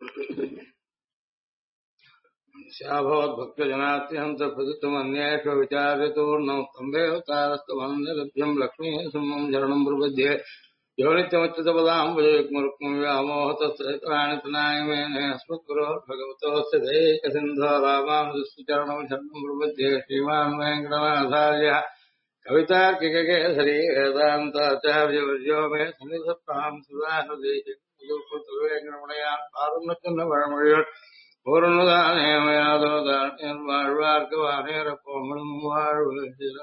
शाभवद्भक्तजनात्यहं च प्रदत्तमन्येष्व विचार्यतोर्णं तं देवतारस्तु वन्दलभ्यं लक्ष्मीः सुमं शरणं प्रपद्ये यो नित्यमुच्युतपदाम्बुजयुग्मरुक्मं व्यामोहतस्तराणितनायमेन अस्मत्पुरोर्भगवतोऽस्य दैकसिन्धो रामानुजस्य चरणं शरणं प्रपद्ये श्रीमान् वेङ्कटनाथार्यः कवितार्किककेसरी वेदान्ताचार्यवर्यो मे सन्निधत्तां सदा हृदयेङ्कटमणयान् पारुन्नचन्द्रपरमळियोट् பூர்ணதானேமயாதோதான் வாழ்வார்க்கு வானேரப்போமலும் வாழ்வு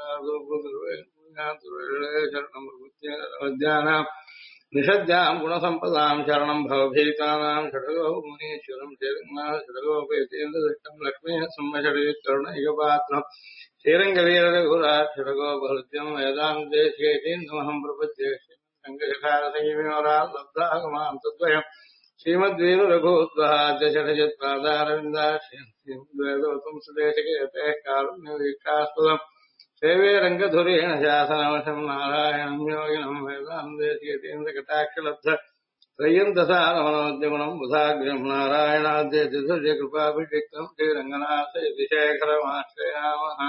சரணம் நிஷத்யாம் குணசம்பதாம் சரணம் பவபீதானாம் ஷடகோ முனீஸ்வரம் ஷடகோபேதேந்திரம் லக்ஷ்மீ சம்மஷடயுச்சரணைகபாத்திரம் ஸ்ரீரங்கவீரகுராட் ஷடகோபருத்தியம் வேதாந்தேசேதீந்தமஹம் பிரபத்யே ரங்கசகாரசங்கீவினோரால் லப்தாகமாம் தத்வயம் श्रीमद्वीर रघुद्वाद्य षडजत्पादारविन्दाश्रीद्वैतोतं सुदेशकेते कारुण्यवीक्षास्पदम् सेवे रङ्गधुरेण शासनवशम् नारायणम् योगिनम् वेदान्देशीयतीन्द्रकटाक्षलब्ध त्रय्यन्तसारमनोद्यमनम् बुधाग्र्यम् नारायणाद्यतिधुर्य कृपाभिषिक्तम् श्रीरङ्गनाथ यतिशेखरमाश्रयामः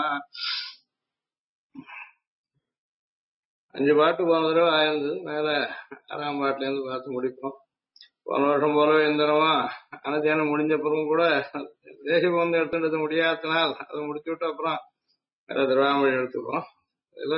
அஞ்சு பாட்டு போன தடவை ஆயிருந்தது மேல 6ஆம் பாட்டுல இருந்து பார்த்து முடிப்போம். போன வருஷம் போல எந்திரமா அனத்தியானம் முடிஞ்ச பிறகும் கூட தேசிய பந்து எடுத்துட்டு முடியாதனால் அதை முடிச்சு விட்டு அப்புறம் வேற திருவாமொழி எடுத்துப்போம். இதுல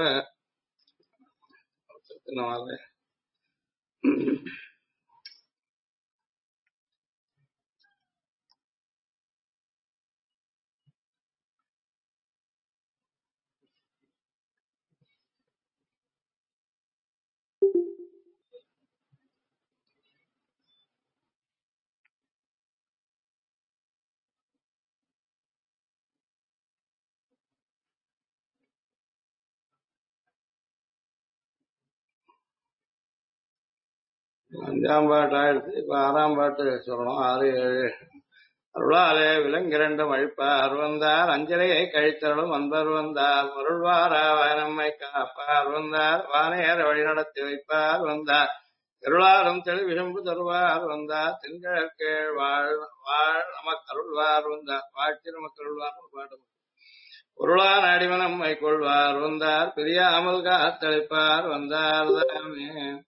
அஞ்சாம் பாட்டு ஆயிடுச்சு. இப்ப 6ஆம் பாட்டு சொல்லணும். 6, 7. அருளாலே விலங்கிரண்டும் அழிப்பார் வந்தார் அஞ்சலையை கழித்தருளும் அன்பர் வந்தார் மருள்வாராவாய் நம்மை காப்பார் வந்தார் வானையர் வழி நடத்தி வைப்பார் வந்தார் திருளாரும் தெளிவிசம்பு தருவார் வந்தார் தென்கிழக்கேள் வாழ் வாழ் நமக்கருள்வார் வந்தார் வாழ்ச்சி நமக்கருள்வார் பாடும் பொருளான் அடிம நம்மை கொள்வார் வந்தார் பிரியாமல் காத்தளிப்பார் வந்தார் தாமே.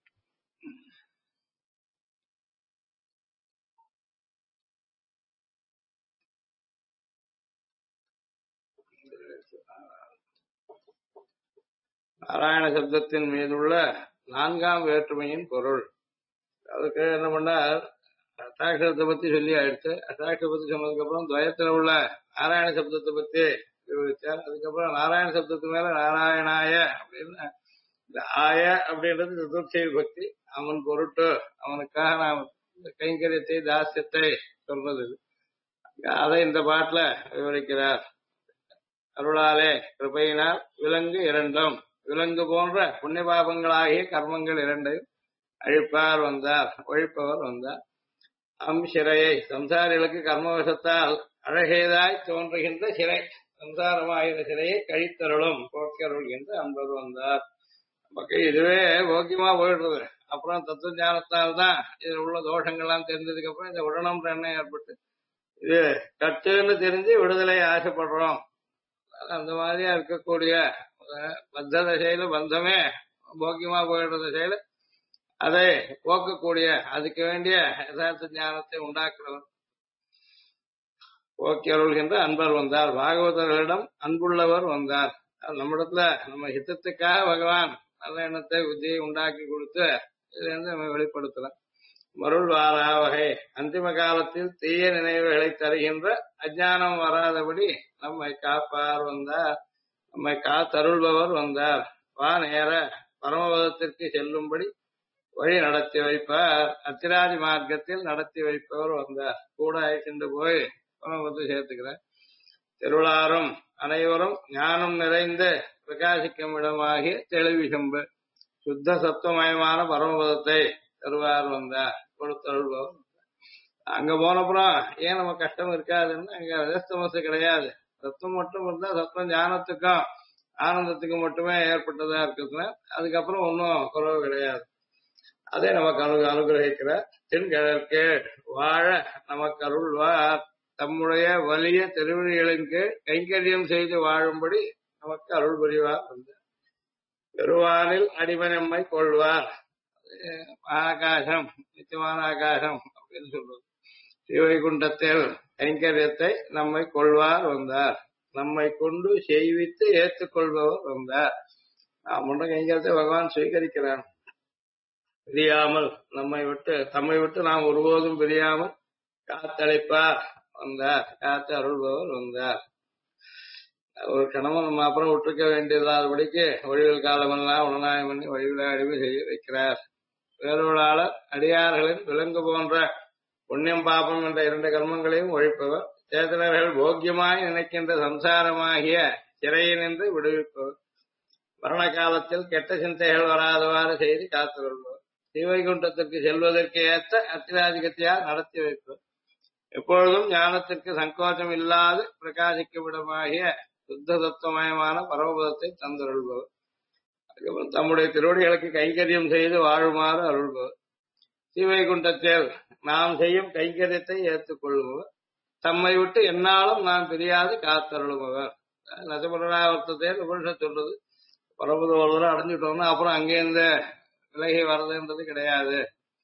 நாராயண சப்தத்தின் மீதுள்ள 4ஆம் வேற்றுமையின் பொருள். அதுக்கு என்ன பண்ணார், அஷ்டாட்சரத்தை பத்தி சொல்லி ஆயிடுச்சு. அஷ்டாட்சரத்தை பத்தி சொன்னதுக்கு அப்புறம் துவயத்துல உள்ள நாராயண சப்தத்தை பத்தி விவரிச்சார். அதுக்கப்புறம் நாராயண சப்தத்து மேல நாராயணாய அப்படின்னு இந்த ஆய அப்படின்றது சதுர்த்தி பக்தி. அவன் பொருட்டு அவனுக்காக நாம் கைங்கரியத்தை தாசியத்தை சொல்றது. அதை இந்த பாட்டுல விவரிக்கிறார். அருளாலே கிருபையினால் விலங்கு இரண்டும் விலங்கு போன்ற புண்ணிய பாபங்களாகிய கர்மங்கள் இரண்டையும் அழிப்பார் வந்தார் ஒழிப்பவர் வந்தார். சிறையை சம்சாரிகளுக்கு கர்மவசத்தால் அழகேதாய் தோன்றுகின்ற சிறை சம்சாரமாகிற சிறையை கழித்தருளும் போக்கருள்கின்ற அன்பர் வந்தார். நமக்கு இதுவே போக்கியமா போயிடுறது. அப்புறம் தத்துவ ஞானத்தால்தான் இதில் உள்ள தோஷங்கள்லாம் தெரிஞ்சதுக்கு அப்புறம் இந்த உடனம்ன்ற எண்ணம் ஏற்பட்டு இது கட்டுன்னு தெரிஞ்சு விடுதலை ஆசைப்படுறோம். அந்த மாதிரியா இருக்கக்கூடிய பத்த தசையில பந்தமே போக்கியமா போயிடுற தசையில அதை போக்கக்கூடிய அதுக்கு வேண்டிய யதார்த்த ஞானத்தை உண்டாக்குறவர் போக்கி அருள்கின்ற அன்பர் வந்தார். பாகவதர்களிடம் அன்புள்ளவர் வந்தார். நம்மிடத்துல நம்ம ஹிதத்துக்காக பகவான் நல்ல எண்ணத்தை புத்தியை உண்டாக்கி கொடுத்து இதுல இருந்து நம்ம வெளிப்படுத்தலாம். மருள் வாரா வகை அந்திம காலத்தில் தீய நினைவுகளை தருகின்ற அஜானம் வராதபடி நம்மை காப்பார் வந்தார். நம்மை காத்தருள்பவர் வந்தார். வா நேர பரமபதத்திற்கு செல்லும்படி வழி நடத்தி வைப்பார். அத்திராதி மார்க்கத்தில் நடத்தி வைப்பவர் வந்தார். கூட சென்று போய் பரமபதத்தை சேர்த்துக்கிறார். திருவிழாரும் அனைவரும் ஞானம் நிறைந்து பிரகாசிக்கும் இடமாகிய தெளிவிசம்பு சுத்த சத்துவமயமான பரமபதத்தை தருவார் வந்தார். கொடுத்தருள்பவர். அங்க போனப்புறம் ஏன் நம்ம கஷ்டம் இருக்காதுன்னு அங்க ரஜஸ்தமசு கிடையாது. சத்துவம் மட்டும் இருந்தா சத்துவம் ஞானத்துக்கும் ஆனந்தத்துக்கும் மட்டுமே ஏற்பட்டதா இருக்குதுன்னா அதுக்கப்புறம் ஒன்னும் குறவு கிடையாது. அதை நமக்கு அனுகிரகிக்கிறார். திண்கிழற்கு வாழ நமக்கு அருள்வார். தம்முடைய வலிய திருவடிகளின் கீழ் கைங்கரியம் செய்து வாழும்படி நமக்கு அருள் புரிவார். பெருவானில் அடிமனம்மை கொள்வார். ஆகாசம், நிச்சயமான ஆகாசம் அப்படின்னு சொல்றது. ஸ்ரீவைகுண்டத்தில் கைங்கரியத்தை நம்மை கொள்வார் வந்தார். நம்மை கொண்டு செய்வித்து ஏற்றுக்கொள்பவர் வந்தார். நாம் முன்ன கைங்கரியத்தை பகவான் சுவீகரிக்கிறான். பிரியாமல் தம்மை விட்டு நாம் ஒருபோதும் பிரியாமல் காத்தளிப்பார் வந்தார். காத்து அருள்பவர் வந்தார். ஒரு கணவன் நம்ம அப்புறம் விட்டுருக்க வேண்டியதாதபடிக்கு ஒழிவில் காலமெல்லாம் உணநாயம் பண்ணி வழிவில அடிமை செய்ய வைக்கிறார். வேறொருளாளர் அடியார்களின் விலங்கு போன்ற புண்ணியம் பாபம் என்ற 2 கர்மங்களையும் ஒழிப்பவர். சேதனர்கள் போக்கியமாய் நினைக்கின்ற சம்சாரமாகிய சிறையினின்று விடுவிப்பவர். மரண காலத்தில் கெட்ட சிந்தைகள் வராதவாறு செய்து காத்துக்கொள்பவர். ஸ்ரீவைகுண்டத்திற்கு செல்வதற்கு ஏற்ற அத்திராதிகத்தையால் நடத்தி வைப்பவர். எப்பொழுதும் ஞானத்திற்கு சங்கோச்சம் இல்லாது பிரகாசிக்க விடமாகிய சுத்த தத்துவமயமான பரமபதத்தை தந்தருள்பவர். அதுக்கப்புறம் தம்முடைய திருவடிகளுக்கு கைங்கரியம் செய்து வாழுமாறு அருள்பவர். ஸ்ரீவைகுண்டத்தில் நாம் செய்யும் கைங்கரியத்தை ஏற்றுக்கொள்பவர். தம்மை விட்டு என்னாலும் நாம் பிரியாது காத்தருளுபவர். நசபுராவர்த்தத்தை உபனிஷத் சொல்றது. பரமபத ஒரு தடவை அடைஞ்சிட்டோம்னா அப்புறம் அங்கேருந்து விலகி வர்றதுன்றது கிடையாது.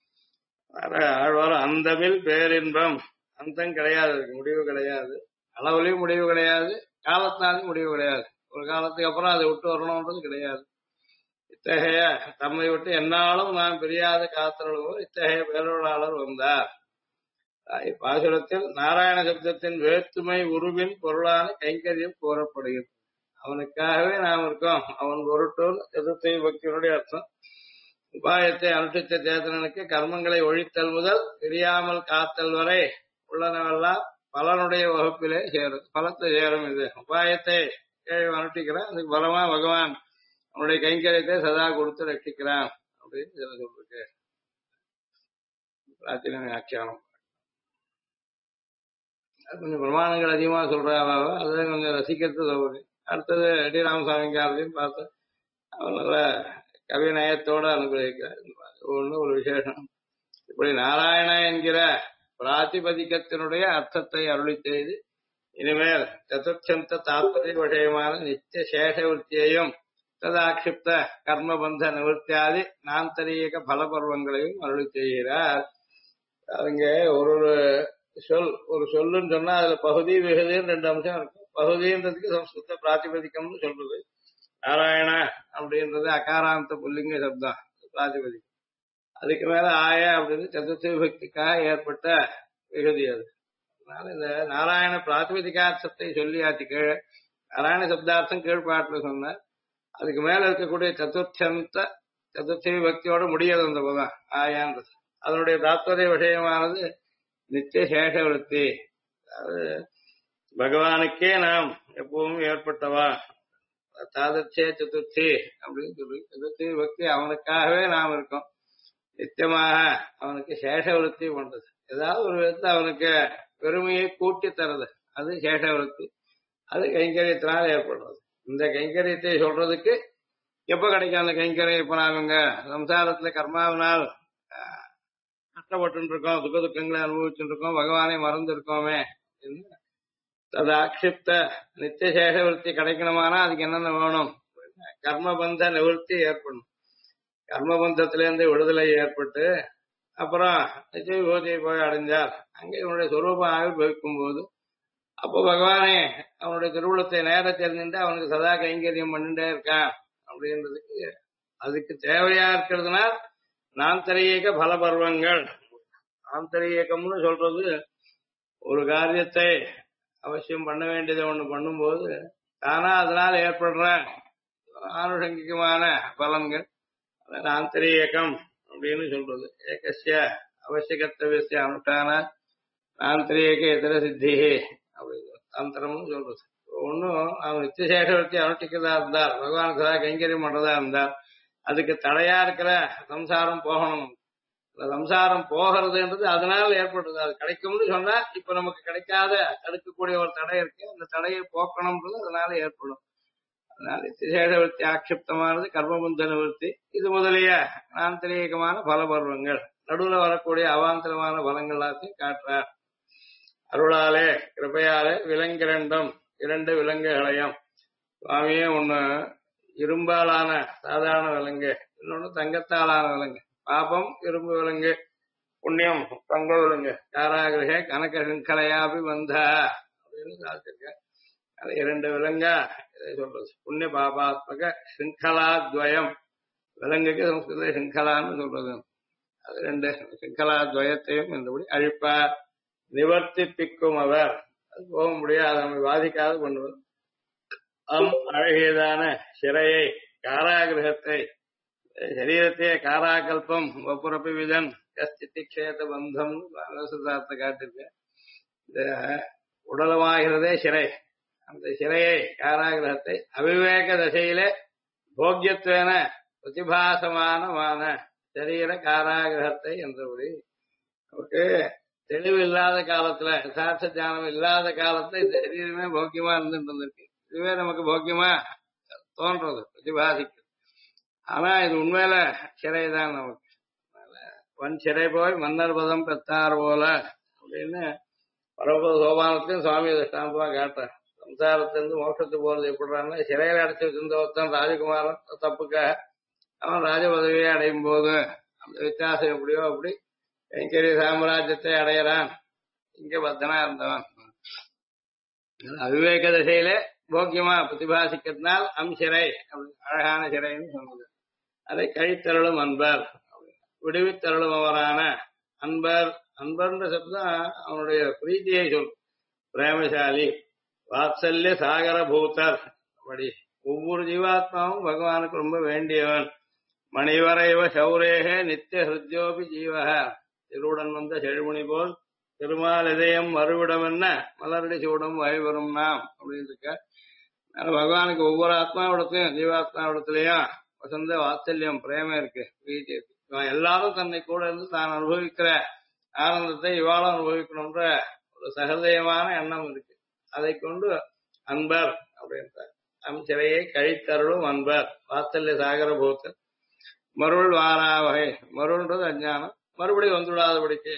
ஆழ்வார் அந்தமில் பேரின்பம், அந்தம் கிடையாது, முடிவு கிடையாது. அளவுலயும் முடிவு கிடையாது, காலத்தினாலும் முடிவு கிடையாது. ஒரு காலத்துக்கு அப்புறம் அதை விட்டு வரணும்ன்றது கிடையாது. இத்தகைய தம்மை விட்டு என்னாலும் நாம் பிரியாது காத்தருள்வோர் இத்தகைய பேரொருளாளர் வந்தார். இப்பாசுரத்தில் நாராயண சப்தத்தின் வேற்றுமை உருவின் பொருளான கைங்கரியம் கூறப்படுகிறது. அவனுக்காகவே நாம் இருக்கோம், அவன் பொருட்டோர் எதிர்த்தை பக்தியினுடைய அர்த்தம். உபாயத்தை அனுஷ்டித்த சேதனனுக்கு கர்மங்களை ஒழித்தல் முதல் பிரியாமல் காத்தல் வரை உள்ளனவெல்லாம் பலனுடைய வகுப்பிலே சேரும், பலத்தை சேரும். இது உபாயத்தை அனுஷ்டிக்கிறான், அதுக்கு பலமா பகவான் அவனுடைய கைங்கரியத்தை சதா கொடுத்து ரட்சிக்கிறான் அப்படின்னு சொல்லிருக்கு. பிராச்சீன வியாக்கியானம் கொஞ்சம் பிரமாணங்கள் அதிகமா சொல்றாவா, அதை கொஞ்சம் ரசிக்கிறது சௌகரியம். அடுத்தது டி ராமசாமிக்காரதையும் பார்த்து அவன் நல்ல கவி நயத்தோட அனுகிரகிக்கிறார். ஒரு விசேஷம். இப்படி நாராயண என்கிற பிராதிபதிக்கத்தினுடைய அர்த்தத்தை அருளி செய்து இனிமேல் சதுர்ச்சந்த தாத்பரிய விஷயமான நித்திய சேஷ விற்த்தியையும் ததாட்சிப்த கர்மபந்த நிவர்த்தியாதி நாந்தரீக பலபர்வங்களையும் அருளி செய்கிறார். அவங்க ஒரு சொல்லுன்னு சொன்னா அதுல பகுதி விகுதின்னு 2 அம்சம் இருக்கும். பகுதின்றதுக்கு சம்ஸ்கிருத பிராதிபதிக்கம்னு சொல்றது. நாராயண அப்படின்றது அகாராந்த புல்லிங்க சப்தம் பிராதிபதிக்கம். அதுக்கு மேல ஆய அப்படின்னு சதுர்த்தி விபக்திக்காக ஏற்பட்ட விகுதி அது. அதனால இந்த நாராயண பிராதிபதிகார்த்தத்தை சொல்லியாச்சு கீழே. நாராயண சப்தார்த்தம் கீழ்பாட்டுல சொன்ன அதுக்கு மேல இருக்கக்கூடிய சதுர்த்தி விபக்தியோட முடியாது அந்த பதம் ஆயான்றது. அதனுடைய தாத்பரிய விஷயமானது நித்திய சேஷ விருத்தி. அது பகவானுக்கே நாம் எப்பவும் ஏற்பட்டவா தாதர்ச்சே சதுர்த்தி அப்படின்னு சொல்லி சதுர்த்தி விபக்தி அவனுக்காகவே நாம் இருக்கோம். நித்தியமாக அவனுக்கு சேஷ விருத்தி பண்றது, ஏதாவது ஒரு விதத்துல அவனுக்கு பெருமையை கூட்டி தருது, அது சேஷ விருத்தி. அது கைங்கரியத்தினால் ஏற்படுறது. இந்த கைங்கரியத்தை சொல்றதுக்கு எப்ப கிடைக்கும் அந்த கைங்கரியம்? இப்ப நாங்க சம்சாரத்துல கர்மாவினால் கஷ்டப்பட்டு இருக்கோம், துக்க துக்கங்களை அனுபவிச்சுட்டு இருக்கோம், பகவானை மறந்து இருக்கோமே. அது ஆக்ஷிப்த நித்திய சேஷ விருத்தி கிடைக்கணுமானா அதுக்கு என்னென்ன வேணும்? கர்மபந்த நிவர்த்தி ஏற்படணும். கர்மபந்தத்திலிருந்து விடுதலை ஏற்பட்டு அப்புறம் நிச்சய விபூதியை போய் அடைஞ்சார். அங்கே இவனுடைய சொரூபம் ஆவிர்வவிக்கும் போது அப்போ பகவானே அவனுடைய திருவுளத்தை நேர தெரிஞ்சுட்டு அவனுக்கு சதா கைங்கரியம் பண்ணிட்டே இருக்கான் அப்படின்றதுக்கு அதுக்கு தேவையா இருக்கிறதுனா நாந்தரீக பலபர்வங்கள். நாந்தரீகம்னு சொல்றது ஒரு காரியத்தை அவசியம் பண்ண வேண்டியதை ஒண்ணு பண்ணும்போது தானா அதனால் ஏற்படுற ஆனுஷங்கிகமான பலன்கள் நாந்தரீகம் அப்படின்னு சொல்றது. ஏகசிய அவசியகர்த்தவிய அனுஷ்டான நாந்தரீக இதர சித்தி அப்படின்னு தந்திரம்னு சொல்றது. ஒன்னும் அவன் நித்தியசேஷத்தை அனுஷ்டிக்கிறதா இருந்தால், பகவான் சதா கைங்கரியம் பண்றதா இருந்தால் அதுக்கு தடையா இருக்கிற சம்சாரம் போகணும். இந்த சம்சாரம் போகிறதுன்றது அதனால ஏற்படுறது. அது கிடைக்கும்னு சொன்னா இப்ப நமக்கு கிடைக்காத தடுக்கக்கூடிய ஒரு தடை இருக்கு, அந்த தடையை போக்கணும்ன்றது அதனால ஏற்படும். அதனால நித்தியசேஷ விருத்தி ஆட்சேப்தமானது கர்மபந்த நிவர்த்தி இது முதலிய ஆந்தரிகமான பல பருவங்கள் நடுவுல வரக்கூடிய அவாந்தரமான பலங்கள் எல்லாத்தையும் காட்டுறார். அருளாலே கிருபையாலே விலங்கிரண்டும் இரண்டு விலங்குகளையும் சுவாமியே ஒண்ணு இரும்பாலான சாதாரண விலங்கு, இன்னொன்னு தங்கத்தாலான விலங்கு. பாபம் இரும்பு விலங்கு, புண்ணியம் தங்க விலங்கு. காராகிரகே கனக சிங்கலையாபி வந்தா அப்படின்னு சாதிச்சிருக்க. அது இரண்டு விலங்கா இதை சொல்றது. புண்ணிய பாபாத்மக சிங்கலாத்வயம். விலங்குக்கு சம்ஸ்கிருத சிங்கலான்னு சொல்றது. அது ரெண்டு சிங்கலாத்வயத்தையும் என்றபடி அழிப்பார். நிவர்த்திப்பிக்கும் அவர். அது போக முடியாது, நம்மை பாதிக்காது பண்ணுவது. அழகியதான சிறையை காராகிரகத்தை சரீரத்தையே காராகல்பம் வப்புரப்பி விதன் கஸ்திக்ஷேத பந்தம் சுதார்த்த காட்டிருக்கேன். இந்த உடலமாகிறதே சிறை. அந்த சிறையை காராகிரகத்தை அவிவேக தசையிலே போக்கியத்துவன பிரதிபாசமான சரீர காராகிரகத்தை என்றபடி நமக்கு தெளிவு இல்லாத காலத்துல யதார்த்த ஞானம் இல்லாத காலத்துல இந்த சரீரமே போக்கியமா இருந்துட்டு இருந்திருக்கு. இதுவே நமக்கு போக்கியமா தோன்றது, பிரதிபாதிக்கு. ஆனா இது உண்மையில சிறைதான் நமக்கு. வன் சிறை போய் மன்னர் பதம் பெத்தார் போல அப்படின்னு பரமபத சோபானத்தையும் சுவாமி ஸ்டாம்பா காட்டுறார். சம்சாரத்திலிருந்து மோட்சத்துக்கு போறது எப்படிறான்னா, சிறையில அடைச்சு வச்சிருந்த ஒருத்தன் ராஜகுமாரன் தப்புக்காக அவன் ராஜ பதவியை அடையும் போது அந்த வித்தியாசம் எப்படியோ அப்படி கைங்கரிய சாம்ராஜ்யத்தை அடையறான். இங்க பத்தனா இருந்தவன் அவிவேக திசையிலே போக்கியமா பிரதிபாசிக்கிறதுனால் சிறை அழகான சிறைன்னு சொன்னது. அதை கழித்தருளும் அன்பர், விடுவித்தருளும் அவரான அன்பர். அன்பர்ன்ற சப்தம் அவனுடைய பிரீத்தியை சொல். பிரேமசாலி, வாத்சல்ய சாகர பூத்தர். அப்படி ஒவ்வொரு ஜீவாத்மாவும் பகவானுக்கு ரொம்ப வேண்டியவன். மணிவரைவ சௌரேக நித்திய ஹிருத்யோபி ஜீவக. திருவுடன் வந்த செழுமணி போல் திருமால் இதயம் மறுவிடம் என்ன மலரடி சூடம் வழிவரும் நாம் அப்படின்னு இருக்க. பகவானுக்கு ஒவ்வொரு ஆத்மாவிடத்திலையும் ஜீவாத்மாவிடத்திலையும் வசந்த வாத்சல்யம் பிரேமம் இருக்கு, பிரீத்தி இருக்கு. எல்லாரும் தன்னை கூட இருந்து தான் அனுபவிக்கிற ஆனந்தத்தை இவாளும் அனுபவிக்கணும்ன்ற ஒரு சகதயமான எண்ணம் இருக்கு. அதை கொண்டு அன்பர் அப்படின்றார். சிறையை கழித்தருளும் அன்பர், வாத்சல்ய சாகர பூத்தர். மருள் வாராவகை. மருள்ன்றது அஞ்ஞானம், மறுபடியும் வந்துவிடாதபடிக்கு,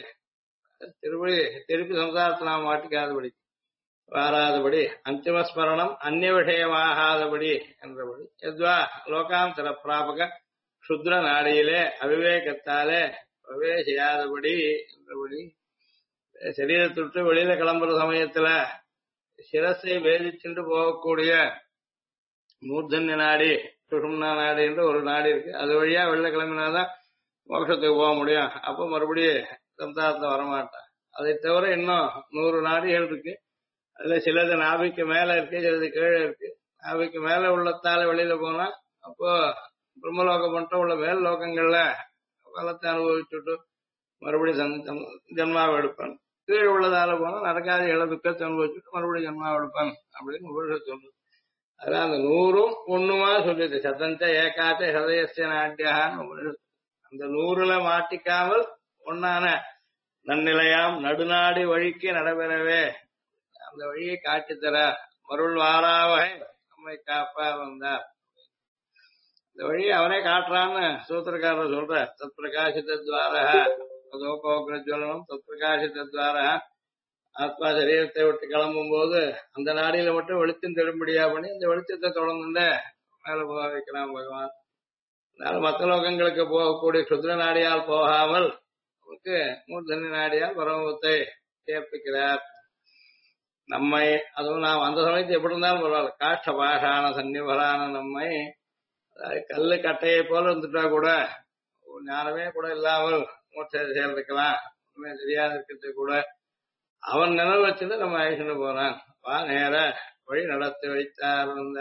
திருப்பி சம்சாரத்தில் நாம் மாட்டிக்காதபடி, வாராதபடி, அந்திமஸ்மரணம் அந்நிய விஷயமாகாதபடி என்றபடி. எத்வா லோகாந்தர பிராபக க்ஷுத்ர நாடியிலே அவிவேகத்தாலே பிரவேசியாதபடி என்றபடி. சரீரத்துட்டு வெளியில கிளம்புற சமயத்துல சிரசை வேதிச்சுட்டு போகக்கூடிய மூர்தன்ய நாடி, சுஷும்னா நாடி என்று ஒரு நாடி இருக்கு. அது வழியா வெளில கிளம்பினாதான் மோட்சத்துக்கு போக முடியும். அப்ப மறுபடியும் சம்சாரத்தை வரமாட்டான். அதை தவிர இன்னும் 100 நாடிகள் இருக்கு. அதுல சிலது நாபிக்கு மேல இருக்கு, சிலது கீழே இருக்கு. நாபிக்கு மேல உள்ளத்தால வெளியில போனா அப்போ பிரம்மலோகம் மட்டும் உள்ள மேல் லோகங்கள்ல பலத்தை அனுபவிச்சுட்டு மறுபடியும் ஜன்மாவை எடுப்பான். கீழே உள்ளதால போனா நடக்காத துக்கத்தை அனுபவிச்சுட்டு மறுபடியும் ஜன்மாவை எடுப்பான் அப்படின்னு உபனிஷத்து சொல்றது. அதான் அந்த 100ம் ஒண்ணுமா சொல்லிது. சதந்த ஏகாச்ச ஹதயஸ்ய நாட்டியான்னு உபனிஷத்து. அந்த 100ல மாட்டிக்காமல் ஒன்னான நன்னிலையாம் நடுநாடி வழிக்கு நடைபெறவே அந்த வழியை காட்டித்தர மருள் வாராவகை நம்மை காப்பா வந்தார். இந்த வழியை அவனே காட்டுறான்னு சூத்திரக்காரர் சொல்ற. தத் பிரகாசித்வார அதோகோக்ரஜ்வலனம் தத் பிரகாசித்வார. ஆத்மா சரீரத்தை விட்டு கிளம்பும் போது அந்த நாடியில மட்டும் வெளிச்சம் தெளிம்படியா பண்ணி அந்த வெளிச்சத்தை தொடர்ந்து மேல போக வைக்கிறான் பகவான். அதனால மற்ற லோகங்களுக்கு போகக்கூடிய சுத்ர நாடியால் போகாமல் நமக்கு மூர்தன்ய நாடியால் பரமபத்தை சேர்ப்பிக்கிறார். நம்மை அதுவும் நாம் அந்த சமயத்து எப்படி இருந்தாலும் பரவாயில்ல, காட்ச பாஷான சன்னிபரான நம்மை கல்லு கட்டையை போல இருந்துட்டா கூட ஞானமே கூட இல்லாமல் மூச்சை சேர்ந்துக்கலாம், உண்மையை தெரியாது இருக்கிறது கூட அவன் நினைவு வச்சுட்டு நம்ம ஆயிஷன்னு போறான். வா நேர வழி நடத்தி வைத்தார். வந்த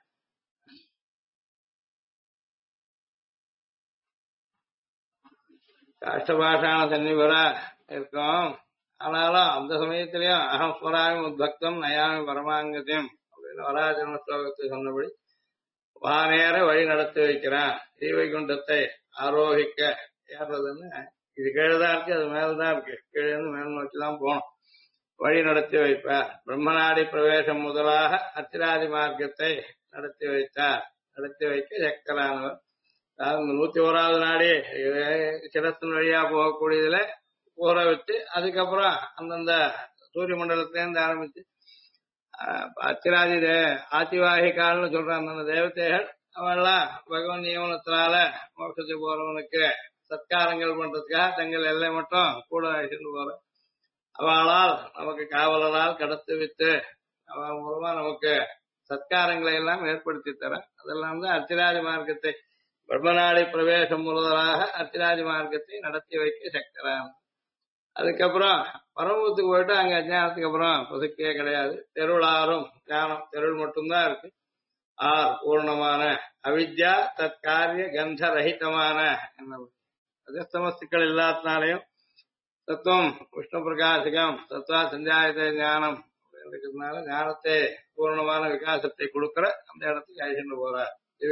காஷ்டபாஷான சன்னிபரா இருக்கும். ஆனாலும் அந்த சமயத்திலயும் அகம் ஸ்வராமி உத்பக்தம் நயாமி பரமாங்கத்தியம் அப்படின்னு வராஜன ஸ்லோகத்தை சொன்னபடி வா நேர வழி நடத்தி வைக்கிறான். ஸ்ரீவைகுண்டத்தை ஆரோகிக்க ஏறதுன்னு இது கீழதான் இருக்கு, அது மேலதான் இருக்கு. கீழே இருந்து மேல் நோக்கிதான் போகணும். வழி நடத்தி வைப்பார். பிரம்மநாடி பிரவேசம் முதலாக அத்திராதி மார்க்கத்தை நடத்தி வைத்தார். நடத்தி வைக்க சக்கரானவர். அதாவது இந்த 101வது நாடி சிரத்தின் வழியா போகக்கூடியதுல ஊற வச்சு அதுக்கப்புறம் அந்தந்த சூரிய மண்டலத்திலேருந்து ஆரம்பிச்சு அச்சிராதி ஆதிவாகிகால்னு சொல்ற அந்தந்த தேவதைகள் அவெல்லாம் பகவான் நியமனத்தினால மோட்சத்துக்கு போறவனுக்கு சத்காரங்கள் பண்றதுக்காக தங்கள் எல்லை மட்டும் கூட அழைச்சிட்டு போற அவளால் நமக்கு காவலரால் கடத்து வித்து அவள் மூலமா நமக்கு சத்காரங்களை எல்லாம் ஏற்படுத்தி தர. அதெல்லாம் தான் அர்ச்சிராதி மார்க்கத்தை பிரம்மநாடி பிரவேசம் முதலாக அர்ச்சிராதி மார்க்கத்தை நடத்தி வைக்க சக்கரான். அதுக்கப்புறம் பரமத்துக்கு போயிட்டு அங்க அஜானத்துக்கு அப்புறம் பசுக்கே கிடையாது. தெருளாரும் ஞானம் தெருள் மட்டும்தான் இருக்கு. பூர்ணமான அவித்யா தற்காரிய கந்த ரஹிதமான அஜஸ்தமஸ்துக்கள் இல்லாதனாலையும் தத்துவம் விஷ்ணு பிரகாசிகம் தத்துவா சஞ்சாயத்த ஞானம் இருக்கிறதுனால ஞானத்தை பூர்ணமான விகாசத்தை கொடுக்கிற அந்த இடத்துக்கு அழிச்சுட்டு போறார்.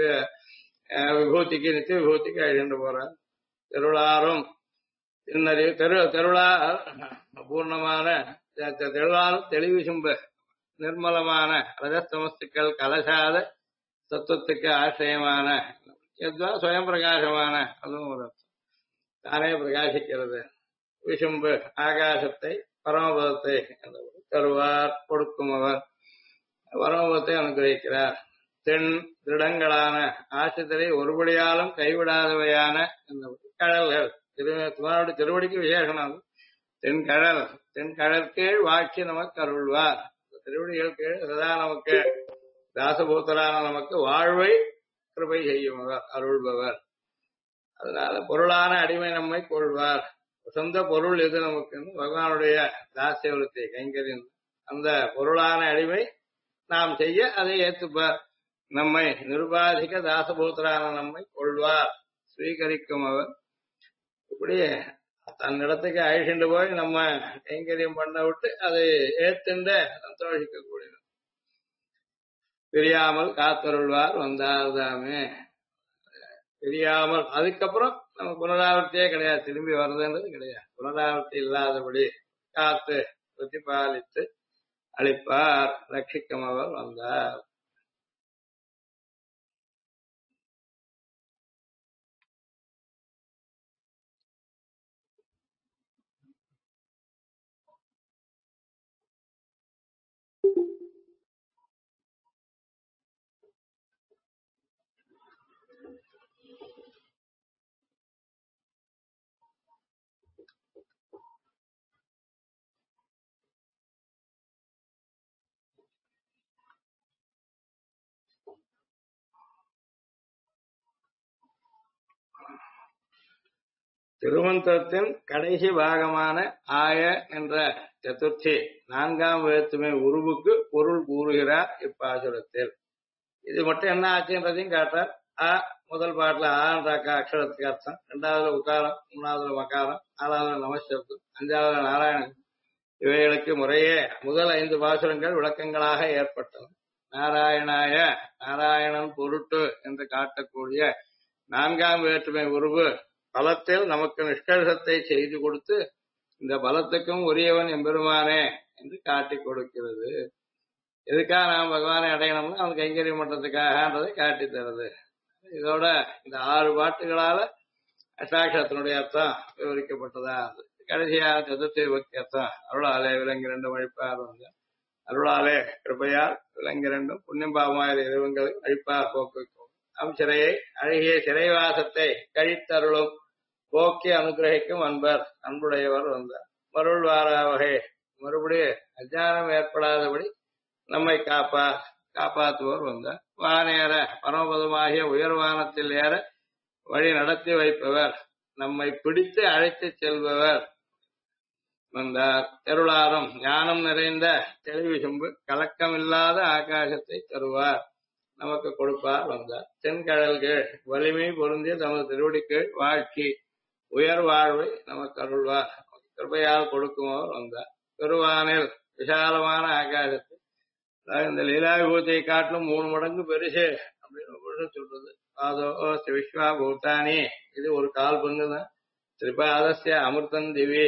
விபூதிக்கு நித்திய விபூதிக்கு அழிச்சுட்டு போறார். தெருளாரும் தெருளார் பூர்ணமான தெருளாரும் தெளிவு சும்பு நிர்மலமான ரஜஸ்தமஸ்துக்கள் கலசாத தத்துவத்துக்கு ஆசிரியமான சுயம் பிரகாசமான அதுவும் ஒரு தானே பிரகாசிக்கிறது. விசும்பு ஆகாசத்தை பரமபதத்தை தருவார் கொடுக்கும் அவர் பரமபதத்தை அனுகிரகிக்கிறார். தென் திருடங்களான ஆசிரியரை ஒருபடியாலும் கைவிடாதவையான கடல்கள் திருவடிக்கு விசேஷம். தென்கடல் கீழ் வாட்சி நமக்கு அருள்வார். திருவடிகள் கீழ் சதா நமக்கு தாசபூத்தரான நமக்கு வாழ்வை கிருபை செய்யுமவர் அருள்பவர். அதனால பொருளான அடிமை நம்மை கொள்வார். சொந்த பொருள் எது நமக்கு பகவானுடைய தாசியவருத்தை கைங்கரின் அந்த பொருளான அடிமை நாம் செய்ய அதை ஏற்றுப்பார். நம்மை நிருபாதிக தாசபூத்தரான நம்மை கொள்வார் ஸ்வீகரிக்கும் அவர். இப்படி தன்னிடத்துக்கு அழிச்சுட்டு போய் நம்ம கைங்கரியம் பண்ண விட்டு அதை ஏத்துண்டு சந்தோஷிக்க கூடியது. பிரியாமல் காத்தருள்வார் வந்தார்தாமே. தெரியாமல் அதுக்கப்புறம் நம்ம புனராவர்த்தியே கிடையாது. திரும்பி வர்றதுன்றது கிடையாது. புனராவர்த்தி இல்லாதபடி காத்து பிரதிபாலித்து அளிப்பார் ரட்சிக்கும் அவர் வந்தார். திருமந்திரத்தின் கடைசி பாகமான ஆய என்ற சதுர்த்தி 4ஆம் வேற்றுமை உருவுக்கு பொருள் கூறுகிறார் இப்பாசுரத்தில். இது மட்டும் என்ன ஆச்சுன்றதையும் காட்டார். முதல் பாட்டுல ஆண்டாக்கா அக்ஷரத்துக்கு அர்த்தம், 2வதுல உக்காரம், 3வதுல மகாரம், 4வதுல நமசப்தம், 5வதுல நாராயணன். இவைகளுக்கு முறையே முதல் 5 பாசுரங்கள் விளக்கங்களாக ஏற்பட்டன. நாராயணாய நாராயணன் பொருட்டு என்று காட்டக்கூடிய 4ஆம் வேற்றுமை உருவு பலத்தில் நமக்கு நிஷ்கர்ஷத்தை செய்து கொடுத்து இந்த பலத்துக்கும் உரியவன் எம்பெருமானே என்று காட்டி கொடுக்கிறது. எதுக்காக நாம் பகவானை அடையணும்னா அவன் கைங்கரியம் பண்றதுக்காகன்றதை காட்டி தருது. இதோட இந்த 6 பாட்டுகளால அஷ்டாட்சரத்தினுடைய அர்த்தம் விவரிக்கப்பட்டதா. கடைசியாக சதுர்த்தி பக்தி அர்த்தம் அருளாலே விலங்கு 2 அழிப்பார் வந்து அருளாலே கிருபையால் விலங்கு 2 புண்ணியம் பாவமாய இறைவங்களை அழிப்பார் போக்குவிக்கும் சிறையை அழகிய சிறைவாசத்தை கழித்தருளும் போக்கி அனுகிரகிக்கும் அன்பர் அன்புடையவர் வந்தார். மருள்வாரா வகை மறுபடியும் அஜானம் ஏற்படாதபடி நம்மை காப்பாற்றுவோர் வந்தார். வானேற பரமபதமாகிய உயர்வானத்தில் ஏற வழி நடத்தி வைப்பவர் நம்மை பிடித்து அழைத்து செல்பவர் வந்தார். தெருளாரும் ஞானம் நிறைந்த தெளிவு சும்பு கலக்கமில்லாத ஆகாசத்தை தருவார் நமக்கு கொடுப்பார் வந்தார். தென்கடல்கள் வலிமை பொருந்திய தமது திருவடிக்கீழ் வாழ்க்கை உயர் வாழ்வை நமக்கு அருள்வார் கிருபையால் கொடுக்குமவர் வந்தார். பெருவானில் விசாலமான ஆகாசத்தை இந்த லீலா விபூதியை காட்டிலும் 3 மடங்கு பெருசு அப்படின்னு சொல்றது. அதோ விஸ்வா பூட்டானி இது ஒரு கால் பங்குதான். திரிபாதசிய அமிர்தம் திவி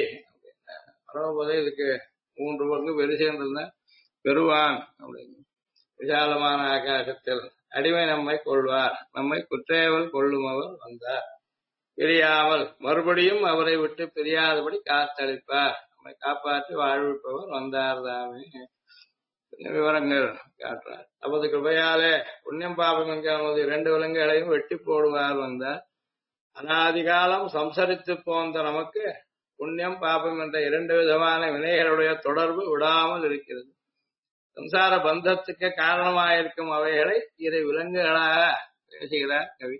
பரவபதை இதுக்கு 3 பங்கு பெருசுன்றதுதான் பெருவான் அப்படின்னு. விசாலமான ஆகாசத்தில் அடிமை நம்மை கொள்வார், நம்மை குற்றேவல் கொள்ளுமவர் வந்தார். பிரியாமல் மறுபடியும் அவரை விட்டு பிரியாதபடி காத்தளிப்பார், நம்மை காப்பாற்றி வாழ்விப்பவர் வந்தார் தாமே. விவரங்கள் காட்டுறார். தமது கிருபையாலே புண்ணியம் பாபம் என்கிற இரண்டு விலங்குகளையும் வெட்டி போடுவார் வந்தார். அனாதிகாலம் சம்சரித்து போந்த நமக்கு புண்ணியம் பாபம் என்ற இரண்டு விதமான வினைகளுடைய தொடர்பு விடாமல் இருக்கிறது. சம்சார பந்தத்துக்கு காரணமாயிருக்கும் அவைகளை இரு விலங்குகளாக பேசுகிறார் கவி.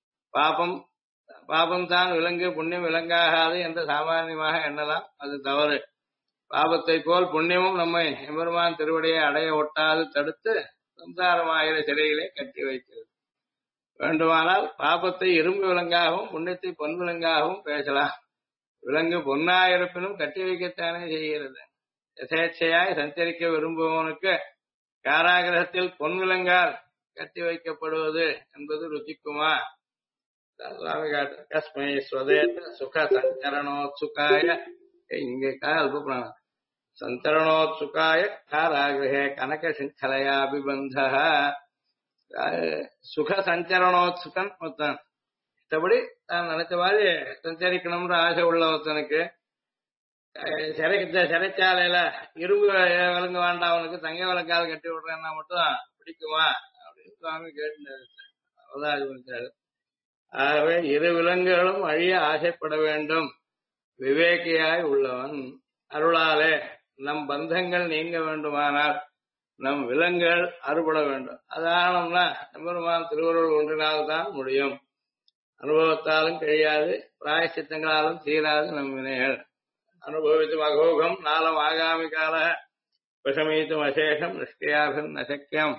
பாபம் தான் விலங்கு, புண்ணியம் விலங்காகாது என்று சாமானியமாக எண்ணலாம். அது தவறு. பாபத்தை போல் புண்ணியமும் நம்மை எம்பெருமான் திருவடியை அடைய ஒட்டாது தடுத்து சம்சாரமாகிற சிறையிலே கட்டி வைக்கிறது. வேண்டுமானால் பாபத்தை இரும்பு விலங்காகவும் புண்ணியத்தை பொன் விலங்காகவும் பேசலாம். விலங்கு பொன்னாயிருப்பினும் கட்டி வைக்கத்தானே செய்கிறது. யசேட்சையாய் சஞ்சரிக்க விரும்புவவனுக்கு காராகிரகத்தில் பொன் விலங்கால் கட்டி வைக்கப்படுவது என்பது ருச்சிக்குமா? சுவாமி காட்டு. கஸ்மை ஸ்வதேத சுக சஞ்சரணோத்சுகாய, இங்கே அல்ப சந்தரணோத்சுகாய காராகிரகே கனக சிங்கலையா அபிபந்த. சுக சஞ்சரணோத்சுகன் ஒருத்தன் இஷ்டப்படி தான் நினைச்ச மாதிரி சஞ்சரிக்கணும்ன்ற ஆசை உள்ள ஒருத்தனுக்கு சிறைச்சாலையில இரும்பு விலங்கு வேண்டாம், அவனுக்கு தங்க விலங்கால் கட்டி விடுறேன்னா மட்டும் பிடிக்குமா அப்படின்னு சுவாமி கேட்டு. ஆகவே இரு விலங்குகளும் அழிய ஆசைப்பட வேண்டும். விவேகியாய் உள்ளவன் அருளாலே நம் பந்தங்கள் நீங்க வேண்டுமானால் நம் விலங்குகள் அறுபட வேண்டும். அதானம்னா எம்பெருமான் திருவருள் ஒன்றினால் தான் முடியும். அனுபவத்தாலும் கழியாது, பிராயச்சித்தங்களாலும் தீராது நம் வினைகள். அனுபவித்தும் அகோகம் நாளம் ஆகாமி கால விஷமீத்தும் அசேஷம் நிஷ்கிரியாபின் நசக்கியம்.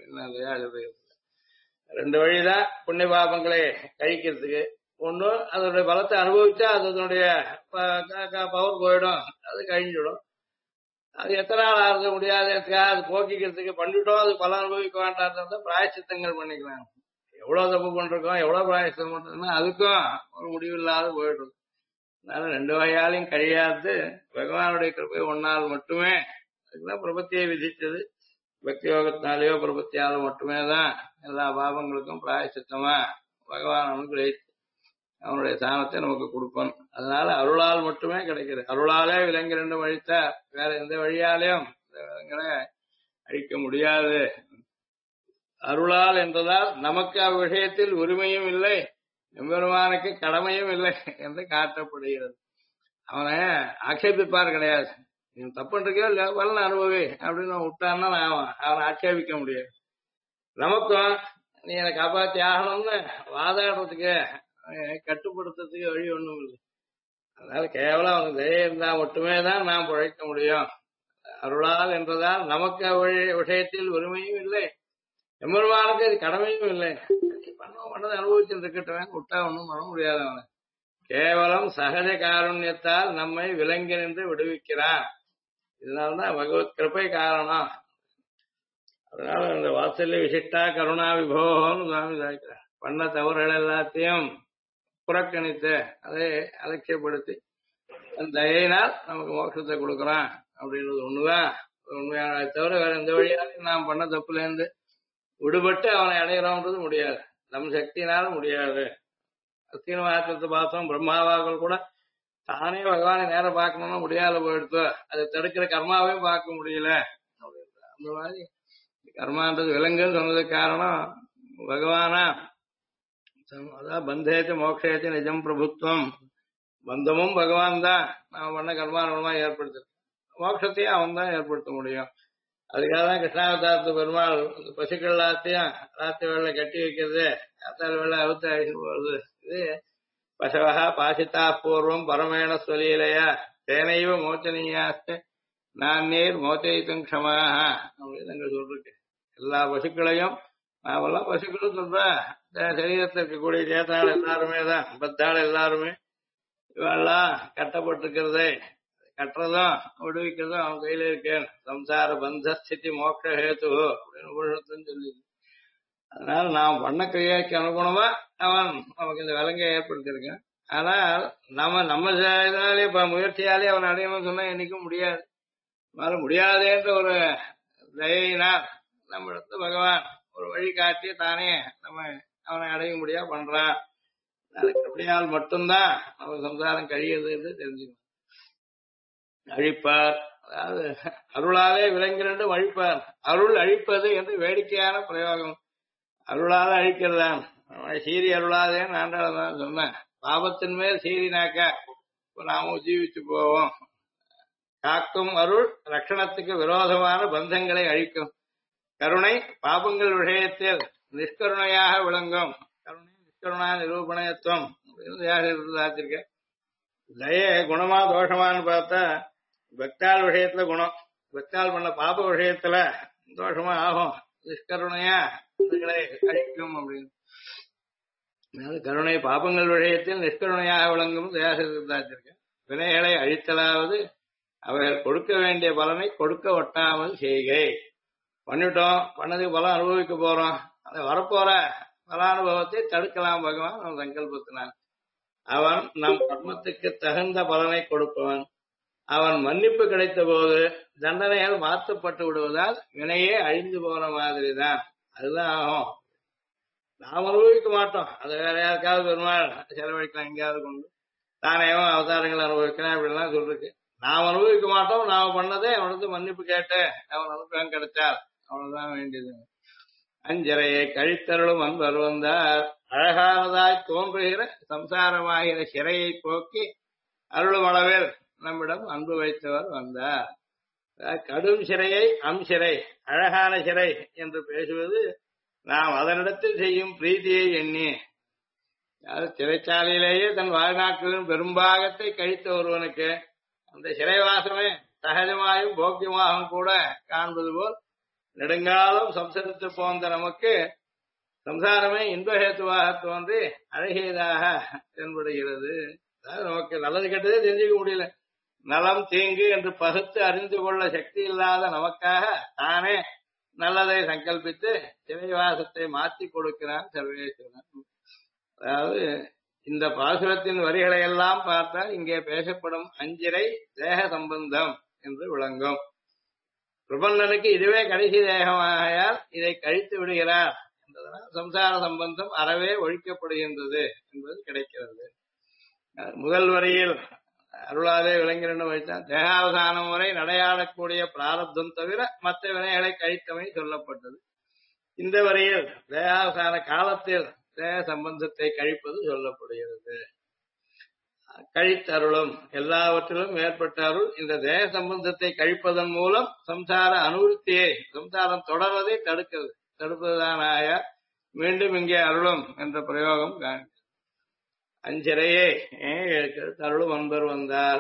ரெண்டு வழிதான் புண்ணிய பாபங்களை கழிக்கிறதுக்கு. ஒண்ணு அதனுடைய பலத்தை அனுபவிச்சா அதனுடைய பவர் போயிடும், அது கழிஞ்சிடும். அது எத்தனை நாள் ஆறுத முடியாது, அது போக்கிக்கிறதுக்கு பண்ணிட்டோம், அது பல அனுபவிக்க வேண்டாம் பிராயச்சித்தங்கள் பண்ணிக்கலாம். எவ்வளவு தப்பு பண்றோம், எவ்வளவு பிராயச்சித்தம் பண்றோம்னா அதுக்கும் ஒரு முடிவில்லாத போயிடும். அதனால ரெண்டு வகையாலையும் கழியாது பகவானுடைய கிருப்பை ஒன்னால் மட்டுமே. அதுக்குதான் பிரபத்தியை விதித்தது. பக்தி யோகத்தினாலேயோ பிரபத்தியாலும் மட்டுமே தான் எல்லா பாபங்களுக்கும் பிராயச்சித்தமா பகவான் அனுகிரகித்து அவனுடைய தானத்தை நமக்கு கொடுப்பான். அதனால அருளால் மட்டுமே கிடைக்கிறது. அருளாலே விலங்கு ரெண்டும் அழித்தா வேற எந்த வழியாலையும் விலங்குகளை அழிக்க முடியாது. அருளால் என்றதால் நமக்கு அவ்விஷயத்தில் உரிமையும் இல்லை, எம்பெருமானுக்கு கடமையும் இல்லை என்று காட்டப்படுகிறது. அவனை ஆட்சேபிப்பார் கிடையாது. நீ தப்புன்றிருக்கோ இல்ல பலன் அனுபவி அப்படின்னு விட்டான்னா அவனை ஆட்சேபிக்க முடியாது. நமக்கும் நீ என்னை காப்பாற்றி ஆகணும்னு வாதாடுறதுக்கு கட்டுப்படுத்துறதுக்கு வழி ஒண்ணும் இல்லை. அதனால கேவலம் அவனுக்கு தயை இருந்தா மட்டுமே தான் நாம் பிழைக்க முடியும். அருளால் என்றதால் நமக்கு விஷயத்தில் உரிமையும் இல்லை, எம்பெருமானுக்கு அது கடமையும் இல்லை. பண்ணதை அனுபவிச்சுட்டு இருக்கட்டும், விட்டா ஒன்றும் பண்ண முடியாது. அவனை கேவலம் சகஜ காருண்யத்தால் நம்மை விலங்கி நின்று விடுவிக்கிறான். இதனால்தான் பகவத் கிருபை காரணம். அதனால இந்த வாத்சல்ய விசிஷ்டா கருணா விபோன்னு சுவாமி சாய்க்கிறார். பண்ண தவறுகள் எல்லாத்தையும் புறக்கணித்து அதை அலட்சியப்படுத்தி தயினால் நமக்கு மோட்சத்தை கொடுக்குறான் அப்படின்றது ஒண்ணுதான் உண்மையான. தவிர வேற எந்த வழியாலும் நாம் பண்ண தப்புல இருந்து விடுபட்டு அவனை அடைகிறோன்றது முடியாது, நம் சக்தினாலும் முடியாது. அஸ்தீன மகாத்மத்தை பார்த்தோம். பிரம்மாவாக்கள் கூட தானே பகவானை நேரம் பார்க்கணும்னு முடியாத போயிடுத்து, அதை தடுக்கிற கர்மாவையும் பார்க்க முடியல. அந்த மாதிரி கர்மான்றது விலங்குன்னு சொன்னதுக்கு காரணம் பகவானா. அதான் பந்தேத்து மோக்ஷேத்து நிஜம் பிரபுத்துவம். பந்தமும் பகவான் தான் நாம பண்ண கர்மானுமா ஏற்படுத்து, மோட்சத்தையும் அவன் தான் ஏற்படுத்த முடியும். அதுக்காக தான் கிருஷ்ணாவதாரத்து பெருமாள் பசுக்கள் எல்லாத்தையும் ராத்திரி வேலை கட்டி வைக்கிறது, ராத்திரி வேலை அவுத்து அழிச்சு போறது. இது பசவகா பாசித்தா பூர்வம் பரமேண ஸ்வலீலையா தேனைவ மோச்சனீயாஸ்து நான் நீர் மோச்சயித்தும் க்ஷமாக அப்படின்னு அங்க சொல்லிருக்கு. எல்லா பசுக்களையும் நாமெல்லாம் பசுக்களும் சொல்ற சரீரத்தில் இருக்கக்கூடிய சேத்தாள் எல்லாருமே தான், பத்தாள் எல்லாருமே இவெல்லாம் கட்டப்பட்டிருக்கிறதே, கட்டுறதும் விடுவிக்கிறதும் அவன் கையில இருக்கேன். சம்சார பந்தஸ்திதி மோட்ச ஹேத்து அப்படின்னு உபனிஷத்துன்னு சொல்லி. அதனால நாம் பண்ண கிரியாக்கு அனுகுணமா அவன் நமக்கு இந்த விலங்கை ஏற்படுத்தியிருக்கான். ஆனால் நம்ம இதனாலே இப்ப முயற்சியாலே அவன் அடையணும்னு சொன்னா என்னைக்கும் முடியாது. அதனால முடியாதேன்ற ஒரு தயினால் நம்ம இடத்துல பகவான் ஒரு வழி காட்டி தானே நம்ம அவனை அடைய முடியா பண்றான். அதுக்கு அப்படியால் மட்டும்தான் நம்ம சம்சாரம் கழியுது என்று தெரிஞ்சுக்கணும். அழிப்பார், அதாவது அருளாலே விளங்கிரண்டு அழிப்பார். அருள் அழிப்பது என்று வேடிக்கையான பிரயோகம். அருளால அழிக்கிறதான். சீரி அருளாதேன்னு ஆண்டாளதான் சொன்னேன். பாபத்தின் மேல் சீரினாக்க நாமும் ஜீவிச்சு போவோம். காக்கும் அருள் ரட்சணத்துக்கு விரோதமான பந்தங்களை அழிக்கும். கருணை பாபங்கள் விஷயத்தில் நிஷ்கருணையாக விளங்கும். கருணை நிஷ்கருணா நிரூபணத்துவம் அப்படின்னு தய குணமா தோஷமானு பார்த்தா பக்தாள் விஷயத்துல குணம், பக்தாள் பண்ண பாப விஷயத்துல தோஷமா ஆகும். நிஷ்கருணையா இதுகளை அழிக்கும் அப்படின்னு. கருணை பாபங்கள் விஷயத்தில் நிஷ்கருணையாக விளங்கும் தயாசிருக்க. வினைகளை அழித்தலாவது அவர்கள் கொடுக்க வேண்டிய பலனை கொடுக்க ஒட்டாமல் செய்கை. பண்ணிட்டோம், பண்ணதுக்கு பலம் அனுபவிக்க போறோம், அதை வரப்போற பலானுபவத்தை தடுக்கலாம் பகவான் நம் சங்கல்பத்தினான். அவன் நம் கர்மத்துக்கு தகுந்த பலனை கொடுப்பவன். அவன் மன்னிப்பு கிடைத்த போது தண்டனைகள் மாற்றப்பட்டு விடுவதால் வினையே அழிந்து போன மாதிரி தான். அதுதான் ஆகும். நாம் அனுபவிக்க மாட்டோம், அதை வேற யாருக்காவது பெருமாள் செலவழிக்கலாம், எங்கேயாவது கொண்டு தானேவும் அவதாரங்கள் அனுபவிக்கலாம் அப்படின்லாம் சொல்லிருக்கு. நாம் அனுபவிக்க மாட்டோம், நாம பண்ணதே அவனுக்கு மன்னிப்பு கேட்டு அவன் அனுபவம் கிடைச்சால் அவ்வளவுதான் வேண்டியது. அஞ்சரையை கழித்தருளும் அன்பர் வந்தார். அழகானதாய் தோன்றுகிற சம்சாரமாகிற சிறையை போக்கி அருளும் அளவில் நம்மிடம் அன்பு வைத்தவர் வந்தார். கடும் சிறையை சிறை, அழகான சிறை என்று பேசுவது நாம் அதனிடத்தில் செய்யும் பிரீதியை எண்ணி. சிறைச்சாலையிலேயே தன் வாழ்நாட்களின் பெரும்பாகத்தை கழித்த ஒருவனுக்கு அந்த சிறைவாசமே சகஜமாயும் போக்கியமாகவும் கூட காண்பது போல் நெடுங்காலம் சம்சரித்து போந்த நமக்கு சம்சாரமே இன்பஹேத்துவாக தோன்றி அழகியதாக தென்படுகிறது. நமக்கு நல்லது கெட்டதே தெரிஞ்சுக்க முடியல. நலம் தீங்கு என்று பகுத்து அறிந்து கொள்ள சக்தி இல்லாத நமக்காக தானே நல்லதை சங்கல்பித்து சிறைவாசத்தை மாற்றி கொடுக்கிறான் சர்வேஸ்வரன். அதாவது இந்த பாசுரத்தின் வரிகளை எல்லாம் பார்த்தால் இங்கே பேசப்படும் அஞ்சிரை தேக சம்பந்தம் என்று விளங்கும். பிரபந்தனுக்கு இதுவே கடைசி தேகமாகையால் இதை கழித்து விடுகிறார் என்பதனால் சம்சார சம்பந்தம் அறவே ஒழிக்கப்படுகின்றது என்பது கிடைக்கிறது. முதல் வரியில் அருளாதே விளங்கிரண்டு வைத்தான். தேகாவசானம் வரை நடையாடக்கூடிய பிராரப்தம் தவிர மற்ற வினைகளை கழித்தமை சொல்லப்பட்டது. இந்த வரியில் தேகாவசான காலத்தில் தேக சம்பந்தத்தை கழிப்பது சொல்லப்படுகிறது. கழித்தருளும் எல்லாவற்றிலும் ஏற்பட்ட அருள் இந்த தேக சம்பந்தத்தை கழிப்பதன் மூலம் சம்சார அனுவருத்தியை, சம்சாரம் தொடர்வதை தடுப்பதுதான் ஆய. மீண்டும் இங்கே அருளும் என்ற பிரயோகம் காண்க. அஞ்சிறையே அருளும் அன்பர் வந்தார்.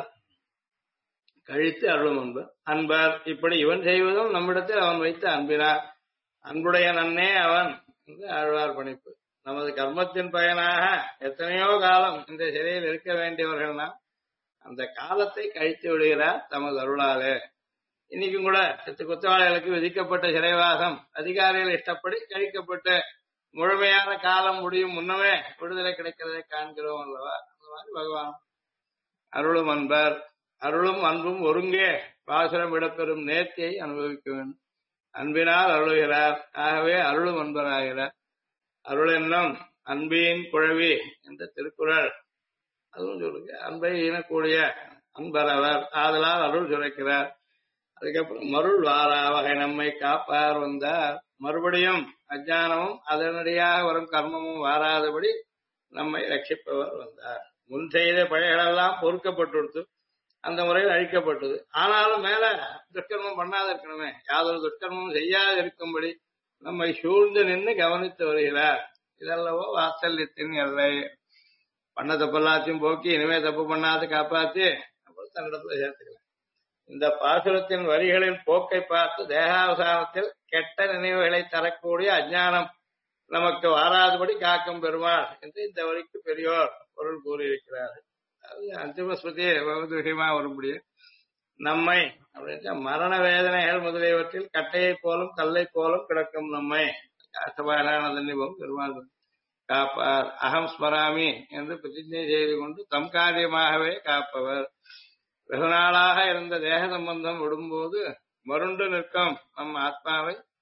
கழித்து அருளும் அன்பர். அன்பர் இப்படி இவன் செய்வதும் நம்மிடத்தில் அவன் வைத்த அன்பினார். அன்புடைய நன்னே அவன் என்று ஆழ்வார் பணிப்பு. நமது கர்மத்தின் பயனாக எத்தனையோ காலம் இந்த சிறையில் இருக்க வேண்டியவர்கள்னா அந்த காலத்தை கழித்து விடுகிறார் தமது அருளாலே. இன்னைக்கும் கூட குற்றவாளிகளுக்கு விதிக்கப்பட்ட சிறைவாசம் அதிகாரிகள் இஷ்டப்படி கழிக்கப்பட்டு முழுமையான காலம் முடியும் முன்னமே விடுதலை கிடைக்கிறதை காண்கிறோம் அல்லவா. அந்த மாதிரி பகவான் அருளும் அன்பர். அருளும் அன்பும் ஒருங்கே பாசுரம் இடப்பெறும் நேர்த்தியை அனுபவிக்க வேண்டும். அன்பினால் அருளுகிறார், ஆகவே அருளும் அன்பராகிறார். அருள் என்னும் அன்பின் குழவி என்ற திருக்குறள் அதுவும் சொல்லுங்க. அன்பை ஈனக்கூடிய அன்பரவர் ஆதலால் அருள் சுரைக்கிறார். அதுக்கப்புறம் மருள் வாரா வகை நம்மை காப்பார் வந்தார். மறுபடியும் அஜானமும் அதனடியாக வரும் கர்மமும் வாராதபடி நம்மை ரட்சிப்பவர் வந்தார். முன் செய்த பழைகளெல்லாம் பொறுக்கப்பட்டு அந்த முறையில் அழிக்கப்பட்டது. ஆனாலும் மேல துஷ்கர்மம் பண்ணாத இருக்கணுமே, யாதொரு துஷ்கர்மமும் செய்யாது இருக்கும்படி நம்மை சூழ்ந்து நின்று கவனித்து வருகிறார். இதல்லவோ வாத்சல்யத்தின் எல்லை. பண்ண தப்பெல்லாத்தையும் போக்கி இனிமே தப்பு பண்ணாது காப்பாத்தி அப்புறம் தன்னிடத்துல சேர்த்துக்கலாம். இந்த பாசுரத்தின் வரிகளின் போக்கை பார்த்து தேகாவசானத்தில் கெட்ட நினைவுகளை தரக்கூடிய அஞ்ஞானம் நமக்கு வாராதபடி காக்கும் பெருமாள் என்று இந்த வரிக்கு பெரியோர் பொருள் கூறியிருக்கிறார்கள். அது அந்திம ஸ்ருதியை விஷயமா வரும்படிய நம்மை அப்படின்னா மரண வேதனைகள் முதலியவற்றில் கட்டையை போலும் கல்லை போலும் கிடக்கும் நம்மை காசபாரானதன்னிபம் பெருமாள் காப்பார். அகம் ஸ்மராமி என்று பிரதிஜை செய்து கொண்டு தம் காரியமாகவே காப்பவர். வெகு நாளாக இருந்த தேக சம்பந்தம் விடும்போது மருண்டு நிற்கும் நம் ஆத்மாவை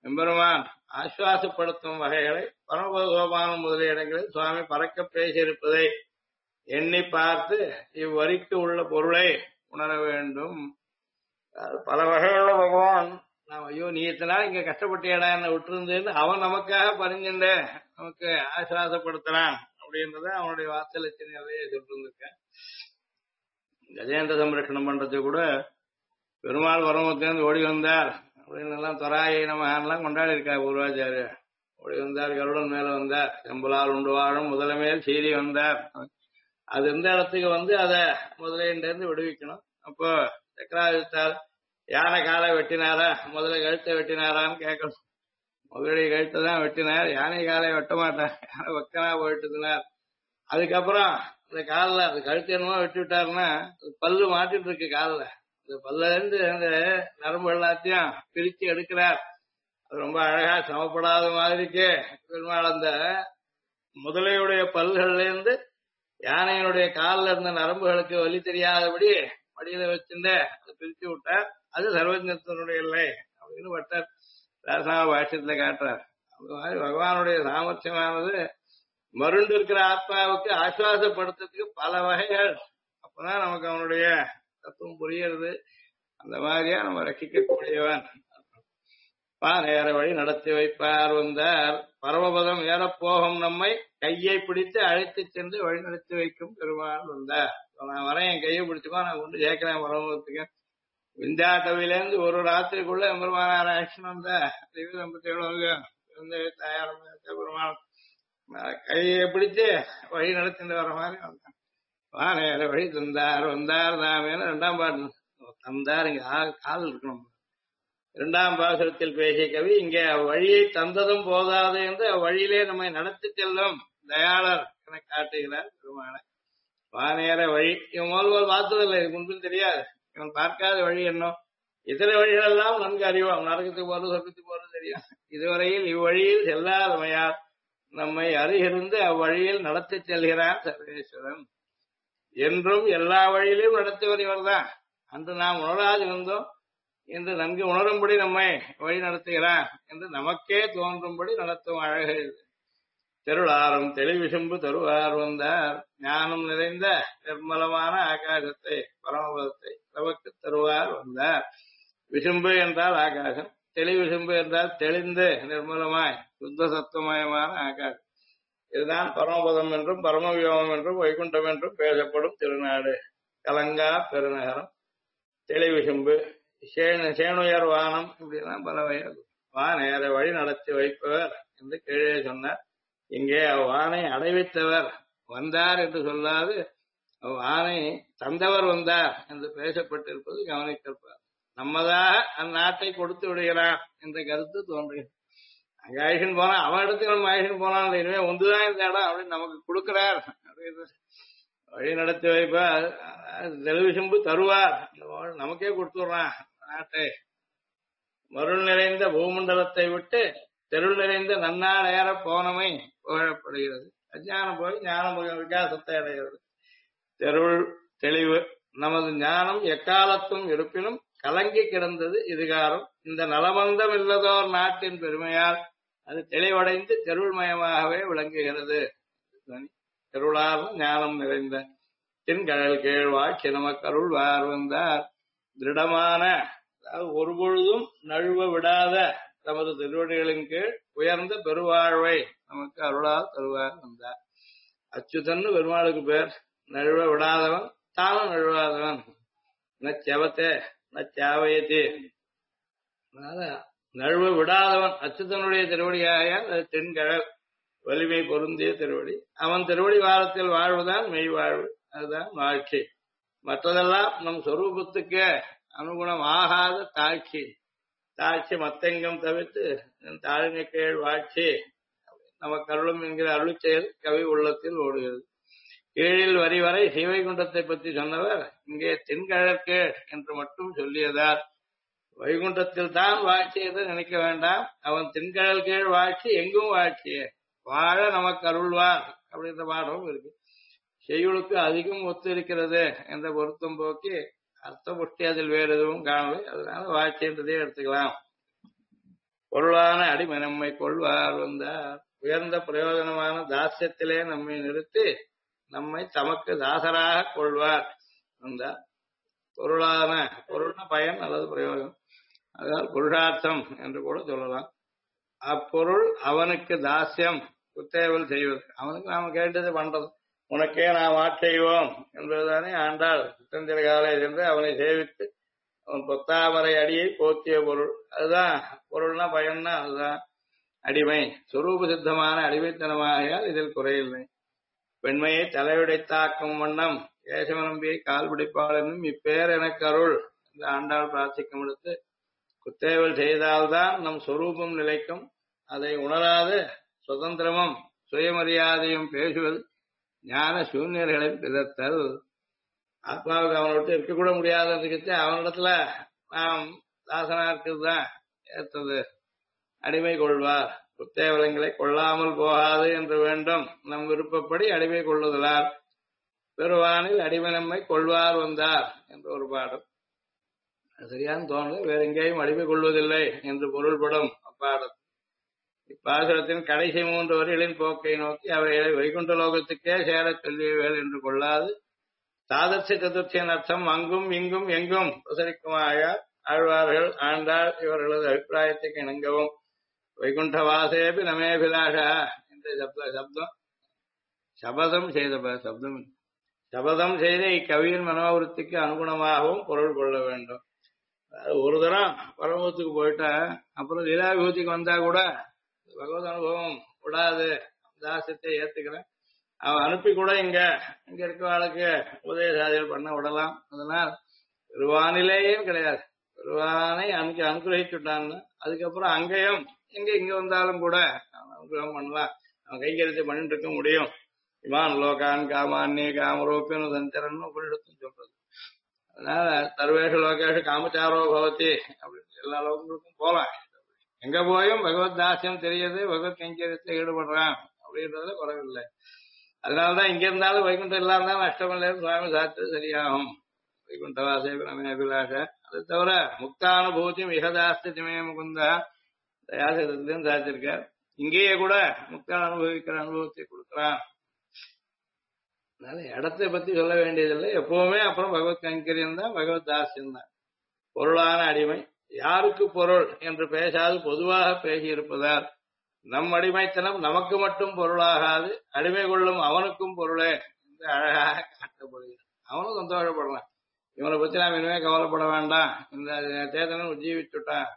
எம்பெருமான் ஆசுவாசப்படுத்தும் வகைகளை பரமபதோபானம் முதலிய இடங்களில் சுவாமி பறக்க பேசியிருப்பதை எண்ணி பார்த்து இவ்வரிக்கு உள்ள பொருளை உணர வேண்டும். பல வகையுள்ள பகவான் நாம் ஐயோ நீ இத்தனை நாள் இங்க கஷ்டப்பட்டியடா என்ன விட்டுருந்தேன்னு அவன் நமக்காக பரிஞ்சுண்டு நமக்கு ஆசுவாசப்படுத்துறான் அப்படின்றத அவனுடைய வாசலட்சணையாவே சொல்லிருந்திருக்கேன். கஜேந்திர சம்ரட்சணம் பண்றது கூட பெருமாள் வரமத்திலிருந்து ஓடி வந்தார் அப்படின்னு எல்லாம் தொராயை நமலாம் கொண்டாடி இருக்கா பூர்வாச்சாரியர். ஓடி வந்தார், கருடன் மேல வந்தார், செம்பலால் உண்டு வாழும் முதலமேல் சீறி வந்தார். அது எந்த இடத்துக்கு வந்து அதை முதலேண்டு விடுவிக்கணும். அப்போ சக்கராயுத்தார் யானை காலை வெட்டினாரா முதல்ல கழுத்தை வெட்டினாரான்னு கேட்கணும். முதலுடைய கழுத்தை தான் வெட்டினார், யானை காலை வெட்ட மாட்டார், யானை வக்கனா போயிட்டுனார். அதுக்கப்புறம் அந்த காலில் அந்த கழுத்து என்னமோ வெட்டி விட்டாருன்னா பல்லு மாட்டிட்டு இருக்கு காலில், அந்த பல்ல இருந்து அந்த நரம்பு எல்லாத்தையும் பிரிச்சு எடுக்கிறார். அது ரொம்ப அழகா சமப்படாத மாதிரிக்கு பெருமாள் அந்த முதலையுடைய பல்கள்ல இருந்து யானையினுடைய காலில் இருந்த நரம்புகளுக்கு வலி தெரியாதபடி மடியில வச்சுட்டு அதை பிரிச்சு விட்டார். அது சர்வஜத்தினுடைய இல்லை அப்படின்னு பட்டார் ராசா பாஷ்யத்துல காட்டுறார். அந்த மாதிரி பகவானுடைய சாமர்த்தியமானது மருண்டு இருக்கிற ஆத்மாவுக்கு ஆசுவாசப்படுத்துறதுக்கு பல வகைகள். அப்பதான் நமக்கு அவனுடைய தத்துவம் புரியுறது. அந்த மாதிரியா நம்ம ரசிக்கக்கூடியவன். நேர வழி நடத்தி வைப்பார் வந்தார், பரமபதம் ஏறப்போகும் நம்மை கையை பிடித்து அழைத்து சென்று வழி நடத்தி வைக்கும் பெருமாள் வந்தார். நான் வரேன், என் கையை பிடிச்சுக்கோ, நான் கொண்டு சேர்க்கிறேன் பரமபதத்துக்கு. விந்தியாட்டவிலேருந்து ஒரு ராத்திரிக்குள்ள பெருமானார் ஆக்ஷன் வந்த 27 தயாரம் பெருமாள் கையை பிடிச்சு வழி நடத்திட்டு வர மாதிரி வந்தான். நேர வழி தந்தார் வந்தார் தாமேன்னு 2ஆம் பாட்டு தந்தார். இங்க கால் இருக்கணும். 2ஆம் பாசுரத்தில் பேசிய கவி இங்கே வழியை தந்ததும் போதாது என்று அவ்வழியிலே நம்மை நடத்தி செல்லும் தயாளர் என காட்டுகிறார் பெருமாளை. வானேற வழி இவன் முதல் பார்த்ததில்லை, முன்பின் தெரியாது, இவன் பார்க்காத வழி என்ன இதர வழிகள் எல்லாம் நன்கு அறிவோம். நரகத்துக்கு போறது சொர்க்கத்துக்கு போறது தெரியும். இதுவரையில் இவ்வழியில் செல்லாதமையால் நம்மை அருகிருந்து அவ்வழியில் நடத்தி செல்கிறார் சர்வேஸ்வரன். என்றும் எல்லா வழியிலும் நடத்துவர் இவர்தான். அன்று நாம் உணராது இருந்தோம், என்று நன்கு உணரும்படி நம்மை வழி நடத்துகிறான் என்று நமக்கே தோன்றும்படி நடத்தும் அழகு. தெருளாரும் தெளிவிசும்பு தருவார் வந்தார், ஞானம் நிறைந்த நிர்மலமான ஆகாசத்தை பரமபதத்தை நமக்கு தருவார் வந்தார். விசும்பு என்றால் ஆகாசம், தெளிவிசும்பு என்றால் தெளிந்து நிர்மலமாய் சுத்த சத்துவமயமான ஆகாசம். இதுதான் பரமபதம் என்றும் பரமவியோகம் என்றும் வைகுண்டம் என்றும் பேசப்படும் திருநாடு. கலங்கா பெருநகரம், தெளிவிசும்பு, சேனுயர் வானம், இப்படிலாம் பல வகைகள். வானேற வழி நடத்தி வைப்பவர் என்று கீழே சொன்னார். இங்கே அவ்வானை அடைவித்தவர் வந்தார் என்று சொல்லாது அவ்வானை தந்தவர் வந்தார் என்று பேசப்பட்டிருப்பது கவனித்திருப்பார். நம்மதாக அந்நாட்டை கொடுத்து விடுகிறார் என்ற கருத்து தோன்றுகிறது. அங்க ஆயிஷன் போனா அவன் இடத்துக்கு நம்ம ஆயிஷன் போனான், இனிமே ஒன்றுதான் இந்த இடம் அப்படின்னு நமக்கு கொடுக்கிறார். வழி நடத்தி வைப்பார். தெளிவிசும்பு தருவார், நமக்கே கொடுத்துடுறான் நாட்டை. மருள் நிறைந்த பூமண்டலத்தை விட்டு தெருள் நிறைந்த நன்னாள் ஏற போனமை புகழப்படுகிறது. அஞ்ஞானம் போய் ஞானம் விகாசத்தை அடைகிறது. தெருள் தெளிவு. நமது ஞானம் எக்காலத்தும் இருப்பினும் கலங்கி கிடந்தது இதுகாரம். இந்த நலமந்தம் இல்லதோர் நாட்டின் பெருமையால் அது தெளிவடைந்து தெருள்மயமாகவே விளங்குகிறது. தெருளாரும் ஞானம் நிறைந்த தென்கடல் கேழ்வாய் சினமக்கருள் வார் வந்தார். திருடமான, அதாவது ஒருபொழுதும் நழுவ விடாத தமது திருவடிகளின் கீழ் உயர்ந்த பெருவாழ்வை நமக்கு அருளால் தருவார் வந்தார். அச்சுதன்னு பெருமாளுக்கு பேர். நழுவ விடாதவன், தானும் நழுவாதவன். நச்சவத்தே நச்சாவயத்தே, நழுவ விடாதவன் அச்சுதனுடைய திருவடியாக அது தென்கடல் வலிமை பொருந்திய திருவடி. அவன் திருவடி வாரத்தில் வாழ்வுதான் மெய் வாழ்வு, அதுதான் வாழ்க்கை. மற்றதெல்லாம் நம் சொரூபத்துக்கு அனுகுணம் ஆகாத தாட்சி. தாட்சி மத்தெங்கம் தவிர்த்து தாழ்மை கீழ் வாழ்ச்சி நமக்கு அருளும் என்கிற அருள் செயல் கவி உள்ளத்தில் ஓடுகிறது. கீழில் வரி வரை சிவைகுண்டத்தை பற்றி சொன்னவர் இங்கே தென்கிழக்கு என்று மட்டும் சொல்லியதால் வைகுண்டத்தில் தான் வாழ்ச்சி என்று நினைக்க வேண்டாம். அவன் தென்கடல் கீழ் வாழ்ச்சி எங்கும் வாழ்ச்சியே வாழ நமக்கு அருள்வார் அப்படின்ற பாடமும் இருக்கு. செய்யுளுக்கு அதிகம் ஒத்து இருக்கிறது என்ற பொருத்தம் போக்கி அர்த்த புஷ்டி அதில் வேறு எதுவும் காணலை. அதனால வாழ்ச்சி என்றதே எடுத்துக்கலாம். பொருளான அடிமை நம்மை கொள்வார் வந்தார். உயர்ந்த பிரயோஜனமான தாஸ்யத்திலே நம்மை நிறுத்தி நம்மை தமக்கு தாசராக கொள்வார் வந்தார். பொருளான பொருள்ன பயன் அல்லது பிரயோஜனம், அதாவது புருஷார்த்தம் என்று கூட சொல்லலாம். அப்பொருள் அவனுக்கு தாஸ்யம் குத்தேவல் செய்வது, அவனுக்கு நாம கேட்டது பண்றது, உனக்கே நாம் ஆட்செய்வோம் என்பதுதானே ஆண்டாள் சுத்தந்திர காலை சென்று அவனை சேவித்து அவன் பொத்தாமரை அடியை போத்திய பொருள். அதுதான் பொருள்னா பயன்னா அதுதான் அடிமை, சொரூப சித்தமான அடிமைத்தனமாகியால் இதில் குறையில்லை. பெண்மையை தலையுடைத்தாக்கும் வண்ணம் கேசவநம்பியை கால் பிடிப்பாள் என்னும் இப்பேர் எனக்கு அருள் இந்த ஆண்டாள் பிரார்த்திக்கும் எடுத்து குத்தேவல் செய்தால்தான் நம் சொரூபம் நிலைக்கும். அதை உணராது சுதந்திரமும் சுயமரியாதையும் பேசுவது ஞான சூன்யர்களின் பிதத்தல். ஆத்மாவுக்கு அவனை விட்டு இருக்கக்கூட முடியாததுக்கு அவனிடத்துல நாம் தாசனா இருக்கிறது தான் ஏற்றது. அடிமை கொள்வார், குத்தேவலங்களை கொள்ளாமல் போகாது என்று வேண்டும். நம் விருப்பப்படி அடிமை கொள்ளுதலார் பெருவானில் அடிமை நம்மை கொள்வார் வந்தார் என்று ஒரு பாடம். சரியான தோணு, வேற எங்கேயும் அடிமை கொள்வதில்லை என்று பொருள்படும் அப்பாடம். இப்பாசுரத்தின் கடைசி 3 வரிகளின் போக்கை நோக்கி அவைகளை வைகுண்ட லோகத்துக்கே சேரச் சொல்லியவேள் என்று கொள்ளாது தாதர்சிய சதுர்த்தியின் அர்த்தம் அங்கும் இங்கும் எங்கும் பிரசரிக்குமாக ஆழ்வார்கள் ஆண்டாள் இவர்களது அபிப்பிராயத்துக்கு இணங்கவும் வைகுண்ட வாசேபி நமேபிலாஷா என்ற சபதம் செய்த இக்கவியின் மனோவிருத்திக்கு அனுகுணமாகவும் பொருள் கொள்ள வேண்டும். ஒரு தரம் பரமத்துக்கு போயிட்டா அப்புறம் லீலாவிபூதிக்கு வந்தா கூட பகவத் அனுபவம் விடாது, தாசத்தை ஏத்துக்கிறேன். அவன் அனுப்பி கூட இங்க இருக்கவாளுக்கு உதயசாதிகள் பண்ண விடலாம். அதனால் பெருவானிலேயே கிடையாது, பெருவானை அனுகிரகிச்சுட்டான்னு அதுக்கப்புறம் அங்கேயும் இங்க வந்தாலும் கூட அவன் அனுகிரகம் பண்ணலாம், அவன் கைங்கரியத்தை பண்ணிட்டு இருக்க முடியும். இமான் லோகான் காமான்னே காமரோப்பியனு சஞ்சரன்னு உபனிஷத்துன்னு சொல்றது. அதனால சர்வேஷ லோகேஷ காமச்சாரோ பவதி அப்படின்னு எல்லா லோகங்களுக்கும் போலாம். எங்க போயும் பகவத் தாசியம் தெரியுது, பகவத் கைங்கரியத்தை ஈடுபடுறான் அப்படின்றதுல குறைவில்லை. அதனாலதான் இங்க இருந்தாலும் வைகுண்டம் இல்லாம தான் அஷ்டமல்ல சுவாமி சாத்து சரியாகும். வைகுண்ட வாசேபி அபிலாஷ. அது தவிர முக்தானுபூதி மிகதாஸ்திமே முகுந்த தயாசிரத்திலையும் சாத்திருக்கார். இங்கேயே கூட முக்தான் அனுபவிக்கிற அனுபவத்தை கொடுக்கிறான். அதனால இடத்தை பத்தி சொல்ல வேண்டியதில்லை, எப்பவுமே அப்புறம் பகவத் கைங்கரியம் தான், பகவத் தாசியம் தான். பொருளான அடிமை யாருக்கு பொருள் என்று பேசாது பொதுவாக பேசி இருப்பதால் நம் அடிமைத்தனம் நமக்கு மட்டும் பொருளாகாது, அடிமை கொள்ளும் அவனுக்கும் பொருளே என்று அழகாக காட்டப்படுகிறது. அவனும் சந்தோஷப்படலாம், இவனை பத்தி நாம் இனிமே கவலைப்பட வேண்டாம், இந்த சேதனம் உஜ்ஜீவிச்சுட்டான்.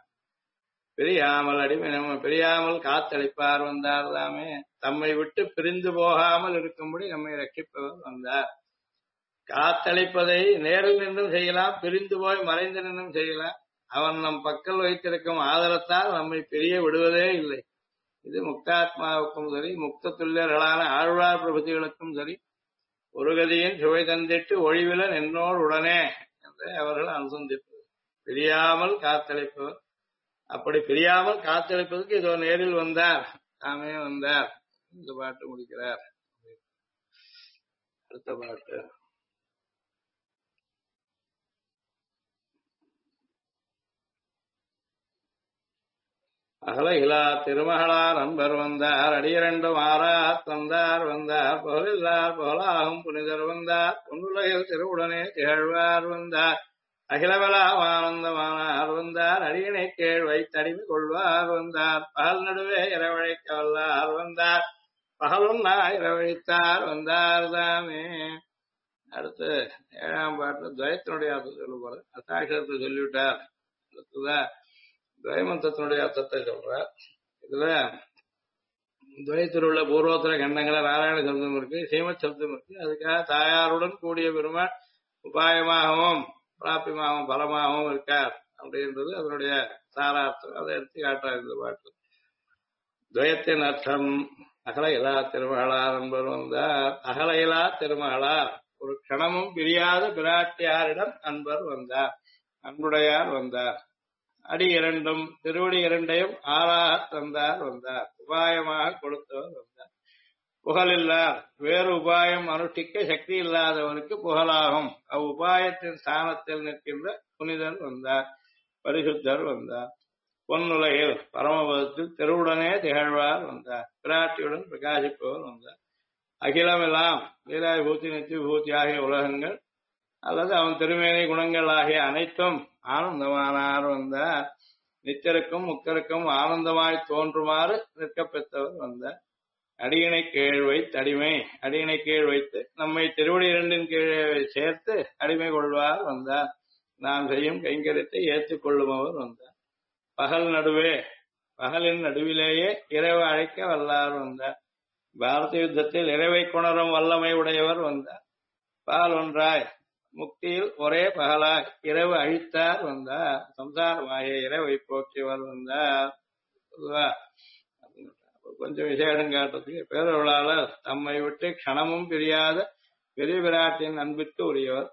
பிரியாமல் காத்தளிப்பார் வந்தார் தாமே, தம்மை விட்டு பிரிந்து போகாமல் இருக்கும்படி நம்மை ரட்சிப்பவர் வந்தார். காத்தளிப்பதை நேரில் நின்றும் செய்யலாம், பிரிந்து போய் மறைந்து நின்றும் செய்யலாம். அவன் நம் பக்கல் வைத்திருக்கும் ஆதரத்தால் நம்மை பிரிய விடுவதே இல்லை. இது முக்தாத்மாவுக்கும் சரி, முக்த துல்லியர்களான ஆழ்வார் பிரபதிகளுக்கும் சரி. ஒரு கதியின் சுவை தந்திட்டு ஒழிவில நின்னோடு உடனே என்று அவர்கள் அனுசந்திப்பது. பிரியாமல் காத்தளிப்பவர். அப்படி பிரியாமல் காத்தளிப்பதற்கு இதோ நேரில் வந்தார், தாமே வந்தார். இந்த பாட்டு முடிக்கிறார். அடுத்த பாட்டு அகலகிலா திருமகளார் அன்பர் வந்தார், அடியரண்டும் ஆறாத் தந்தார் வந்தார், புகழில்லார் புகழாகும் புனிதர் வந்தார், பொன்னுலகில் திருவுடனே திகழ்வார் வந்தார், அகிலவலா ஆனந்தமானார் வந்தார், அடியனை கேள் வைத்தடிமை கொள்வார் வந்தார், பகல் நடுவே இரவழைக்க வல்லார் வந்தார், பகலும் இரவழித்தார் வந்தார் தாமே. அடுத்து 7ஆம் பாட்டு துவயத்தினுடைய அர்த்தம் சொல்ல போற, அத்தாட்சரத்தை சொல்லிவிட்டார். அடுத்ததான் துவயமந்திரத்தினுடைய அர்த்தத்தை சொல்றார். இதுல துவயத்தில் உள்ள பூர்வோத்தர கண்டங்கள நாராயண சப்தம் இருக்கு, சீமத் சப்தம் இருக்கு. அதுக்காக தாயாருடன் கூடிய பெருமாள் உபாயமாகவும் பிராபியமாகவும் பலமாகவும் இருக்கார் அப்படின்றது அதனுடைய சாரார்த்தம். அதை எடுத்து காட்டுறார் இந்த பாட்டு. துவயத்தின் அர்த்தம் அகல இலா திருமகளார் என்பவர் வந்தார். அகல இலா திருமகளார், ஒரு க்ஷணமும் பிரியாத பிராட்டியாரிடம் அன்பர் வந்தார், அன்புடையார் வந்தார். அடி இரண்டும் திருவடி இரண்டையும் ஆறாக தந்தார் வந்தார், உபாயமாக கொடுத்தவர் வந்தார். புகழில்லார், வேறு உபாயம் அனுஷ்டிக்க சக்தி இல்லாதவனுக்கு புகழாகும் அவ்வுபாயத்தின் ஸ்தானத்தில் நிற்கின்ற புனிதர் வந்தார், பரிசுத்தர் வந்தார். பொன்னுலகில் பரமபதத்தில் தெருவுடனே திகழ்வார் வந்தார். பிராட்டியுடன் பிரகாசிப்பவர் வந்தார். அகிலமெல்லாம் லீலாவிபூதி நித்தியவிபூதி ஆகிய உலகங்கள் அல்லது அவன் திருமேனி குணங்கள் ஆகிய அனைத்தும் ஆனந்தமானார் வந்தார். நித்தருக்கும் முக்தருக்கும் ஆனந்தமாய் தோன்றுமாறு நிற்க பெற்றவர் வந்தார். அடியினை கீழ் வைத்து அடிமை அடியினை கீழ் வைத்து நம்மை திருவடி இரண்டின் கீழே சேர்த்து அடிமை கொள்வார் வந்தார். நாம் செய்யும் கைங்கரியத்தை ஏற்றுக் கொள்ளுமவர் வந்தார். பகல் நடுவே பகலின் நடுவிலேயே இரவு அழைக்க வல்லார் வந்தார். பாரத யுத்தத்தில் இரவை கொணரும் வல்லமை உடையவர் வந்தார். பால் ஒன்றாய் முக்தியில் ஒரே பகலாய் இரவு அழித்தார் வந்தார். சம்சாரமாகிய இரவை போக்கியவர் வந்தார். கொஞ்சம் விசேடம் காட்டுறதுக்கு பேரொருளாளர் தம்மை விட்டு க்ஷணமும் பிரியாத பெரிய பிராட்டின் அன்பிற்கு உரியவர்.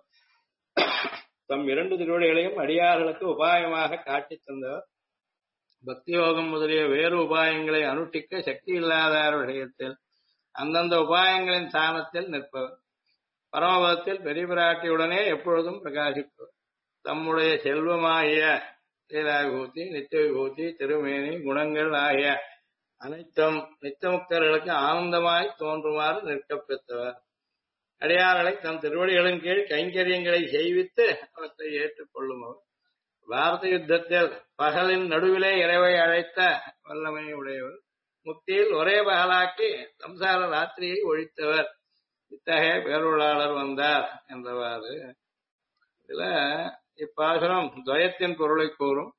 தம் இரண்டு திருவடிகளையும் அடியார்களுக்கு உபாயமாக காட்டித் தந்தவர். பக்தி யோகம் முதலிய வேறு உபாயங்களை அனுஷ்டிக்க சக்தி இல்லாதார் விஷயத்தில் அந்தந்த உபாயங்களின் ஸ்தானத்தில் நிற்பவர். பரமபதத்தில் பெரிய பிராட்டியுடனே எப்பொழுதும் பிரகாசிப்பவர். தம்முடைய செல்வமாகிய லீலா விபூதி நித்திய விபூதி திருமேனி குணங்கள் ஆகிய அனைத்தும் நித்தமுக்தர்களுக்கு ஆனந்தமாய் தோன்றுமாறு நிற்க பெற்றவர். அடியார்களை தம் திருவடிகளின் கீழ் கைங்கரியங்களை செய்வித்து அவற்றை ஏற்றுக் கொள்ளுமவர். பாரத யுத்தத்தில் பகலின் நடுவிலே இரவை அழைத்த வல்லமை உடையவர். முக்தியில் ஒரே பகலாக்கி சம்சார ராத்திரியை ஒழித்தவர். இத்தகைய பேருளாளர் வந்தார் என்றவாறு இதுல இப்பாசுரம் துவயத்தின் பொருளை கூறும்.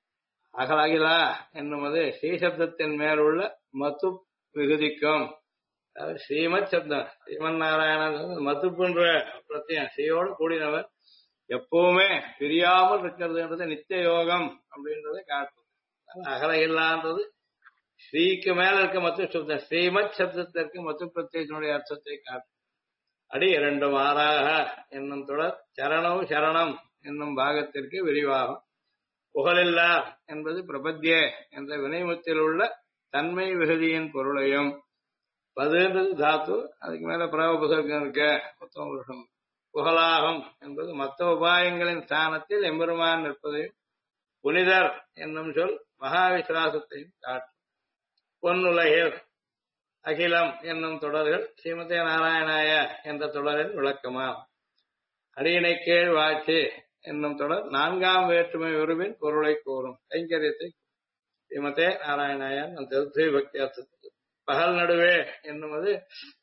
அகலகிலா என்னுவது ஸ்ரீசப்தத்தின் மேலுள்ள மத்து விகுதிக்கும். ஸ்ரீமத் சப்தம் ஸ்ரீமன் நாராயணன் மத்துப்புன்ற பிரத்தியம் ஸ்ரீயோடு கூடினவர் எப்பவுமே பிரியாமல் இருக்கிறதுன்றது நித்திய யோகம் அப்படின்றத காட்டும். அகலகில்லான்றது ஸ்ரீக்கு மேல இருக்க மத்து சப்தம் ஸ்ரீமத் சப்தத்திற்கு மத்து பிரத்தியத்தினுடைய அர்த்தத்தை காட்டும். அடி இரண்டு மாறாக என்னும் தொடர் சரணம் சரணம் என்னும் பாகத்திற்கு விரிவாகும். புகழில்லா என்பது பிரபத்திய என்ற வினைமுத்தில் உள்ள தன்மை விகுதியின் பொருளையும் பதுன்றது தாத்து அதுக்கு மேல பிரபுசர்க்கம் இருக்க மொத்தம் வருஷம் புகழாகும் என்பது மற்ற உபாயங்களின் ஸ்தானத்தில் எம்பெருமான் நிற்பதையும் புனிதர் என்னும் சொல் மகாவிசுவாசத்தையும் காட்டும். பொன்னுலகில் அகிலம் என்னும் தொடர்கள் ஸ்ரீமதே நாராயணாய என்ற தொடரின் விளக்கமாகும். அடியினை கீழ் வாட்சி என்னும் தொடர் நான்காம் வேற்றுமை உருவின் பொருளை கூறும் கைங்கரியத்தை ஸ்ரீமதே நாராயணாயன் திருத்தி பக்தி அர்த்தத்தில். பகல் நடுவே என்னுவது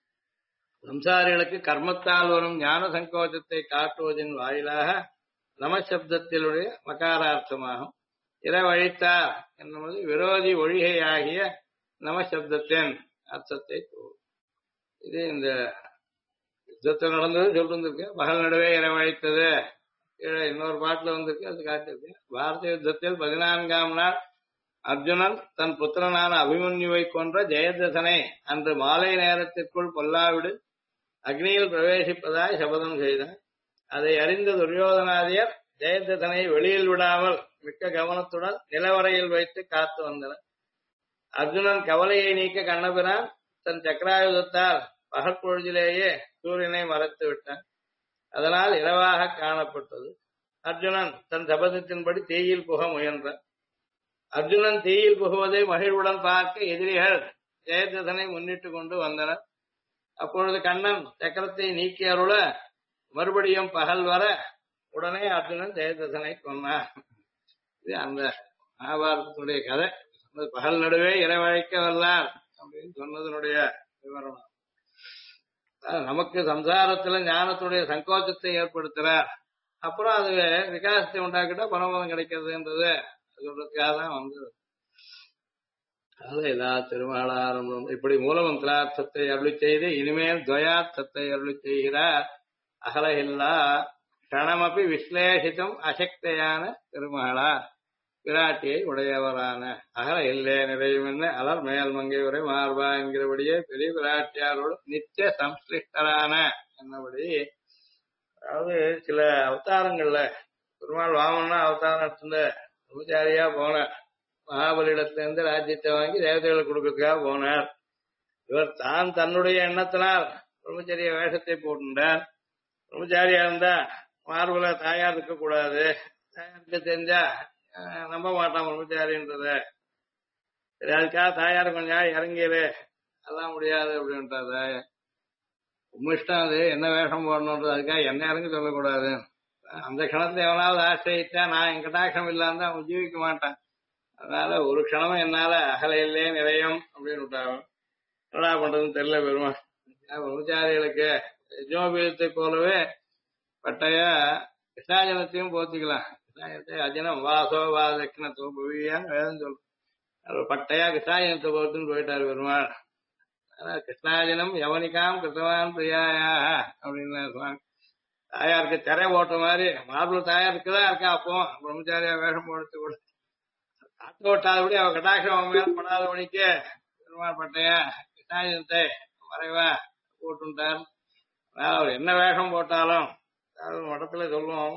சம்சாரிகளுக்கு கர்மத்தால் வரும் ஞான சங்கோச்சத்தை காட்டுவதன் வாயிலாக நமசப்தத்திலுடைய மகாரார்த்தமாகும். இரவழித்தார் என்னுவது விரோதி ஒழிகையாகிய நமசப்தத்தின் அர்த்தத்தை கூறும். இது இந்த யுத்தத்தில் நடந்தது சொல்லிருக்கு. பகல் நடுவே இரவழித்தது இன்னொரு பாட்டுல வந்திருக்கு, அது காட்டிருக்கு. பாரத யுத்தத்தில் 14ஆம் நாள் அர்ஜுனன் தன் புத்திரனான அபிமன்யுவை கொன்ற ஜெயத்ரதனை அன்று மாலை நேரத்திற்குள் கொல்லாவிடு அக்னியில் பிரவேசிப்பதாய் சபதம் செய்தார். அதை அறிந்த துரியோதனாதியர் ஜெயத்ரதனை வெளியில் விடாமல் மிக்க கவனத்துடன் நிலவரையில் வைத்து காத்து வந்தனர். அர்ஜுனன் கவலையை நீக்க கண்ணபிரான் தன் சக்கராயுதத்தால் பகற்பொழுதிலேயே சூரியனை மறைத்து விட்டான். அதனால் இரவாக காணப்பட்டது. அர்ஜுனன் தன் சபதத்தின்படி தீயில் புக முயன்றான். அர்ஜுனன் தீயில் புகுவதை மகிழ்வுடன் பார்க்க எதிரிகள் ஜெயத்ரதனை முன்னிட்டு கொண்டு வந்தனர். அப்பொழுது கண்ணன் சக்கரத்தை நீக்கி அருள மறுபடியும் பகல் வர உடனே அர்ஜுனன் ஜெயத்ரதனை கொன்னார். இது அந்த மகாபாரதத்துடைய கதை. பகல் நடுவே இரவழைக்க வல்லார் அப்படின்னு சொன்னதனுடைய விவரணம். நமக்கு சம்சாரத்துல ஞானத்துடைய சங்கோச்சத்தை ஏற்படுத்துறார். அப்புறம் அது விகாசத்தை உண்டாக்கிட்டா பரமபதம் கிடைக்கிறதுன்றது சொல்றதுக்காக தான் வந்தது. எல்லா திருமாளாரம் இப்படி மூலமந்திரார்த்தத்தை அருளி செய்து இனிமேல் துவயார்த்தத்தை அருளி செய்கிறார். அகலகில்லா கணமப்பி விஸ்லேஷித்தும் அசக்தையான திருமகளார் பிராட்டியை உடையவரான அகல இல்லே நிறையும் என்ன அலர் மேல் மங்கை உரை மார்பா என்கிறபடியே பெரிய பிராட்டியாரோடு நித்திய சம்ஸ்லிஷ்டரான என்னபடி. அதாவது சில அவதாரங்கள்ல பெருமாள் வாமனா அவதாரம் எடுத்துட்டு பிரம்மச்சாரியா போனார். மகாபலியிடத்திலிருந்து ராஜ்யத்தை வாங்கி தேவதைகளுக்கு கொடுக்கறதுக்காக போனார். இவர் தான் தன்னுடைய எண்ணத்தினால் பிரம்மச்சரிய வேஷத்தை போட்டுட்டார். பிரம்மச்சாரியா இருந்தா மார்புல தாயார் இருக்க கூடாது, தாயாருக்கு தெரிஞ்சா நம்ப மாட்டான் பிரம்மச்சாரின்றத. சரி அதுக்காக தாயார் கொஞ்ச நாள் இறங்கிடு, அதெல்லாம் முடியாது அப்படின்றாத. உண்மை இஷ்டம் அது, என்ன வேஷம் போடணுன்றது, அதுக்காக என்ன இறங்கி சொல்லக்கூடாது. அந்த க்ஷணத்துல எவனாவது ஆசிரியத்தா நான் என் கட்டாட்சம் இல்லாம அவன் ஜீவிக்க மாட்டான். அதனால ஒரு க்ஷணமும் என்னால அகல இல்லே நிறையம் அப்படின்னு விட்டாங்க. என்னடா பண்றதுன்னு தெரியல பெருமாள். பிரம்மச்சாரிகளுக்கு யஜ்னோபீதத்தை போலவே பட்டையா கிருஷ்ணாஜனத்தையும் போத்திக்கலாம். கிருஷ்ணாஜனத்தை அஜனம் வாசோ வா தட்சிணத்தோ புவியான்னு வேதம் சொல்லும். அது பட்டையா கிருஷ்ணாஜனத்தை போத்துன்னு போயிட்டாரு பெருமாள். கிருஷ்ணாஜனம் யவனிகாம் கிருத்தவான் பிரியாயா அப்படின்னு சுவாமி. தாயாருக்கு திரை போட்ட மாதிரி மார்புல தாயாருக்கு தான் இருக்கா. அப்போ பிரம்மச்சாரியா வேஷம் போடுறது கூட காத்து ஓட்டாதபடி அவ கட்டாட்சம் அவன் மேல படாதபடிக்கு பெருமாள் பட்டையா கிருஷ்ணாஜனத்தை மறைவா போட்டுட்டார். அவர் என்ன வேஷம் போட்டாலும் மடத்துல சொல்லுவோம்.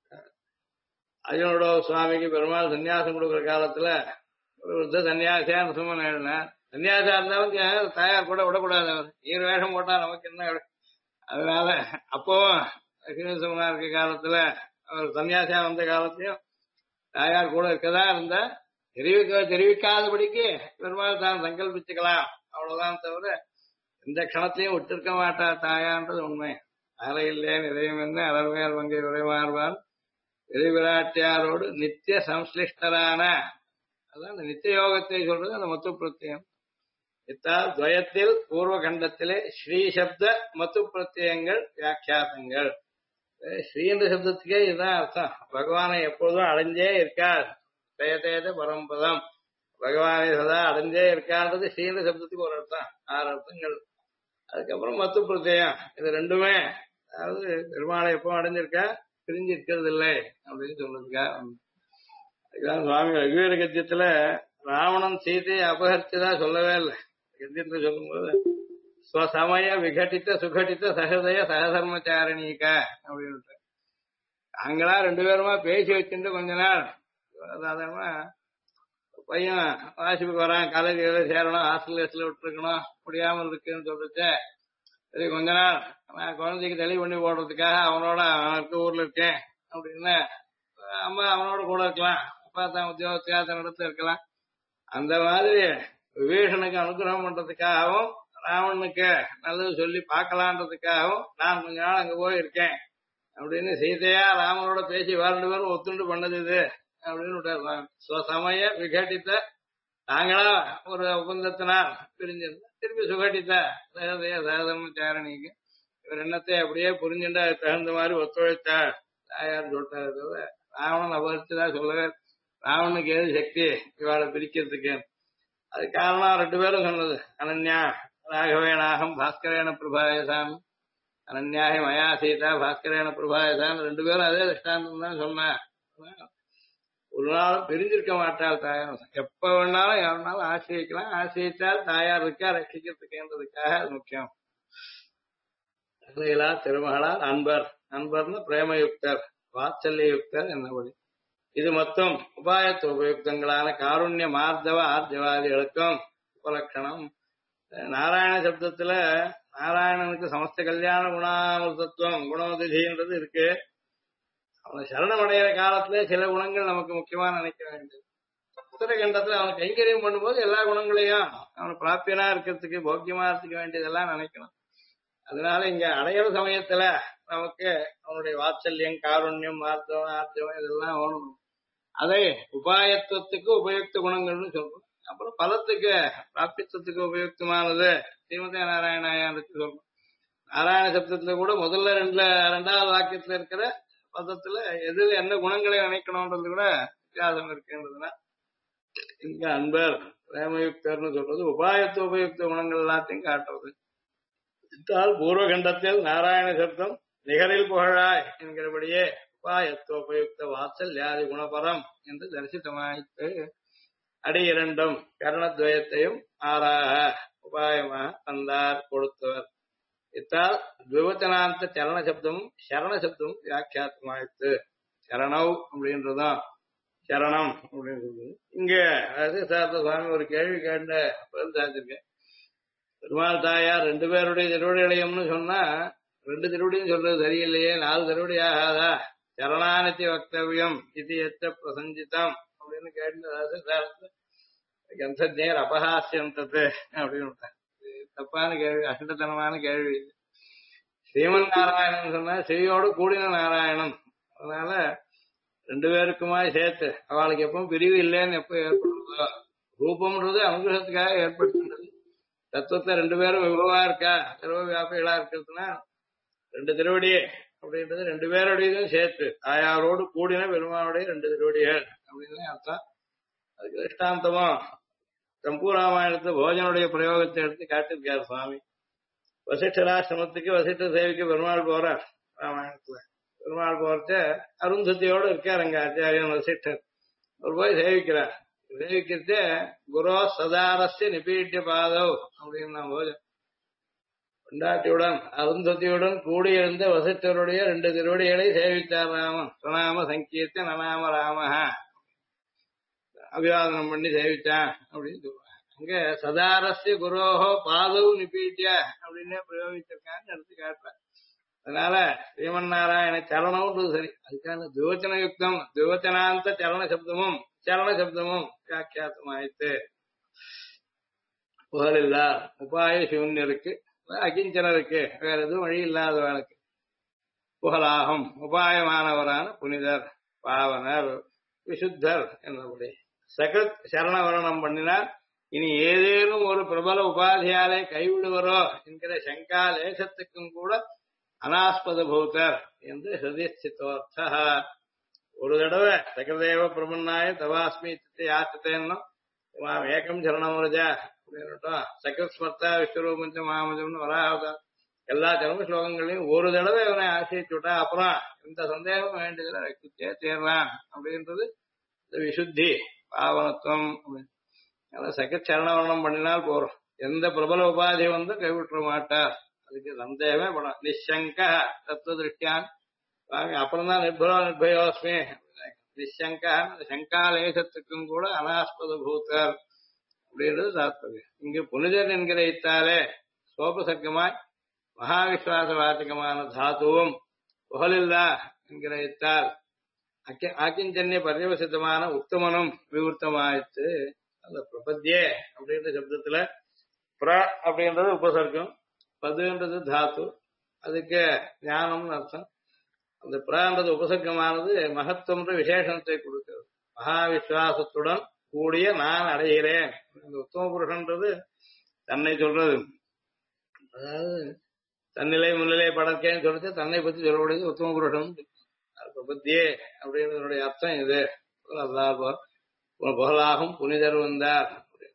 அர்ஜுனோட சுவாமிக்கு பெருமாள் சன்னியாசம் கொடுக்குற காலத்துல ஒரு விருத்த சன்னியாசியா சுமன் எழுதினார். சன்னியாசா இருந்தாலும் தாயார் கூட விடக்கூடாது. அவர் ஈர வேஷம் போட்டா நமக்கு என்ன. அதனால அப்பவும் லட்சுமணா இருக்க காலத்துல அவர் சன்னியாசியா வந்த காலத்தையும் தாயார் கூட இருக்கதான் இருந்தா தெரிவிக்காதபடிக்கு பெருமாள் தான் சங்கல்பிச்சுக்கலாம். அவ்வளவுதான் தவிர எந்த க்ஷணத்தையும் விட்டிருக்க மாட்டார் தாயான்றது உண்மை. அலையில்லே நிறையும் என்ன அலர்மையால் வங்கை உரைமாறுவான் விராட்டியாரோடு நித்திய சம்ஸ்லிஷ்டரான, அதான் அந்த நித்திய யோகத்தை சொல்றது அந்த மத்து பிரத்யம். இத்தால் துவயத்தில் பூர்வ கண்டத்திலே ஸ்ரீ சப்த மத்து பிரத்யங்கள் வியாக்கியாசங்கள். ஸ்ரீன்ற சப்தத்துக்கே இதுதான் அர்த்தம். பகவானை எப்போதும் அடைஞ்சே இருக்கார். தயதேத பரம்பதம், பகவானை சதா அடைஞ்சே இருக்கான்றது ஸ்ரீன்ற சப்தத்துக்கு ஒரு அர்த்தம். 6 அர்த்தங்கள். அதுக்கப்புறம் மத்து பிரத்யம், இது ரெண்டுமே அதாவது பெருமாளை எப்போ அடைஞ்சிருக்கா, பிரிஞ்சு இருக்கிறது இல்லை அப்படின்னு சொல்றதுக்கா. அதுதான் சுவாமி ரகுவீர கத்தியத்துல ராவணன் சீதையை அபகரிச்சுதான் சொல்லவே இல்லை. கத்தியத்துல சொல்லும்போது ஸ்வசமய விகட்டித்த சுகட்டித்த சகதய சகதர்மச்சாரணிக்க அப்படின்னு அங்களா 2 பேருமா பேசி வச்சுட்டு கொஞ்ச நாள் சாதாரணமா பையன் வாசிப்புக்கு வரான், காலேஜ் சேரணும், ஹாஸ்டல் விட்டுருக்கணும், முடியாமல் இருக்குன்னு சொல்லிட்டு சரி கொஞ்ச நாள் நான் குழந்தைக்கு தெளிவு பண்ணி போடுறதுக்காக அவனோட அவனுக்கு ஊர்ல இருக்கேன் அப்படின்னு அம்மா அவனோட கூட இருக்கலாம், அப்பா தான் உத்தியோகத்துக்காக இடத்துல இருக்கலாம். அந்த மாதிரி விபீஷனுக்கு அனுகிரகம் பண்றதுக்காகவும் ராவணனுக்கு நல்லது சொல்லி பார்க்கலான்றதுக்காகவும் நான் கொஞ்ச நாள் அங்க போய் இருக்கேன் அப்படின்னு சீதையா ராமனோட பேசி வேற 2 பேரும் ஒத்துண்டு பண்ணது இது அப்படின்னு சமய விகட்டித்த நாங்களா ஒரு ஒப்பந்தத்தினால் பிரிஞ்சிருந்தோம். திருப்பி சுகட்டித்த சகதைய சகதர்மச்சாரணிக்கு இவர் எண்ணத்தை அப்படியே புரிஞ்சுட்டு அது தகுந்த மாதிரி ஒத்துழைத்தார் தாயார் சொல்லிட்டாரு. ராவணன் அபகரிச்சுதான் சொல்லவே. ராவணனுக்கு ஏது சக்தி இவாளை பிரிக்கிறதுக்கு? அது காரணம் 2 பேரும் சொன்னது. அனன்யா ராகவேனாகம் பாஸ்கரேன பிரபாயசாமி, அனன்யாகி மயா சீதா பாஸ்கரேன பிரபாயசாமி 2 பேரும் அதே திஷ்டாந்தம் தான் சொன்னேன். ஒரு நாளும் பிரிஞ்சிருக்க மாட்டாள் தாயார். எப்ப வேணாலும் யாருனாலும் ஆசிரியிக்கலாம். ஆசிரியித்தால் தாயார் இருக்கா ரட்சிக்கிறதுக்குன்றதுக்காக அது முக்கியம். அகலையிலா திருமகளால் அன்பர், அன்பர்னு பிரேமயுக்தர் வாத்சல்யயுக்தர் என்னபடி. இது மொத்தம் உபாயத்து உபயுக்தங்களான காருண்ய மார்தவ ஆர்ஜவாதிகளுக்கும் உபலட்சணம். நாராயண சப்தத்துல நாராயணனுக்கு சமஸ்த கல்யாண குணாமிருதத்துவம் குணோதிதின்றது இருக்கு. அவனை சரணம் அடைகிற காலத்துல சில குணங்கள் நமக்கு முக்கியமா நினைக்க வேண்டியது. உத்தரகண்டத்துல அவன் கைங்கரியம் பண்ணும்போது எல்லா குணங்களையும் அவனை பிராப்தியனா இருக்கிறதுக்கு போக்கியமா இருக்க வேண்டியதெல்லாம் நினைக்கணும். அதனால இங்க அடையிற சமயத்துல நமக்கு அவனுடைய வாத்சல்யம் காருண்யம் மார்த்தவம் ஆர்ஜவம் இதெல்லாம் வேணும். அதை உபாயத்துவத்துக்கு உபயுக்த குணங்கள்னு சொல்றோம். அப்புறம் பலத்துக்கு பிராப்தித்துவத்துக்கு உபயுக்தமானது ஸ்ரீமதே நாராயணாயான்னு சொல்றோம். நாராயண சப்தத்துல கூட முதல்ல 2வது வாக்கியத்துல இருக்கிற பதத்துல எதுல என்ன குணங்களை நினைக்கணும்ன்றது கூட வித்தியாசம் இருக்குன்றதுனா இங்க அன்பர் பிரேமயுக்தர்னு சொல்றது உபாயத்து உபயுக்த குணங்கள் எல்லாத்தையும் காட்டுறது. பூர்வகண்டத்தில் நாராயண சப்தம் நிகரில் புகழாய் என்கிறபடியே உபாயத்து உபயுக்த வாத்சல்யாதி குணபரம் என்று தரிசித்தமாய்த்து அடி 2 கரணத்வயத்தையும் ஆறாக உபாயமாக தந்தார் கொடுத்தவர். இத்தால் விவச்சனாந்த சரண சப்தமும் சரண சப்தமும் வியாக்கியாத்தமாயிட்டு சரணவ் அப்படின்றதும் சரணம் அப்படின்னு சொல்றது. இங்க சார்ந்த சுவாமி ஒரு கேள்வி கேட்ட சாதிச்சிருக்கேன். பெருமாள் தாயார் 2 பேருடைய திருவடிகளையும்னு சொன்னா 2 திருவடியும் சொல்றது சரியில்லையே, 4 திருவடி ஆகாதா? சரணாநிதி வக்தவியம் இது எத்த பிரசஞ்சிதம் அப்படின்னு கேட்டு கந்தஜேர் அபஹாசியந்தது அப்படின்னு விட்டார். இது தப்பான கேள்வி, அசண்டத்தனமான கேள்வி. ஸ்ரீமன் நாராயணன் சொன்னா ஸ்ரீயோடு கூடின நாராயணன். அதனால ரெண்டு பேருக்குமாய் சேர்த்து அவளுக்கு எப்பவும் பிரிவு இல்லைன்னு எப்ப ஏற்படுறதோ, ரூபம்ன்றது அனுகிரகத்துக்காக ஏற்படுத்துறது. தத்துவத்தை ரெண்டு பேரும் விபவா இருக்கா, சர்வ வியாபிகளா இருக்கிறதுனா ரெண்டு திருவடி அப்படின்றது ரெண்டு பேருடையதும் சேர்த்து தாயாரோடு கூடின பெருமானுடைய ரெண்டு திருவடிகள் அப்படின்னு அர்த்தம். அதுக்கு திருஷ்டாந்தமா சம்பூராமாயணத்துல போஜனுடைய பிரயோகத்தை எடுத்து காட்டிருக்காரு சுவாமி. வசிஷ்டராசிரமத்துக்கு வசிஷ்ட சேவிக்கு பெருமாள் போறார். ராமாயணத்துல பெருமாள் போறச்ச அருந்ததியோடு இருக்கார் அங்க ஆச்சாரியன் வசிஷ்டர். அவர் போய் சேவிக்கிறார். சேவிக்கிறத குரு சதாரஸ்ய நிபீட்டிய பாதவ் அப்படின்னு போஜன் பொண்டாட்டியுடன் அருந்ததியுடன் கூடியிருந்த வசிஷ்டருடைய ரெண்டு திருவடிகளை சேவித்தார் ராமன். சுனாம சங்கீர்த்த நனாம ராமஹ அபிவாதனம் பண்ணி சேவிச்சான் அப்படின்னு சொல்லுவாங்க. அங்க சதாரஸ்ய குரோஹோ பாதவ் நிபீட்டிய அப்படின்னு பிரயோகிச்சிருக்கான்னு எடுத்து காட்டுறேன். அதனால ஸ்ரீமன் நாராயண சரணம்ன்றது சரி. அதுக்கான துவச்சன யுக்தம் துவச்சனாந்த சரண சப்தமும் வியாக்கியாத்தமாயிட்டு. புகழில்லா உபாய சிவன்யருக்கு அகிஞ்சனருக்கு வேற எதுவும் வழி இல்லாதவனுக்கு புகழாகும் உபாயமானவரான புனிதர் பாவனர் விசுத்தர் என்பபடி சகத் சரணவரணம் பண்ணினார். இனி ஏதேனும் ஒரு பிரபல உபாதியாலே கைவிடுவரோ என்கிற சங்கா லேசத்துக்கும் கூட அனாஸ்பத பூதர் என்று ஹிருதயஸ்திதோர்த்த. ஒரு தடவை சகதேவ பிரமன்னாய தவாஸ்மி யாத்திரத்தேன்னும் ஏகம் சரணமுரஜா அப்படின்னுட்டோம். சகத் ஸ்மர்த்தா விஸ்வரூபஞ்ச மாமஜம்னு வராத எல்லா ஜன்ம ஸ்லோகங்களையும் ஒரு தடவை அவனை ஆசிரிச்சு விட்டா அப்புறம் இந்த சந்தேகம் வேண்டியதுல ரக்கிச்சே தேர்றான் அப்படின்றது இந்த விசுத்தி பாவனத்துவம். சகத் சரணவரணம் பண்ணினால் போறோம். எந்த பிரபல உபாதி வந்து கைவிட்டுற மாட்டார். அதுக்கு சந்தேகமே படம். நிஷங்க தத்துவ திருஷ்டியான் அப்புறம் தான் நிர்பயோஸ்மி நிஷங்க சங்காலேசத்துக்கும் கூட அனாஸ்பத பூத்தர் அப்படின்றது தாத்பரியம். இங்கு புனிதர் என்கிற இத்தாலே சோபசர்க்கமாய் மகாவிஸ்வாச வாச்சகமான தாத்துவும் புகழில்லா என்கிற இத்தால் ஆக்கிஞ்சன்ய பர்யவசித்தமான உத்தமனும் விவருத்தமாயிற்று. அந்த பிரபத்தியே அப்படின்ற சப்தத்துல பிர அப்படின்றது உபசர்க்கம், பதுன்றது தாத்து, அதுக்கு ஞானம்னு அர்த்தம். அந்த பிரான்றது உபசர்க்கமானது மகத்துவன்ற விசேஷத்தை கொடுக்கிறது. மகாவிஸ்வாசத்துடன் கூடிய நான் அடைகிறேன். இந்த உத்தம புருஷன்றது தன்னை சொல்றது. அதாவது தன்னிலை முன்னிலை படற்கேன்னு சொல்லிட்டு தன்னை பத்தி சொல்லக்கூடியது உத்தம புருஷன். பிரபத்தியே அப்படின்றதுடைய அர்த்தம் இது. புகழாகும் புனிதர் வந்தார்.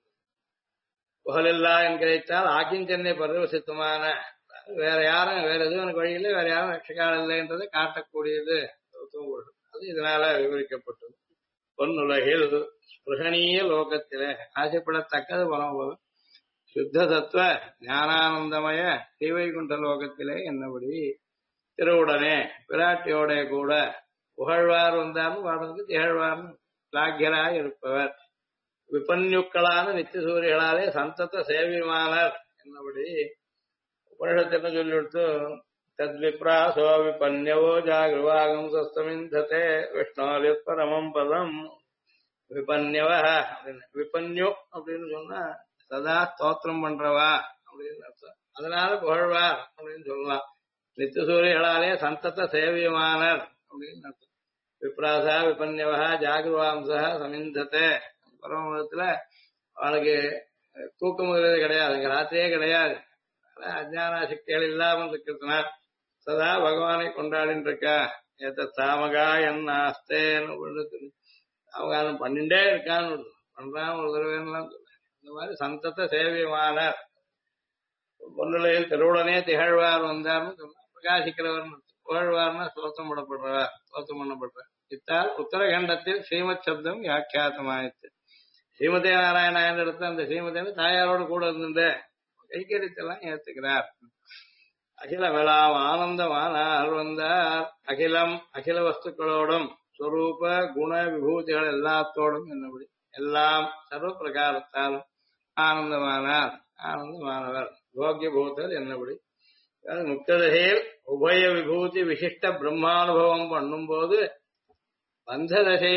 புகழில்லா என்கிறால் ஆக்கிஞ்சன்னை பரவசித்தமான வேற யாரும் வேற எதுவும் எனக்கு வழியில் வேற யாரும் ரட்சகால் இல்லைன்றதை காட்டக்கூடியது அது இதனால விவரிக்கப்பட்டது. பொன்னுலகில் ஸ்பிருகணீய லோகத்திலே ஆசைப்படத்தக்கது பரமபதம் சுத்த தத்துவ ஞானானந்தமய ஸ்ரீவைகுண்ட லோகத்திலே என்னபடி திருவுடனே பிராட்டியோட கூட புகழ்வார் வந்தாலும் வாழ்றதுக்கு திகழ்வார்னு லாக்கியராய் இருப்பவர் விபன்யுக்களான நித்திய சூரியர்களாலே சந்தத சேவிமானர் என்னபடி உபனிஷத்து சொல்லிவிடுத்து தத்விப்ராசோ விபன்யவோ ஜாகிருவாகம் சஸ்தமிந்ததே விஷ்ணோலித் பரமம் பதம் விபன்யவ விபன்யு அப்படின்னு சொன்னா சதா ஸ்தோத்திரம் பண்றவா அப்படின்னு அர்த்தம். அதனால புகழ்வார் அப்படின்னு சொல்லலாம். நித்திய சூரியர்களாலே சந்தத சேவியமானர் அப்படின்னு அர்த்தம். விப்ராசா விபன்யவா ஜாகிருவாம்சா சமிந்ததே பரமபதத்துல அவனுக்கு தூக்கம் கிடையாது, அங்க ராத்திரியே கிடையாது. அஜான சக்திகள் இல்லாமல் இருக்கிறதுனால சதா பகவானை கொண்டாடின்னு இருக்கா. ஏத்த தாமகா என்ன ஆஸ்தேன்னு அவகாரம் பண்ணிட்டே இருக்கான்னு பண்றான் ஒரு தடவைலாம் சொல்ல. இந்த மாதிரி சந்தத சேவியமானார் பொன்னுலையில் திருவுடனே திகழ்வார் வந்தார்னு சொன்னா பிரகாசிக்கிறவர் புகழ்வார்னா சோத்தம் பண்ணப்படுறவர் சோத்தம் பண்ணப்படுற இத்தால் உத்தரகண்டத்தில் ஸ்ரீமத் சப்தம் வியாக்கியாத்தமாயிற்று. ஸ்ரீமதே நாராயணன் இடத்துல அந்த ஸ்ரீமதேன்னு தாயாரோடு கூட இருந்துட்டு கைக்கரித்தெல்லாம் ஏத்துக்கிறார். அகில விழாம் ஆனந்தமானார் வந்தார். அகிலம் அகில வஸ்துக்களோடும் ஸ்வரூப குண விபூதிகள் எல்லாத்தோடும் என்னபடி எல்லாம் சர்வ பிரகாரத்தாலும் ஆனந்தமானார் ஆனந்தமானவர் போக்கிய பூத்தர் என்னபடி முக்ததசையில் உபய விபூதி விசிஷ்ட பிரம்மானுபவம் பண்ணும் போது பந்த தசையில்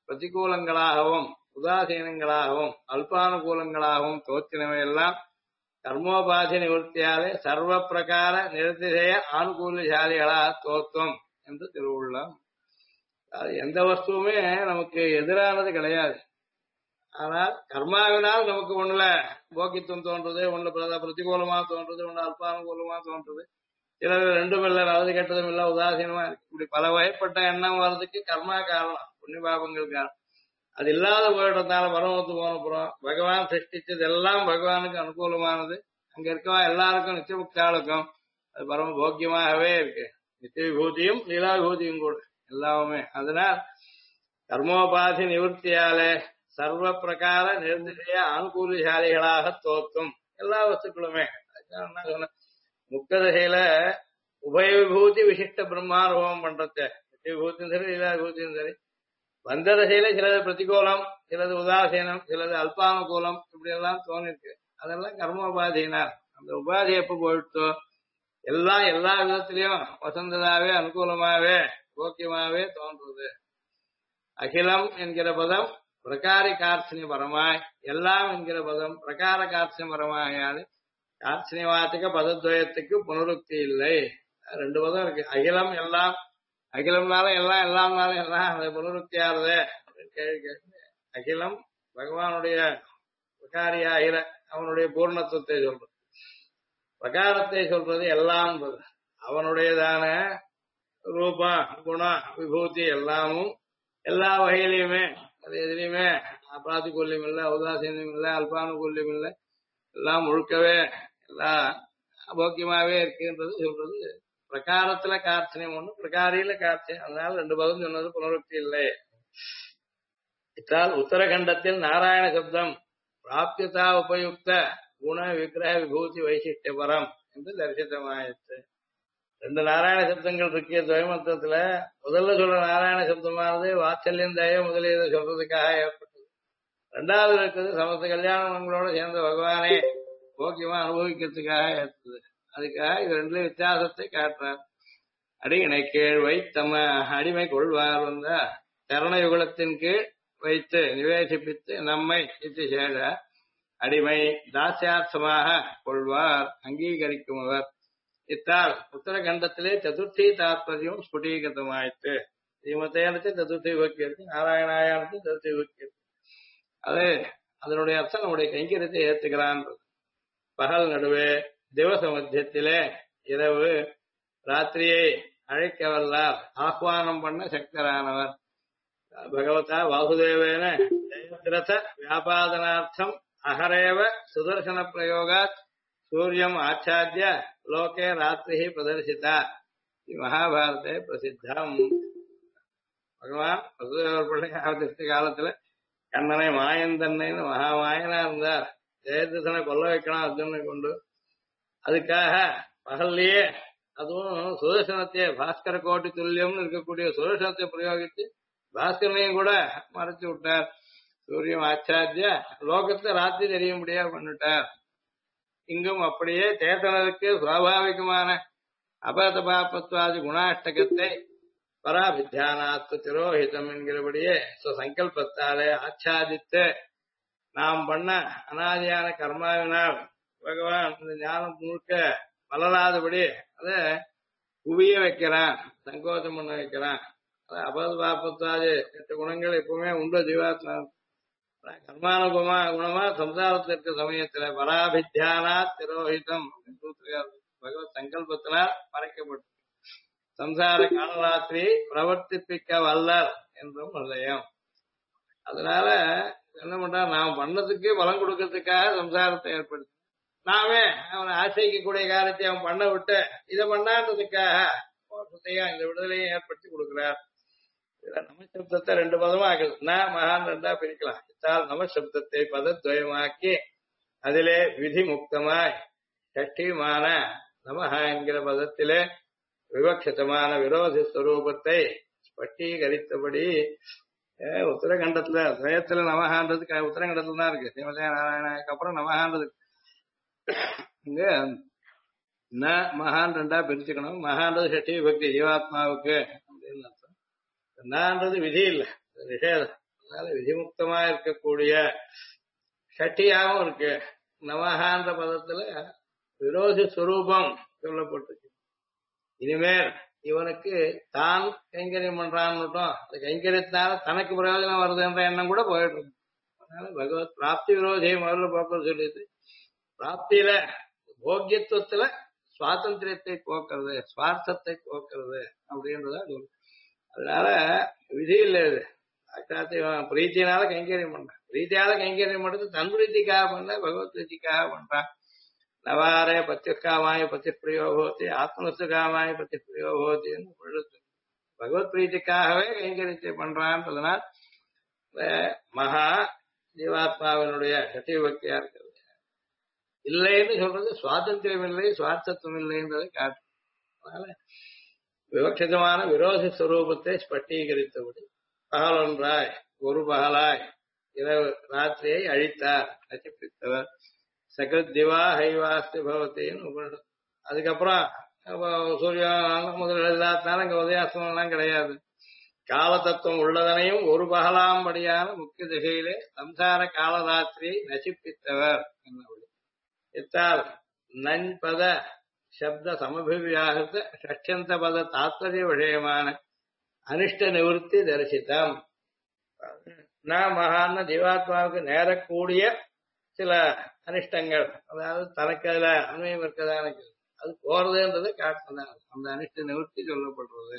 பிரதிகூலங்களாகவும் உதாசீனங்களாகவும் அல்பானுகூலங்களாகவும் தோற்றினவையெல்லாம் கர்மோபாதி நிவர்த்தியாலே சர்வ பிரகார நிர்திசய ஆனுகூலசாலிகளா தோற்றம் என்று திருவுள்ளம். அது எந்த வஸ்துவுமே நமக்கு எதிரானது கிடையாது. ஆனால் கர்மாவினால் நமக்கு ஒண்ணுல போக்கித்துவம் தோன்றது, ஒண்ணுல பிரதிகூலமா தோன்றது, ஒண்ணு அல்பானுகூலமா தோன்றது, சிலது ரெண்டும் இல்லை, நல்லது கெட்டதும் இல்லை, உதாசீனமா இருக்கு. இப்படி பல வகைப்பட்ட எண்ணம் வர்றதுக்கு கர்மா காரணம், புண்ணிய பாபங்கள் காரணம். அது இல்லாத போயிட்டதால பரமத்து போன புறம் பகவான் சிருஷ்டிச்சது எல்லாம் பகவானுக்கு அனுகூலமானது. அங்க இருக்கவா எல்லாருக்கும் நித்திய முக்தாளுக்கும் அது பரம போக்கியமாகவே இருக்கு. நித்திய விபூதியும் லீலா விபூதியும் கூட எல்லாமே. அதனால் கர்மோபாதி நிவர்த்தியாலே சர்வ பிரகார நிர்திசய அனுகூலசாலிகளாக தோற்றும் எல்லா வஸ்துக்களுமே. என்ன சொன்ன முக்த திசையில உபய விபூதி விசிஷ்ட பிரம்மானுபவம் பண்றது, நித்திய விபூதியும் சரி லீலா விபூதியும் சரி. வந்த திசையில சிலது பிரதிகூலம், சிலது உதாசீனம், சிலது அல்பானுகூலம், இப்படி எல்லாம் தோணிருக்கு. அதெல்லாம் கர்மோபாதியினால். அந்த உபாதி எப்ப போயிட்டோ எல்லாம் எல்லா விதத்திலையும் வசந்ததாவே அனுகூலமாவே போக்கியமாவே தோன்றுது. அகிலம் என்கிற பதம் பிரகாரி கார்த்தினி பரமாய், எல்லாம் என்கிற பதம் பிரகார கார்த்தினி பரமாயாது. கார்த்தினிவாத்திக பதத்வயத்துக்கு புனருக்தி இல்லை. ரெண்டு பதம் இருக்கு. அகிலம் எல்லாம், அகிலம்னால எல்லாம், எல்லாம்னாலும் எல்லாம், அது புனருக்தியாருது அப்படின்னு கேள்வி கேட்டு, அகிலம் பகவானுடைய பிரகாரியாகிற அவனுடைய பூர்ணத்துவத்தை சொல்றது, பிரகாரத்தை சொல்றது எல்லாம் அவனுடையதான ரூபம் குணம் விபூதி எல்லாமும் எல்லா வகையிலையுமே, அது எதுலையுமே பிராதிகூல்யம் இல்லை, உதாசீனம் இல்லை, அல்பானுகூல்யம் இல்லை, எல்லாம் முழுக்கவே எல்லாம் போக்கியமாவே இருக்குன்றது சொல்றது. பிரகாரத்துல கார்த்தியம் ஒண்ணு, பிரகாரியில கார்த்தியம். அதனால ரெண்டு பதம் சொன்னது புனருக்தி இல்லை. இத்தால் உத்தரகண்டத்தில் நாராயண சப்தம் பிராப்தியதா உபயுக்த குண விக்கிரக விபூதி வைசிஷ்ட பரம் என்று தரிசித்தமாயிற்று. ரெண்டு நாராயண சப்தங்கள் இருக்கிய துவயமந்திரத்துல முதல்ல சொல்ற நாராயண சப்தமானது வாத்சல்யம் தய முதலியதை சொல்றதுக்காக ஏற்பட்டது. ரெண்டாவது இருக்கிறது சமஸ்த கல்யாணங்களோட சேர்ந்த பகவானே போக்கியமா அனுபவிக்கிறதுக்காக ஏற்பட்டது. அதுக்காக இது ரெண்டுல வித்தியாசத்தை காட்டுறார். அடியினை கீழ் வைத்தம அடிமை கொள்வார் வந்த சரண யுகலத்தின் கீழ் வைத்து நிவேசிப்பித்து நம்மை இட்டு சேர அடிமை தாசியார்த்தமாக கொள்வார், அங்கீகரிக்கும் அவர். இத்தால் உத்தரகண்டத்திலே சதுர்த்தி தாத்பரியம் ஸ்புடீகிருத்தமாயிற்று. ஸ்ரீமத்தையானது சதுர்த்தி விபக்தி இருக்கு, நாராயணாயானது சதுர்த்தி விபக்தி இருக்கு. அது அதனுடைய அர்த்தம் நம்முடைய கைங்கரியத்தை ஏத்துக்கிறான். பகல் நடுவே திவச மத்தியத்திலே இரவு ராத்திரியை அழைக்க வல்லார், ஆஹ்வானம் பண்ண சக்தரானவர். பகவதா வாசுதேவேன ஜெயத்ரத வியாபாதனார்த்தம் அகரேவ சுதர்சன பிரயோகாத் சூரியம் ஆச்சாரிய லோகே ராத்திரி பிரதர்சிதா மகாபாரதே பிரசித்தம். பகவான் வசுதேவர் பிள்ளை அவதரித்த காலத்துல கண்ணனை மாயன் தன்னைன்னு மகாமாயனா இருந்தார். ஜெயத்ரதனை கொல்ல வைக்கலாம் அர்ஜுனனை கொண்டு. அதுக்காக பகல்லையே அதுவும் சுதர்சனத்தை பாஸ்கர கோட்டி துல்லியம்னு இருக்கக்கூடிய சுதர்சனத்தை பிரயோகித்து பாஸ்கரனையும் கூட மறைச்சு விட்டார். சூரியம் ஆச்சாரிய லோகத்துல ராத்திரி தெரியும்படியா பண்ணிட்டார். இங்கும் அப்படியே சேத்தனருக்கு சுவாபாவிகமான அபதபாபத்வாதி குணாஷ்டகத்தை பராபித்தியானாத்து திரோஹிதம் என்கிறபடியே சங்கல்பத்தாலே ஆச்சாதித்து நாம் பண்ண அனாதியான கர்மாவினால் பகவான் இந்த ஞானம் முழுக்க வளராதபடி அதை குவிய வைக்கிறான், சங்கோச்சம் பண்ண வைக்கிறான். அபதபாபத்வாதி 8 குணங்கள் எப்பவுமே உண்டு ஜீவாத்மா. கர்மானுகுமா குணமா சம்சாரத்தில் இருக்க சமயத்துல பராபித்தியானா திரோஹிதம் பகவத் சங்கல்பத்தினால் மறைக்கப்பட்டு சம்சார காலராத்திரி பிரவர்த்திப்பிக்க வல்லர் என்றும் ஹதயம். அதனால என்ன பண்றா, நாம் பண்ணதுக்கு பலம் கொடுக்கறதுக்காக சம்சாரத்தை ஏற்படுத்தி நாமே அவனை ஆசைக்கக்கூடிய காரியத்தை அவன் பண்ண விட்டு இதை பண்ணான்றதுக்காக இந்த விடுதலையை ஏற்படுத்தி கொடுக்கிறார். நமசப்தத்தை 2 பதமா ஆகுது. மகான் 2ஆ பிரிக்கலாம். இத்தால் நமசப்தத்தை பதத்வயமாக்கி அதிலே விதி முக்தமாய் ஷஷ்டிமான நமஹ என்கிற பதத்திலே விவக்ஷிதமான விரோதி ஸ்வரூபத்தை ஸ்பஷ்டீகரித்தபடி உத்தரகண்டத்துல துவயத்துல நமகான்றது உத்தரகண்டத்துல தான் இருக்கு. ஸ்ரீமதே நாராயணனுக்கு அப்புறம் நமகான்றது இங்க மகான் 2ஆ பிரிச்சுக்கணும். மகான்றது ஷஷ்டி விபக்தி ஜீவாத்மாவுக்கு அப்படின்னு அர்த்தம். நான்றது விதி இல்லை, நிஷேதம். அதனால விதிமுக்தமா இருக்கக்கூடிய ஷட்டியாவும் இருக்கு. நமஹான்ற பதத்துல விரோதி ஸ்வரூபம் சொல்லப்பட்டிருக்கு. இனிமேல் இவனுக்கு தான் கைங்கரியம் பண்றான்னு அந்த கைங்கரியத்தினால தனக்கு பிரயோஜனம் வருதுன்ற எண்ணம் கூட போயிட்டு இருக்கு. அதனால பகவத் பிராப்தி விரோதியை முதல்ல பார்ப்பது சொல்லிட்டு பிராப்தியில போக்கியத்துவத்துல சுவாதந்திரியத்தை போக்குறது, சுவார்த்தத்தை போக்குறது அப்படின்றத சொல்லு. அதனால விதி இல்லை இது. பிரீத்தினால கைங்கரியம் பண்றான். பிரீத்தியால கைங்கரியம் பண்றது தன் பிரீத்திக்காக பண்ண, பகவத் பிரீத்திக்காக பண்றான். நவாரே பத்தியக்காமாய பத்திப்பிரியோ போதி, ஆத்மசுகாமாய பத்திப்பிரியோ போதின்னு பகவத் பிரீத்திக்காகவே கைங்கரியத்தை பண்றான்றதுனால் மகா ஜீவாத்மாவினுடைய சத்திய பக்தியா இருக்கிறது. இல்லைன்னு சொல்றது சுவாதந்திரம் இல்லை, சுவார்த்தத்துவம் இல்லைன்றதை காட்டும். அதனால விவக்ஷிதமான விரோத ஸ்வரூபத்தை ஸ்பட்டீகரித்தபடி பகலொன்றாய் ஒரு பகலாய் இரவு ராத்திரியை அழித்தார், நசிப்பித்தவர். சகத் திவா ஹைவாஸ்தி பவத்தின்னு உபனிஷத். அதுக்கப்புறம் சூரியன் முதல் எல்லாத்தினாலும் இங்க உதயாஸ்தமம் எல்லாம் கிடையாது. கால தத்துவம் உள்ளதனையும் ஒரு பகலாம்படியான முக்கிய திசையிலே சம்சார காலராத்திரியை நசிப்பித்தவர் என்னபடி இத்தால் நன்பத சப்த சமபிவியாகிருத்த ஷட்சந்த பத தாத்பரிய விஷயமான அனிஷ்ட நிவர்த்தி தரிசித்தம். மகான ஜீவாத்மாவுக்கு நேரக்கூடிய சில அனிஷ்டங்கள், அதாவது தனக்கு அதுல அன்வயம் இருக்கதான அது போறதுன்றது காட்டுதான் அந்த அனிஷ்ட நிவர்த்தி சொல்லப்படுறது.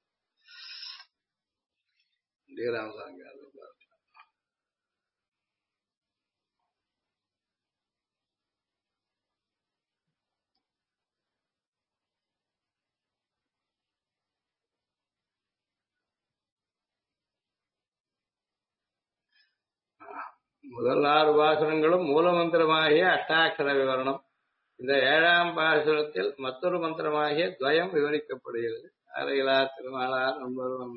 முதல் 6 பாசுரங்களும் மூலமந்திரமாகிய அஷ்டாட்சர விவரணம். இந்த 7ஆம் பாசுரத்தில் மற்றொரு மந்திரமாகிய துவயம் விவரிக்கப்படுகிறது. அகலையிலா திருமகளார் நண்பரும்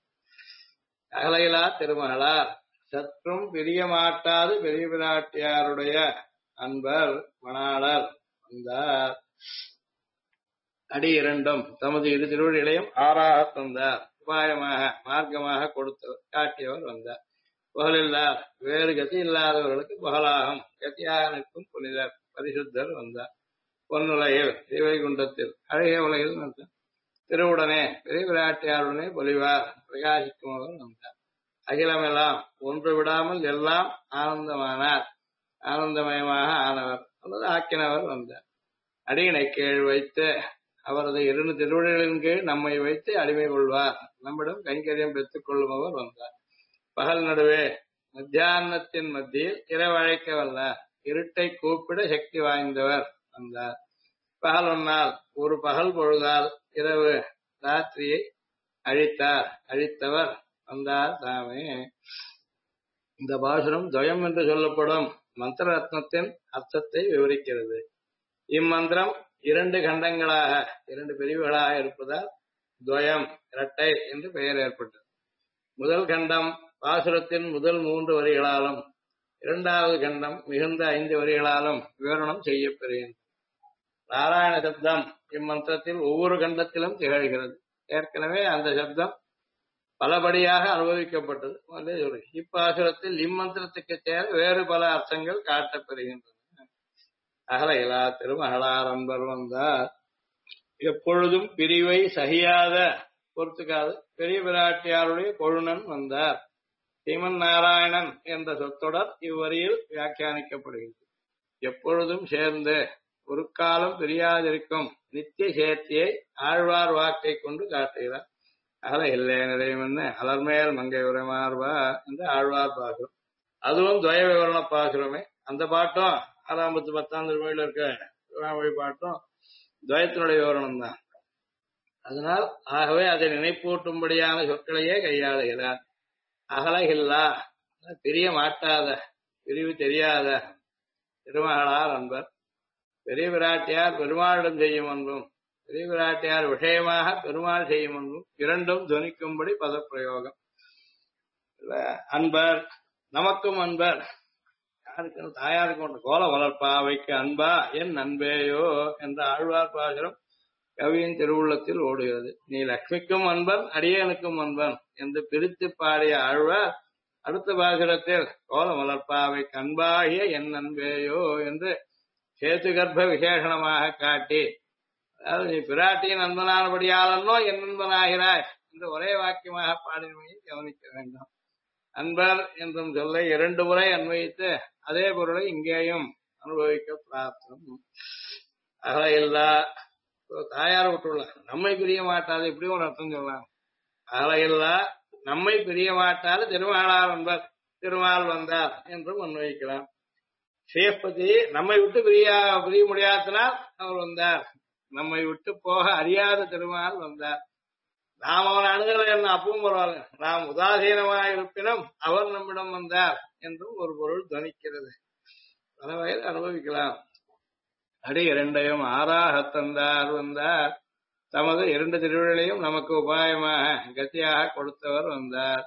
அகலையிலா திருமகளார் சற்றும் பிரியமாட்டாது பெரிய பிராட்டியாருடைய அன்பர் மணாளர் வந்தார். அடி 2 தமது இரு திருவடிகளையும் 6ஆக தந்தார். உபாயமாக மார்க்கமாக கொடுத்தவர் காட்டியவர் வந்தார். புகழில்லார் வேறு கதி இல்லாதவர்களுக்கு புகழாகும் கத்தியாக நிற்கும் புனிதர் பரிசுத்தர் வந்தார். பொன்னுலகில் ஸ்ரீவைகுண்டத்தில் அழகிய உலகில் திருவுடனே பெரிய விராட்டியாருடனே பொலிவார் பிரகாசிக்குமவர் வந்தார். அகிலமெல்லாம் ஒன்று விடாமல் எல்லாம் ஆனந்தமானார், ஆனந்தமயமாக ஆனவர் அல்லது ஆக்கினவர் வந்தார். அடியினை கீழ் வைத்து அவரது 2 திருவடிகளின் கீழ் நம்மை வைத்து அடிமை கொள்வார், நம்மிடம் கைங்கரியம் பெற்றுக் கொள்ளுமவர் வந்தார். பகல் நடுவே மத்தியானத்தின் மத்தியில் இரவழைக்க வல்லார், இருட்டை கூப்பிட சக்தி வாய்ந்தவர் வந்தார். பகல் ஒன்னால் ஒரு பகல் பொழுதால் இரவு ராத்திரியை அழித்தார், அழித்தவர் வந்தார் தாமே. இந்த பாசுரம் துவயம் என்று சொல்லப்படும் மந்திர ரத்னத்தின் அர்த்தத்தை விவரிக்கிறது. இம்மந்திரம் 2 கண்டங்களாக 2 பிரிவுகளாக இருப்பதால் துவயம் இரட்டை என்று பெயர் ஏற்பட்டது. முதல் கண்டம் பாசுரத்தின் முதல் 3 வரிகளாலும், 2வது கண்டம் மிகுந்த 5 வரிகளாலும் விவரணம் செய்யப்பெறுகின்றது. நாராயண சப்தம் இம்மந்திரத்தில் ஒவ்வொரு கண்டத்திலும் திகழ்கிறது. ஏற்கனவே அந்த சப்தம் பலபடியாக அனுபவிக்கப்பட்டது. இப்பாசுரத்தில் இம்மந்திரத்துக்கு சேர வேறு பல அர்த்தங்கள் காட்டப்பெறுகின்றன. அகலையிலா திருமகளார் அன்பர் வந்தார். எப்பொழுதும் பிரிவை சகியாத பொறுத்துக்காது பெரிய பிராட்டியாருடைய கொழுநன் வந்தார். ஸ்ரீமன் நாராயணன் என்ற சொற்றொடர் இவ்வரியில் வியாக்கியானிக்கப்படுகிறது. எப்பொழுதும் சேர்ந்து ஒரு காலம் பிரியாதிருக்கும் நித்திய சேர்த்தியை ஆழ்வார் வாக்கை கொண்டு காட்டுகிறார். அகல இல்லை நிறைய அலர்மேல் மங்கை உரைமார்வா என்று ஆழ்வார் பாசுரம். அதுவும் துவய விவரண பாசுரமே. அந்த பாட்டும் 6ஆம் 10ஆம் திருமொழியில் இருக்க திருவாமொழி பாட்டும் துவயத்தினுடைய விவரணம் தான். அதனால் ஆகவே அதை நினைப்பூட்டும்படியான சொற்களையே கையாளுகிறார். அகலகில்லா பிரிய மாட்டாத, பிரிவு தெரியாத திருமகளார் அன்பர். பெரிய பிராட்டியார் பெருமாளிடம் செய்யும் அன்பும், பெரிய பிராட்டியார் விஷயமாக பெருமாள் செய்யும் அன்பும் இரண்டும் துவனிக்கும்படி பதப்பிரயோகம். அன்பர் நமக்கும் அன்பர், யாருக்கு தாயாருக்கு ஒன்று கோல வளர்ப்பாவைக்கு அன்பா என் அன்பேயோ என்ற ஆழ்வார் பாசுரம் கவியின் திருவுள்ளத்தில் ஓடுகிறது. நீ லட்சுமிக்கும் அன்பன் அடியனுக்கும் அன்பன் என்று பிரித்து பாடிய ஆழ்வார் அடுத்த பாசுரத்தில் கோல மலர்ப்பாவை கண்பாகிய என் அன்பேயோ என்று சேத்து கர்ப்ப விசேஷணமாக காட்டி, அதாவது நீ பிராட்டியின் நண்பனானபடியாலன்னோ என் நண்பனாகிறாய் என்று ஒரே வாக்கியமாக பாடினமையை கவனிக்க வேண்டும். அன்பர் என்றும் சொல்ல 2 முறை அன்வயித்து அதே பொருளை இங்கேயும் அனுபவிக்க பிரார்த்தம். அகலையில்லா தாயார் விட்டுள்ள நம்மை பிரிய மாட்டாது இப்படி ஒரு அர்த்தம் சொல்லலாம். அகலையில்லா நம்மை பிரிய மாட்டாது திருமாளார் என்பர் திருமால் வந்தார் என்றும் அன்வயிக்கலாம். ஸ்ரீபதி நம்மை விட்டு பிரிய முடியாதனால் அவர் வந்தார், நம்மை விட்டு போக அறியாத திருமால் வந்தார். நாம் அவன் அணுகலை என்ன அப்பவும் பரவாயில்ல, நாம் உதாசீனமாக இருப்பினும் அவர் நம்மிடம் வந்தார் என்றும் ஒரு பொருள் துவனிக்கிறது. பல வகையில் அனுபவிக்கலாம். அடி 2ஐயும் ஆறாக தந்தார் வந்தார், தமது 2 திருவிழையும் நமக்கு உபாயமாக கத்தியாக கொடுத்தவர் வந்தார்.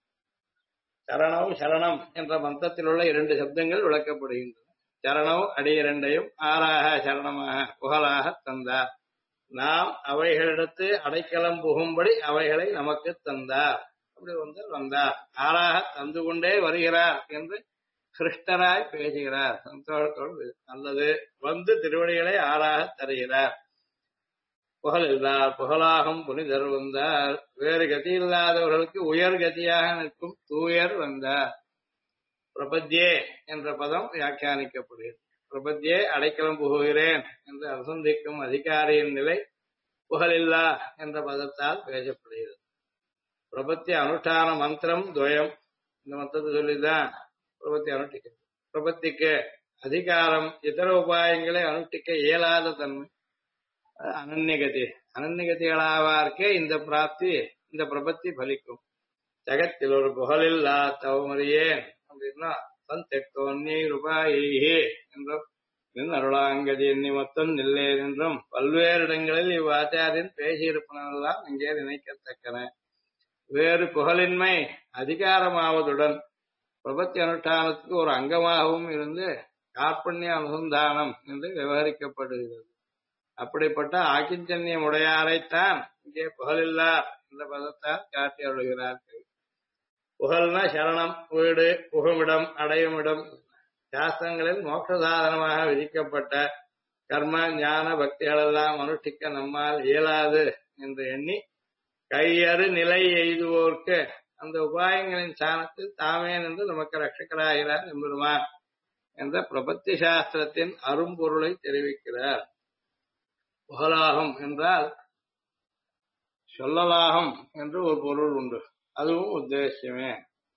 சரணம் சரணம் என்ற மந்திரத்தில் உள்ள 2 சப்தங்கள் விளக்கப்படுகின்றன. சரணம் அடி 2ஐயும் ஆறாக சரணமாக புகழாக தந்தார். நாம் அவைகளிடத்து அடைக்கலம் புகும்படி அவைகளை நமக்கு தந்தார். அப்படி வந்தார் ஆறாக தந்து கொண்டே வருகிறார் என்று கிருஷ்ணராய் பேசுகிறார் சந்தோஷத்தோடு. அல்லது வந்து திருவடிகளை ஆறாக தருகிறார். புகழ் இல்லார் புகழாகும் புனிதர் வந்தார். வேறு கதி இல்லாதவர்களுக்கு உயர் கதியாக நிற்கும் தூயர் வந்தார். பிரபத்யே என்ற பதம் வியாக்கியானிக்கப்படுகிறது. பிரபத்யே அடைக்கலம் புகுகிறேன் என்று அசந்திக்கும் அதிகாரியின் நிலை புகழில்லா என்ற பதத்தால் பேசப்படுகிறது. பிரபத்தி அனுஷ்டான மந்திரம் துவயம். இந்த மந்திரத்தை சொல்லிதான் பிரபத்தி அனுஷ்டிக்கிறது. பிரபத்திக்கு அதிகாரம் இதர உபாயங்களை அனுஷ்டிக்க இயலாத தன்மை அனன்யகதி. அனன்யகதிகளாவார்க்கே இந்த பிராப்தி இந்த பிரபத்தி பலிக்கும். ஜகத்தில் ஒரு புகழில்லா தவமறியேன் அப்படின்னா தன் தெக்கோன்னி ரூபாயே என்றும் நின் அருளாங்கதி எண்ணி மொத்தம் நில்லேன் என்றும் பல்வேறு இடங்களில் இவ்வாச்சாரியன் பேசியிருப்பனெல்லாம் இங்கே நினைக்கத்தக்கன. வேறு புகழின்மை அதிகாரமாவதுடன் பிரபத்தி அனுஷ்டானத்துக்கு ஒரு அங்கமாகவும் இருந்து கார்பண்ய அனுசந்தானம் என்று விவகரிக்கப்படுகிறது. அப்படிப்பட்ட ஆக்கிஞ்சன்யம் உடையாரைத்தான் இங்கே புகழில்லார் என்ற பதத்தால் காட்டி அருள்கிறார்கள். புகழ்னா சரணம், வீடு, புகுமிடம், அடையுமிடம். சாஸ்திரங்களில் மோட்ச சாதனமாக விதிக்கப்பட்ட கர்ம ஞான பக்திகளெல்லாம் அனுஷ்டிக்க நம்மால் இயலாது என்று எண்ணி கையறு நிலை எய்துவோர்க்கு அந்த உபாயங்களின் சாணத்தில் தாமே நின்று நமக்கு ரட்சகராகிறார் எம்பெருமான் என்ற பிரபத்தி சாஸ்திரத்தின் அரும்பொருளை தெரிவிக்கிறார். புகழாகும் என்றால் சொல்லலாகும் என்று ஒரு பொருள் உண்டு. அதுவும் உத்தேசியமே.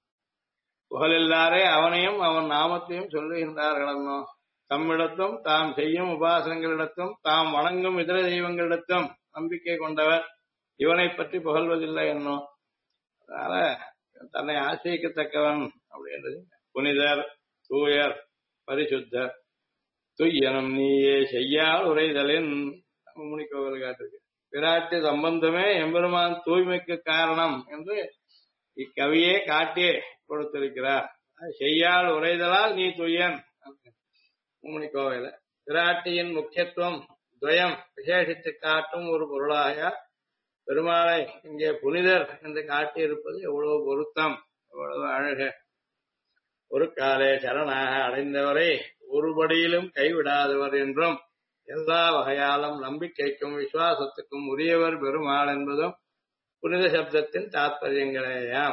புகழில்லாரே அவனையும் அவன் நாமத்தையும் சொல்லுகின்றார்களோ, தம்மிடத்தும் தாம் செய்யும் உபாசனங்களிடத்தும் தாம் வணங்கும் இதர தெய்வங்களிடத்தும் நம்பிக்கை கொண்டவர் இவனை பற்றி புகழ்வதில்லை என்னோ. அதனால தன்னை ஆசிரியக்கத்தக்கவன் அப்படின்றது புனிதர், தூயர், பரிசுத்தர். துய்யனும் நீயே செய்யால் உரைதலின் முனிக்கோவில் காட்டிருக்கு. பிராட்டி சம்பந்தமே எம்பெருமான் தூய்மைக்கு காரணம் என்று இக்கவியே காட்டியே கொடுத்திருக்கிறார். செய்யால் உரைதலால் நீ துயன் முனிக்கோவில பிராட்டியின் முக்கியத்துவம் துவயம் விசேஷித்து காட்டும் ஒரு பொருளாக பெருமாளை இங்கே புனிதர் என்று காட்டியிருப்பது எவ்வளவு பொருத்தம், எவ்வளவு அழகு. ஒரு காலே சரணாக அடைந்தவரை ஒருபடியிலும் கைவிடாதவர் என்றும் எல்லா வகையாலும் நம்பிக்கைக்கும் விசுவாசத்துக்கும் உரியவர் பெருமாள் என்பதும் புனித சப்தத்தின் தாற்பயங்களேயாம்.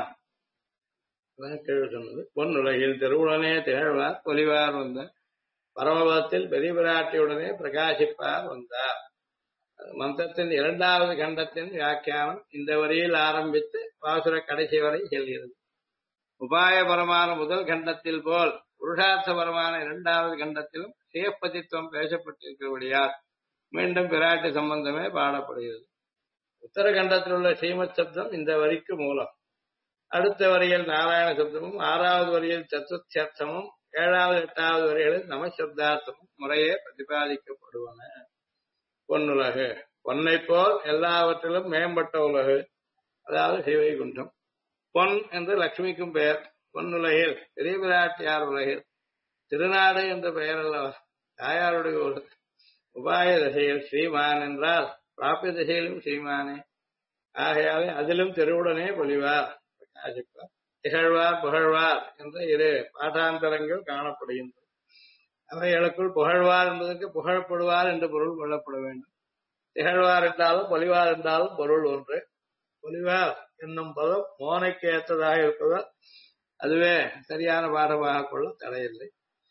சொன்னது பொன்னுலகில் திருவுடனே திகழ்வார் பொலிவார் வந்தார். பரமபதத்தில் பெரிய பிராட்டியுடனே பிரகாசிப்பார் வந்தார். மந்திரத்தின் 2வது கண்டத்தின் வியாக்கியானம் இந்த வரியில் ஆரம்பித்து பாசுர கடைசி வரை செல்கிறது. உபாயபரமான முதல் கண்டத்தில் போல் புருஷார்த்தபரமான 2வது கண்டத்திலும் சேப்பதித்துவம் பேசப்பட்டிருக்கிறபடியால் மீண்டும் பிராட்டி சம்பந்தமே பாடப்படுகிறது. உத்தரகண்டத்தில் உள்ள ஸ்ரீமத் சப்தம் இந்த வரிக்கு மூலம். அடுத்த வரியில் நாராயண சப்தமும் 6வது வரியில் சத்துர்த்தமும் 7வது 8வது வரிகளில் நமசப்தார்த்தமும் முறையே பிரதிபாதிக்கப்படுவன. பொன்னுலகு பொன்னை போல் எல்லாவற்றிலும் மேம்பட்ட உலகு, அதாவது சிவைகுண்டம். பொன் என்று லட்சுமிக்கும் பெயர். பொன்னுலகில் பெரிய பிராட்டியார் உலகில் திருநாடு என்ற பெயர் அல்லவர், தாயாருடைய உலகு. உபாய திசையில் ஸ்ரீமான் என்றால் பிராபிய திசையிலும் ஸ்ரீமானே. ஆகையாலே அதிலும் திருவுடனே பொலிவார் பிரகாசிப்பார். திகழ்வார் புகழ்வார் என்ற இரு பாட்டாந்தரங்கள் காணப்படுகின்றன. அவைகளுக்குள் புகழ்வார் என்பதற்கு புகழப்படுவார் என்று பொருள் கொள்ளப்பட வேண்டும். திகழ்வார் என்றாலும் பொலிவார் என்றாலும் பொருள் ஒன்று. பொலிவார் என்னும் பதம் மோனைக்கு ஏற்றதாக இருப்பதால் அதுவே சரியான பாடமாக கொள்ள தடையில்லை.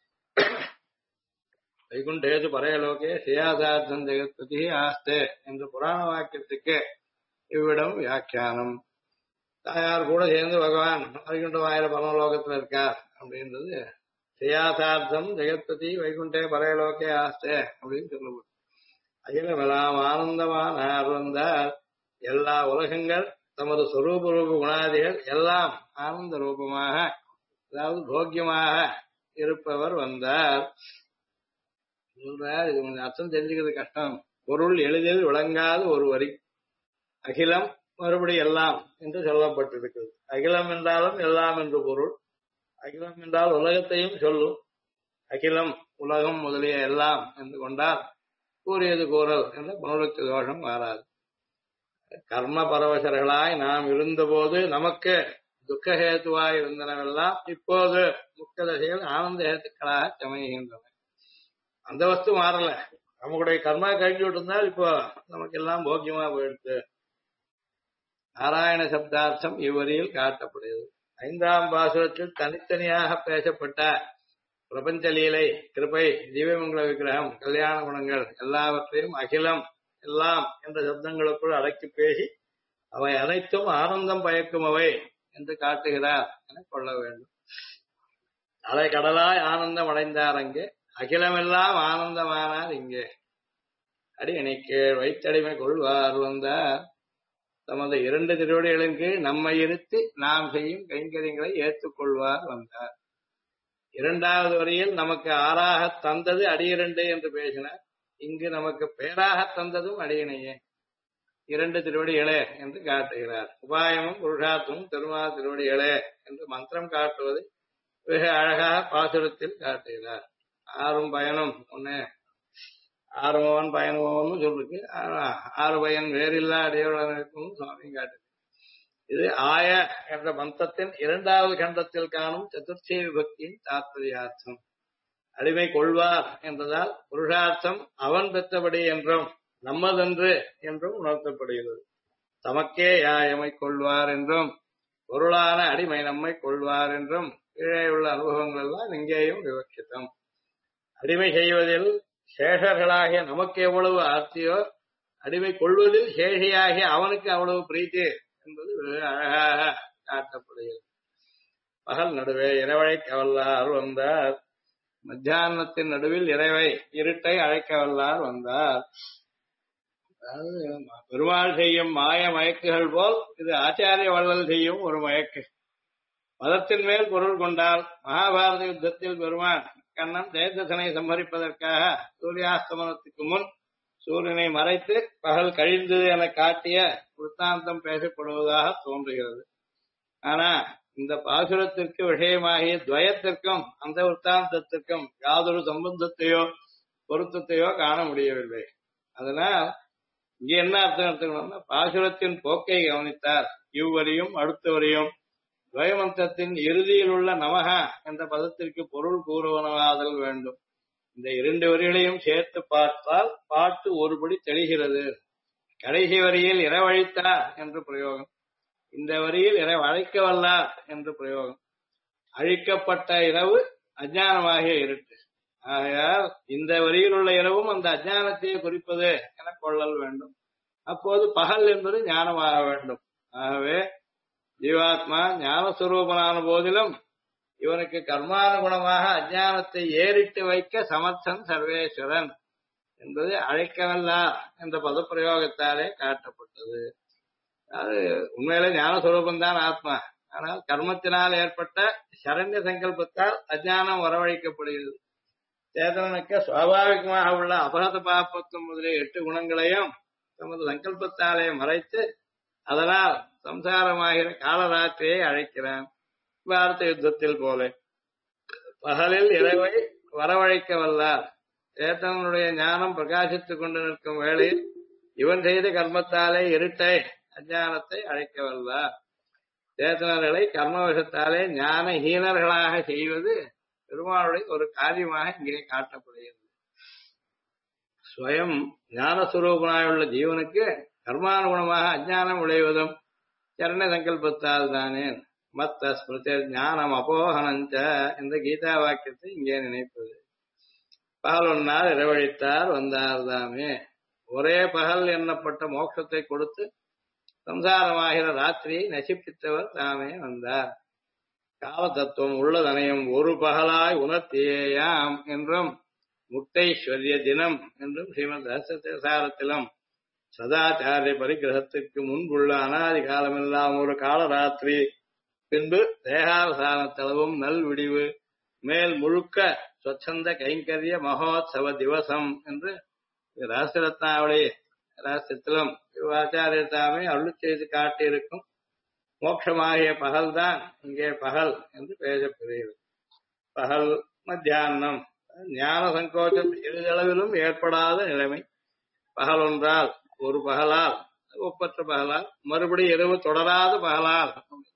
வைகுண்டேது பரையலோகே சியாசார்த்தம் ஜெகத்பதி ஆஸ்தே என்ற புராண வாக்கியத்துக்கு இவ்விடம் வியாக்கியானம். தாயார் கூட சேர்ந்து பகவான் வைகுண்டமாயிர பரமலோகத்தில் இருக்கார் அப்படின்றது சியாசார்த்தம் ஜெகத்பதி வைகுண்டே பரையலோகே ஆஸ்தே அப்படின்னு சொல்லப்படும். அகிலமெல்லாம் ஆனந்தமான வந்தார். எல்லா உலகங்கள் தமது சொரூப ரூப குணாதிகள் எல்லாம் ஆனந்த ரூபமாக, அதாவது போக்கியமாக இருப்பவர் வந்தார். இது கொஞ்சம் அர்த்தம் தெரிஞ்சுக்கிறது கஷ்டம். பொருள் எளிதில் விளங்காத ஒரு வரி. அகிலம் மறுபடி எல்லாம் என்று சொல்லப்பட்டிருக்கிறது. அகிலம் என்றாலும் எல்லாம் என்று பொருள். அகிலம் என்றால் உலகத்தையும் சொல்லும். அகிலம் உலகம் முதலிய எல்லாம் என்று கொண்டால் கூறியது கூறல் என்ற புனருக்தி தோஷம் மாறாது. கர்ம பரவசர்களாய் நாம் இருந்தபோது நமக்கு துக்கஹேத்துவாய் இருந்தனவெல்லாம் இப்போது முக்க தசைகள் ஆனந்த ஹேத்துக்களாக சமைகின்றன. அந்த வஸ்து மாறல. நம்மளுடைய கர்மா கழிஞ்சு விட்டுருந்தால் இப்போ நமக்கு எல்லாம் போக்கியமா போயிடுது. நாராயண சப்தார்த்தம் இவ்வரியில் காட்டப்படுகிறது. 5ஆம் பாசுரத்தில் தனித்தனியாக பேசப்பட்ட பிரபஞ்ச லீலை, கிருபை, ஜீவமங்கள விக்கிரகம், கல்யாண குணங்கள் எல்லாவற்றையும் அகிலம் எல்லாம் என்ற சப்தங்களுக்குள் அடக்கி பேசி அவை அனைத்தும் ஆனந்தம் பயக்கும் அவை என்று காட்டுகிறார் என கொள்ள வேண்டும். அலை கடலாய் ஆனந்தம் அடைந்தார் அங்கே, அகிலமெல்லாம் ஆனந்தமானார் இங்கே. அடியணைக்கு வைத்தடிமை கொள்வார் வந்தார். தமது 2 திருவடிகளின் கீழ் நம்மை இருத்தி நாம் செய்யும் கைங்கரியங்களை ஏற்றுக்கொள்வார் வந்தார். 2வது வரியில் நமக்கு ஆறாக தந்தது அடியிரண்டு என்று பேசினார். இங்கு நமக்கு பேராக தந்ததும் அடியினையே, 2 திருவடிகளே என்று காட்டுகிறார். உபாயமும் புருஷார்த்தமும் திருமால் திருவடிகளே என்று மந்திரம் காட்டுவது மிக அழகாக பாசுரத்தில் காட்டுகிறார். ஆறும் பயனும் ஒண்ணு, ஆறுமவன் பயனுமவன் சொல்லிருக்கு. 6 பயன் வேறில்லா அடியோடும் சுவாமி காட்டு. இது ஆய என்ற மந்திரத்தின் 2வது கண்டத்தில் காணும் சதுர்த்தி விபக்தியின் தாத்பரியார்த்தம். அடிமை கொள்வார் என்றதால் புருஷார்த்தம் அவன் பெற்றபடி என்றும் நம்மதென்று என்றும் உணர்த்தப்படுகிறது. தமக்கே யாயமை கொள்வார் என்றும் பொருளான அடிமை நம்மை கொள்வார் என்றும் கீழே உள்ள அனுபவங்கள் எல்லாம் இங்கேயும் விவட்சித்தம். அடிமை செய்வதில் சேஷர்களாகிய நமக்கு எவ்வளவு ஆர்த்தியோ அடிமை கொள்வதில் சேஷியாகிய அவனுக்கு அவ்வளவு பிரீத்தி என்பது அழகாக காட்டப்படுகிறது. பகல் நடுவே இரவழை கவல்லார் வந்தார். மத்தியானத்தின் நடுவில் இறைவை இருட்டை அழைக்க வல்லார் வந்தார். அதாவது பெருமாள் செய்யும் மாய மயக்குகள் போல் இது ஆச்சாரிய வள்ளல் செய்யும் ஒரு மயக்கு. மதத்தின் மேல் பொருள் கொண்டால் மகாபாரத யுத்தத்தில் பெருமான் கண்ணன் தேஜசனை சம்ஹரிப்பதற்காக சூரியாஸ்தமனத்துக்கு முன் சூரியனை மறைத்து பகல் கழிந்தது என காட்டிய விற்த்தாந்தம் பேசப்படுவதாக தோன்றுகிறது. ஆனா இந்த பாசுரத்திற்கு விஷயமாகிய துவயத்திற்கும் அந்த விற்த்தாந்தத்திற்கும் யாதொரு சம்பந்தத்தையோ பொருத்தத்தையோ காண முடியவில்லை. அதனால் இங்க என்ன அர்த்தம் எடுத்துக்கணும்னா, பாசுரத்தின் போக்கை கவனித்தார். இவ்வரியும் அடுத்த வரியும் துவயமந்திரத்தின் இறுதியில் உள்ள நமகா என்ற பதத்திற்கு பொருள் கூறுவனவாதல் வேண்டும். இந்த 2 வரிகளையும் சேர்த்து பார்த்தால் பாட்டு ஒருபடி தெளிகிறது. கடைசி வரியில் இரவழித்தார் என்று பிரயோகம், இந்த வரியில் இரவழைக்க வல்லார் என்று பிரயோகம். அழிக்கப்பட்ட இரவு அஜ்ஞானமாகிய இருட்டு. ஆகையால் இந்த வரியில் உள்ள இரவும் அந்த அஜ்ஞானத்தையே குறிப்பது என கொள்ளல் வேண்டும். அப்போது பகல் என்பது ஞானமாக வேண்டும். ஆகவே ஜீவாத்மா ஞானஸ்வரூபனான போதிலும் இவனுக்கு கர்மானுகுணமாக அஜ்ஞானத்தை ஏறிட்டு வைக்க சமர்த்தன் சர்வேஸ்வரன் என்பது அழைக்கவல்லார் என்ற பதப்பிரயோகத்தாலே காட்டப்பட்டது. அது உண்மையில ஞானஸ்வரூபந்தான் ஆத்மா. ஆனால் கர்மத்தினால் ஏற்பட்ட சரண்ய சங்கல்பத்தால் அஜ்ஞானம் வரவழைக்கப்படுகிறது. சேதனனுக்கு சுவாபாவிகமாக உள்ள அபகத பாப்பத்துவம் முதலிய 8 குணங்களையும் தமது சங்கல்பத்தாலே மறைத்து அதனால் சம்சாரமாகிற காலராத்திரியை அழைக்கிறான். பாரத யுத்தத்தில் போல பகலில் இரவை வரவழைக்க வல்லார். சேத்தனுடைய ஞானம் பிரகாசித்துக் கொண்டு நிற்கும் வேளையில் இவன் செய்த கர்மத்தாலே இருட்டை அஞ்ஞானத்தை அழைக்க வல்லார். சேத்தனர்களை கர்மவசத்தாலே ஞானஹீனர்களாக செய்வது பெருமாளுடைய ஒரு காரியமாக இங்கே காட்டப்படுகிறது. ஸ்வயம் ஞானஸ்வரூபனாயுள்ள ஜீவனுக்கு கர்மானுகுணமாக அஜானம் விளைவதும் சரண சங்கல்பத்தால் தானே. மத்த ஸ்மிருதி ஞானம் அப்போகனஞ்ச என்ற கீதா வாக்கியத்தை இங்கே நினைப்பது. பகல் ஒன்னால் இரவழித்தார் வந்தார்தாமே. ஒரே பகல் எண்ணப்பட்ட மோட்சத்தை கொடுத்து சம்சாரமாகிற ராத்திரியை நசிப்பித்தவர் தாமே வந்தார். கால தத்துவம் உள்ளதனையும் ஒரு பகலாய் உணர்த்தியேயாம் என்றும் முக்தைஸ்வரிய தினம் என்றும் ஸ்ரீமத் ரகசியசாரத்திலும் சதாச்சாரிய பரிகிரகத்துக்கு முன்புள்ள அனாதி காலமெல்லாம் ஒரு காலராத்திரி, பின்பு தேகாவசானத்தளவும் நல்விடிவு, மேல் முழுக்க சொச்சந்த கைங்கரிய மகோத்சவ திவசம் என்று ரகசியரத்னாவளி ரகசியத்திலும் ஆச்சாரியர் தாமே அருள் செய்து காட்டியிருக்கும் மோட்சமாகிய பகல்தான் இங்கே பகல் என்று பேசப்படுகிறது. பகல் மத்தியானம் ஞான சங்கோச்சம் எளிதளவிலும் ஏற்படாத நிலைமை. பகல் ஒன்றால் ஒரு பகலால் ஒப்பற்ற பகலால் மறுபடி இரவு தொடராத பகலால்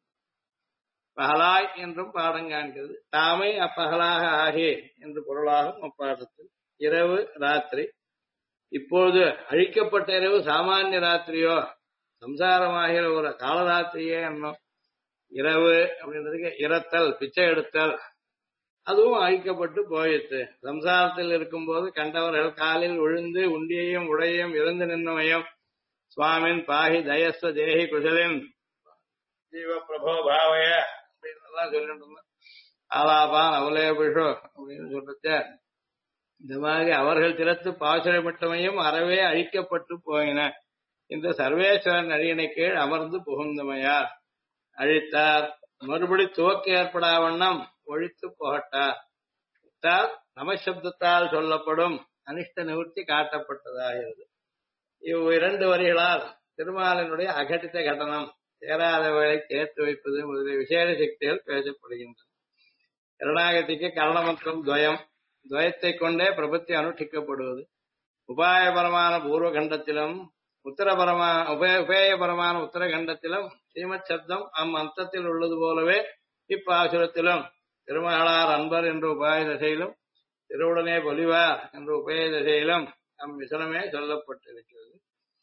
பகலாய் என்றும் பாடம் காண்கிறது. தாமே அப்பகலாக ஆகே என்று பொருளாகும் அப்பாடத்தில். இரவு ராத்திரி. இப்போது அழிக்கப்பட்ட இரவு சாமானிய ராத்திரியோ சம்சாரமாகிற ஒரு காலராத்திரியே என்னும். இரவு அப்படின்றதுக்கு இரத்தல் பிச்சை எடுத்தல் அதுவும் அழிக்கப்பட்டு போயிற்று. சம்சாரத்தில் இருக்கும்போது கண்டவர்கள் காலில் விழுந்து உண்டியையும் உடையையும் இறந்து நின்னமையும் சுவாமின் பாகி தயஸ்வ தேகி குசலின் ஜீவ பிரபோ பாவய அப்படின்னு சொல்லிட்டு இருந்தோம். ஆலாபான் அவலேபிஷோ அப்படின்னு சொல்லிட்டு இந்த மாதிரி அவர்கள் திறத்து பாசுரமிட்டமையும் அறவே அழிக்கப்பட்டு போயின. இந்த சர்வேஸ்வரன் அடியணை கீழ் அமர்ந்து புகுந்தமையார் அழித்தார். மறுபடி துவக்க ஏற்படா வண்ணம் ஒழித்து புகட்டார். நமசப்தத்தால் சொல்லப்படும் அனிஷ்ட நிவர்த்தி காட்டப்பட்டதாகிறது. இவ்விரண்டு வரிகளால் திருமாலினுடைய அகட்டித்த கடனம், சேராத வேலை சேர்த்து வைப்பது முதலிய விசேஷ சக்திகள் பேசப்படுகின்றன. கருணாகதிக்கு கரணமற்றம் துவயம், துவயத்தை கொண்டே பிரபத்தி அனுஷ்டிக்கப்படுவது. உபாயபரமான பூர்வகண்டத்திலும் உபேயபரமான உத்தரகண்டத்திலும் ஸ்ரீமத் சப்தம் அந்தத்தில் உள்ளது போலவே இப்பாசுரத்திலும் திருமகளார் அன்பர் என்ற உபாய தசையிலும் திருவுடனே பொலிவார் என்ற உபய தசையிலும் விசனமே சொல்லப்பட்டிருக்கிறது.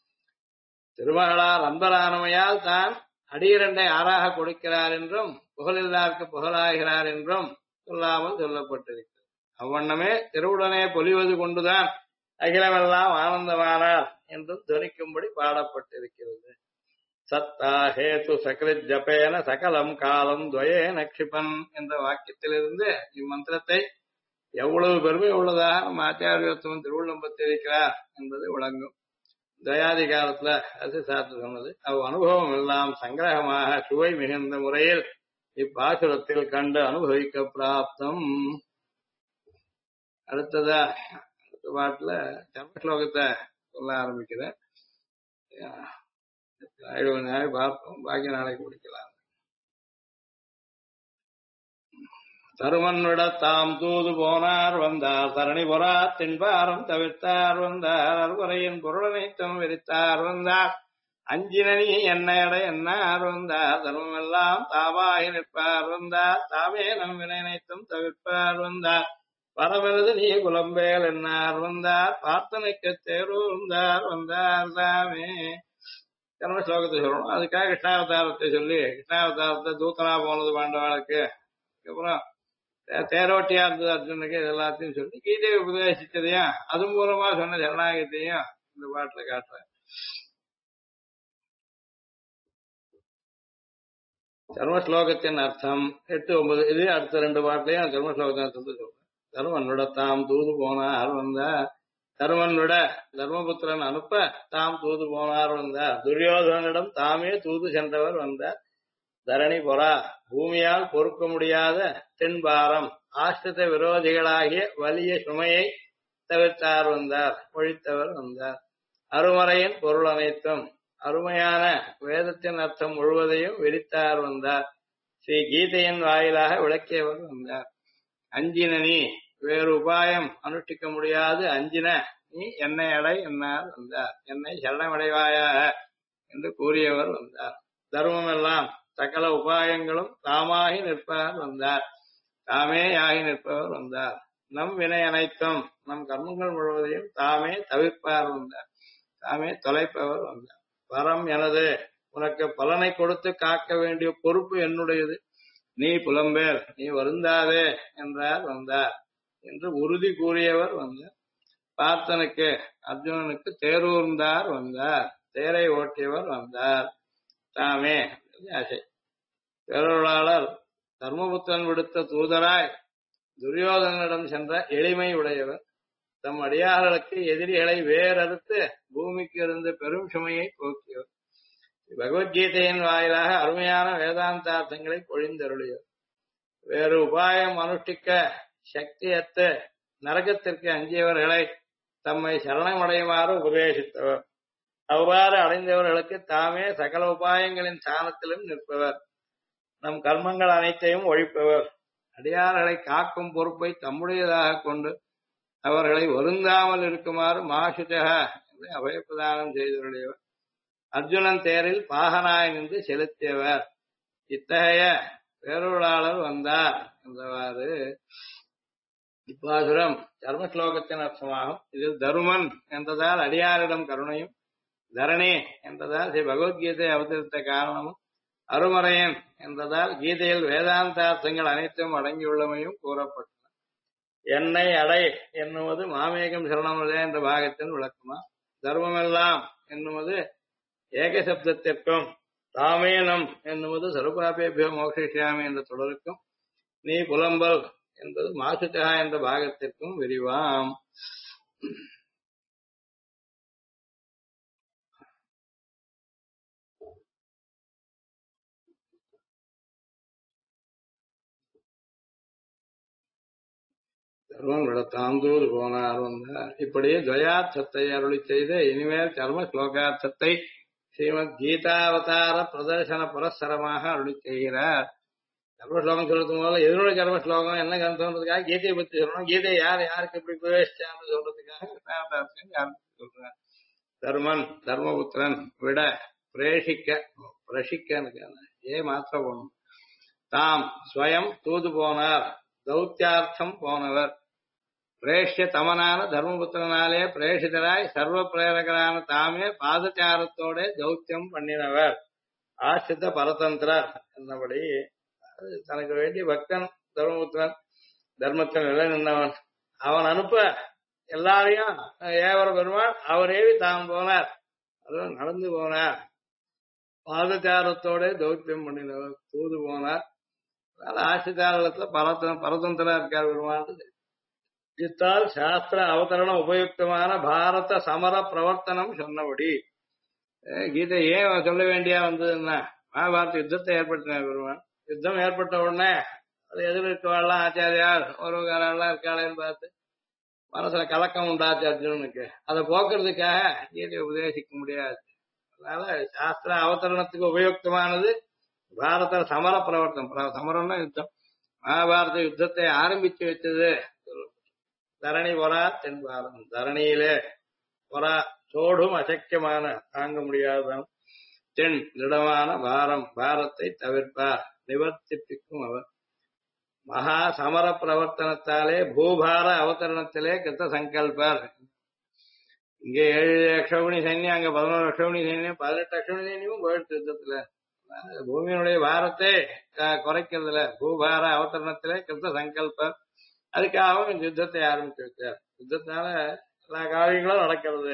திருமகளார் அன்பரானமையால் தான் அடியிரண்டை ஆறாக கொடுக்கிறார் என்றும் புகழில்லாருக்கு புகழாகிறார் என்றும் சொல்லாமல் சொல்லப்பட்டிருக்கிறது. அவ்வண்ணமே திருவுடனே பொலிவது கொண்டுதான் அகிலமெல்லாம் ஆனந்தமானார் என்றும் துணிக்கும்படி பாடப்பட்டிருக்கிறது. சத்தா ஹேது சக்ரித் ஜபேன சகலம் காலம் துவயே நக்ஷிபன் என்ற வாக்கியத்திலிருந்து இம்மந்திரத்தை எவ்வளவு பெருமை உள்ளதாக நம்ம ஆச்சாரியோத்தமன் திருவுள்ளம்பத்திருக்கிறார் என்பது விளங்கும். தயாதிகாரத்துல அது சாத்து சொன்னது. அனுபவம் எல்லாம் சங்கிரகமாக சுவை மிகுந்த முறையில் இப்பாசுரத்தில் கண்டு அனுபவிக்க பிராப்தம். அடுத்த பாட்டுல சர்ம ஸ்லோகத்தை சொல்ல ஆரம்பிக்கிறேன். பார்ப்போம், பாக்கி நாளைக்கு முடிக்கலாம். தருமன்விட தாம் தூது போனார் வந்தார், தரணி பொறா தின்பாரம் தவிர்த்தார் வந்தார், அறுவரையின் பொருளனைத்தும் விரித்தார் வந்தார், அஞ்சினி என்னையடை என்னார் வந்தார், தர்மமெல்லாம் தாவாகி நிற்பார் வந்தார், தாமே நம் வினைனைத்தும் தவிர்ப்பார் வந்தார், பரமனது நீ குலம்பேல் என்னார் வந்தார், பார்த்தனைக்கு தேர்ந்தார் வந்தார் தாமே. கர்ம ஸ்லோகத்தை சொல்லணும். அதுக்காக கிருஷ்ணாவதாரத்தை சொல்லி கிருஷ்ணாவதாரத்தை தூத்தனா போனது பாண்டவாளுக்கு, அதுக்கப்புறம் தேரோட்டியா இருந்தது அர்ஜுனுக்கு, இது எல்லாத்தையும் சொல்லி கீதையை உபதேசிச்சதையும் அது மூலமா சொன்ன ஜனநாயகத்தையும் இந்த பாட்டுல காட்டுறேன். கர்மஸ்லோகத்தின் அர்த்தம் 8, 9 இது அடுத்த 2 பாட்டுலயும் கர்மஸ்லோகத்தின் அர்த்தத்தை சொல்றேன். தருமன்விட தாம் தூது போனார் வந்தார், தருமன்விட தர்மபுத்திரன் அனுப்ப தாம் தூது போனார் வந்தார், துரியோதனிடம் தாமே தூது சென்றவர் வந்தார், தரணி பொறா பூமியால் பொறுக்க முடியாத தென்பாரம் ஆஷ்டித விரோதிகளாகிய வலிய சுமையை தவிர்த்தார் வந்தார், ஒழித்தவர் வந்தார், அருமறையின் பொருள் அனைத்தும் அருமையான வேதத்தின் அர்த்தம் முழுவதையும் விரித்தார் வந்தார், ஸ்ரீ கீதையின் வாயிலாக விளக்கியவர் வந்தார், அஞ்சின நீ வேறு உபாயம் அனுஷ்டிக்க முடியாது, அஞ்சின நீ என்னை அடை என்னார் வந்தார், என்னை சரணமடைவாயாக என்று கூறியவர் வந்தார், தர்மம் எல்லாம் சகல உபாயங்களும் தாமாகி நிற்பார் வந்தார். தாமே ஆகி நிற்பவர் வந்தார். நம் வினை அனைத்தும் நம் கர்மங்கள் முழுவதையும் தாமே தவிர்ப்பார் வந்தார். தாமே தொலைப்பவர் வந்தார். வரம் எனது, உனக்கு பலனை கொடுத்து காக்க வேண்டிய பொறுப்பு என்னுடையது. நீ புலம்பேல், நீ வருந்தாதே என்றார் வந்தார் என்று உறுதி கூறியவர் வந்தார். பார்த்தனுக்கு அர்ஜுனனுக்கு தேரூர்ந்தார் வந்தார். தேரை ஓட்டியவர் வந்தார். தாமே ஆசை. பேரொருளாளர் தர்மபுத்திரன் விடுத்த தூதராய் துரியோதனிடம் சென்ற எளிமை உடையவர். தம் அடியார்களுக்கு எதிரிகளை வேறறுத்து பூமிக்கு இருந்த பெரும் சுமையை போக்கியவர். பகவத்கீதையின் வாயிலாக அருமையான வேதாந்தார்த்தங்களை பொழிந்தருளியவர். வேறு உபாயம் அனுஷ்டிக்க சக்தியற்று நரகத்திற்கு அஞ்சியவர்களை தம்மை சரணமடையுமாறு உபதேசித்தவர். அவ்வாறு அடைந்தவர்களுக்கு தாமே சகல உபாயங்களின் ஸ்தானத்திலும் நிற்பவர். நம் கர்மங்கள் அனைத்தையும் ஒழிப்பவர். அடியார்களை காக்கும் பொறுப்பை தம்முடையதாக கொண்டு அவர்களை வருந்தாமல் இருக்குமாறு மாசுஜக என்று அபயப்பிரதானம் செய்துள்ளவர். அர்ஜுனன் தேரில் பாகனாய் நின்று செலுத்தியவர். இத்தகைய பேரொருளாளர் வந்தார் என்றவாறு இப்பாசுரம் தர்மஸ்லோகத்தின் அர்த்தமாகும். இதில் தருமன் என்றதால் அடியாரிடம் கருணையும், தரணி என்றதால் ஸ்ரீ பகவத்கீதை அவதரித்த காரணமும், அருமறையன் என்றதால் கீதையில் வேதாந்தார்த்தங்கள் அனைத்தும் அடங்கியுள்ளமையும் கூறப்பட்டன. என்னை அடை என்னுவது மாமேகம் சரணமதே என்ற பாகத்தின் விளக்கமா. தர்மமெல்லாம் என்னுவது ஏக சப்தத்திற்கும், தாமேனம் என்னுவது சருபாபேபியோ மோக்ஷிஷ்யாமி என்ற தொடருக்கும், நீ புலம்பல் என்பது மாசுச்சகா என்ற பாகத்திற்கும் விரிவாம். தர்மம் விட தாந்தூர் போனார் வந்தார். இப்படி துவயார்த்தத்தை அருளி செய்து இனிமேல் கர்ம ஸ்லோகார்த்தத்தை ஸ்ரீமத் கீதாவதார பிரதர்சன புரஸ்சரமாக அருளி செய்கிறார். கர்ம ஸ்லோகம் சொல்றது முதல்ல எதனுடைய கர்ம ஸ்லோகம் என்ன கருத்துன்றதுக்காக கீதையை பத்தி சொல்லணும். கீதை யாருக்கு எப்படி பிரவேசிச்சான்னு சொல்றதுக்காக சொல்றார். தர்மன் தர்மபுத்திரன் விட பிரேஷிக்க பிரஷிக்க மாத்திர போகணும். தாம் ஸ்வயம் தூது போனார், தௌத்தியார்த்தம் போனவர். பிரேஷ்ய தமனான தர்மபுத்திரனாலே பிரேஷிதராய் சர்வ பிரேரகரான தாமே பாதச்சாரத்தோட தௌத்தியம் பண்ணினவர். ஆசிரித்த பரதந்திரர் என்னபடி தனக்கு வேண்டிய பக்தன் தர்மபுத்திரன், தர்மத்தின் நிலை நின்றவன். அவன் அனுப்ப எல்லாரையும் ஏவர பெருமாள் அவர் ஏவி தாம் போனார், அதுவும் நடந்து போனார். பாதச்சாரத்தோட தௌத்தியம் பண்ணினவர், தூது போனார். ஆசிரிதாரத்துல பரதந்திரா இருக்கார் பெருமாள். இத்தால் சாஸ்திர அவதரண உபயுக்தமான பாரத சமர பிரவர்த்தனம் சொன்னபடி கீதை ஏன் சொல்ல வேண்டியா வந்ததுன்னா, மகாபாரத யுத்தத்தை ஏற்படுத்தினார் பெருமாள். யுத்தம் ஏற்பட்ட உடனே அது எதிர்க்கலாம் ஆச்சாரியார் ஒருவரெல்லாம் இருக்காளேன்னு பார்த்து மனசுல கலக்கம் உண்டாச்சு அர்ஜுனனுக்கு. அதை போக்குறதுக்காக கீதையை உபதேசிக்க முடியாது. அதனால சாஸ்திர அவதரணத்துக்கு உபயுக்தமானது பாரத சமர பிரவர்த்தனம். சமரம்னா யுத்தம். மகாபாரத யுத்தத்தை ஆரம்பிச்சு வச்சது தரணி பொறா தென்பாரம். தரணியிலே பொறா சோடும் அசக்கியமான தாங்க முடியாததான் தென் திடமான பாரம், பாரத்தை தவிர்ப்பார், நிவர்த்திப்பிக்கும் அவர். மகா சமர பிரவர்த்தனத்தாலே பூபார அவதரணத்திலே கிருத்த சங்கல்பர். இங்க 7 லட்சகுணி சைன்யம், அங்க 11 லட்சகுணி சைன்யம், 18 லட்சகுணி சைன்யமும் போயிடுச்சு யுத்தத்துல. பூமியினுடைய பாரத்தை குறைக்கிறதுல பூபார அவதரணத்திலே கிருத்த சங்கல்பர். அதுக்காகவும் இந்த யுத்தத்தை ஆரம்பிச்சு வச்சார். யுத்தத்தினால எல்லா காரியங்களும் நடக்கிறது.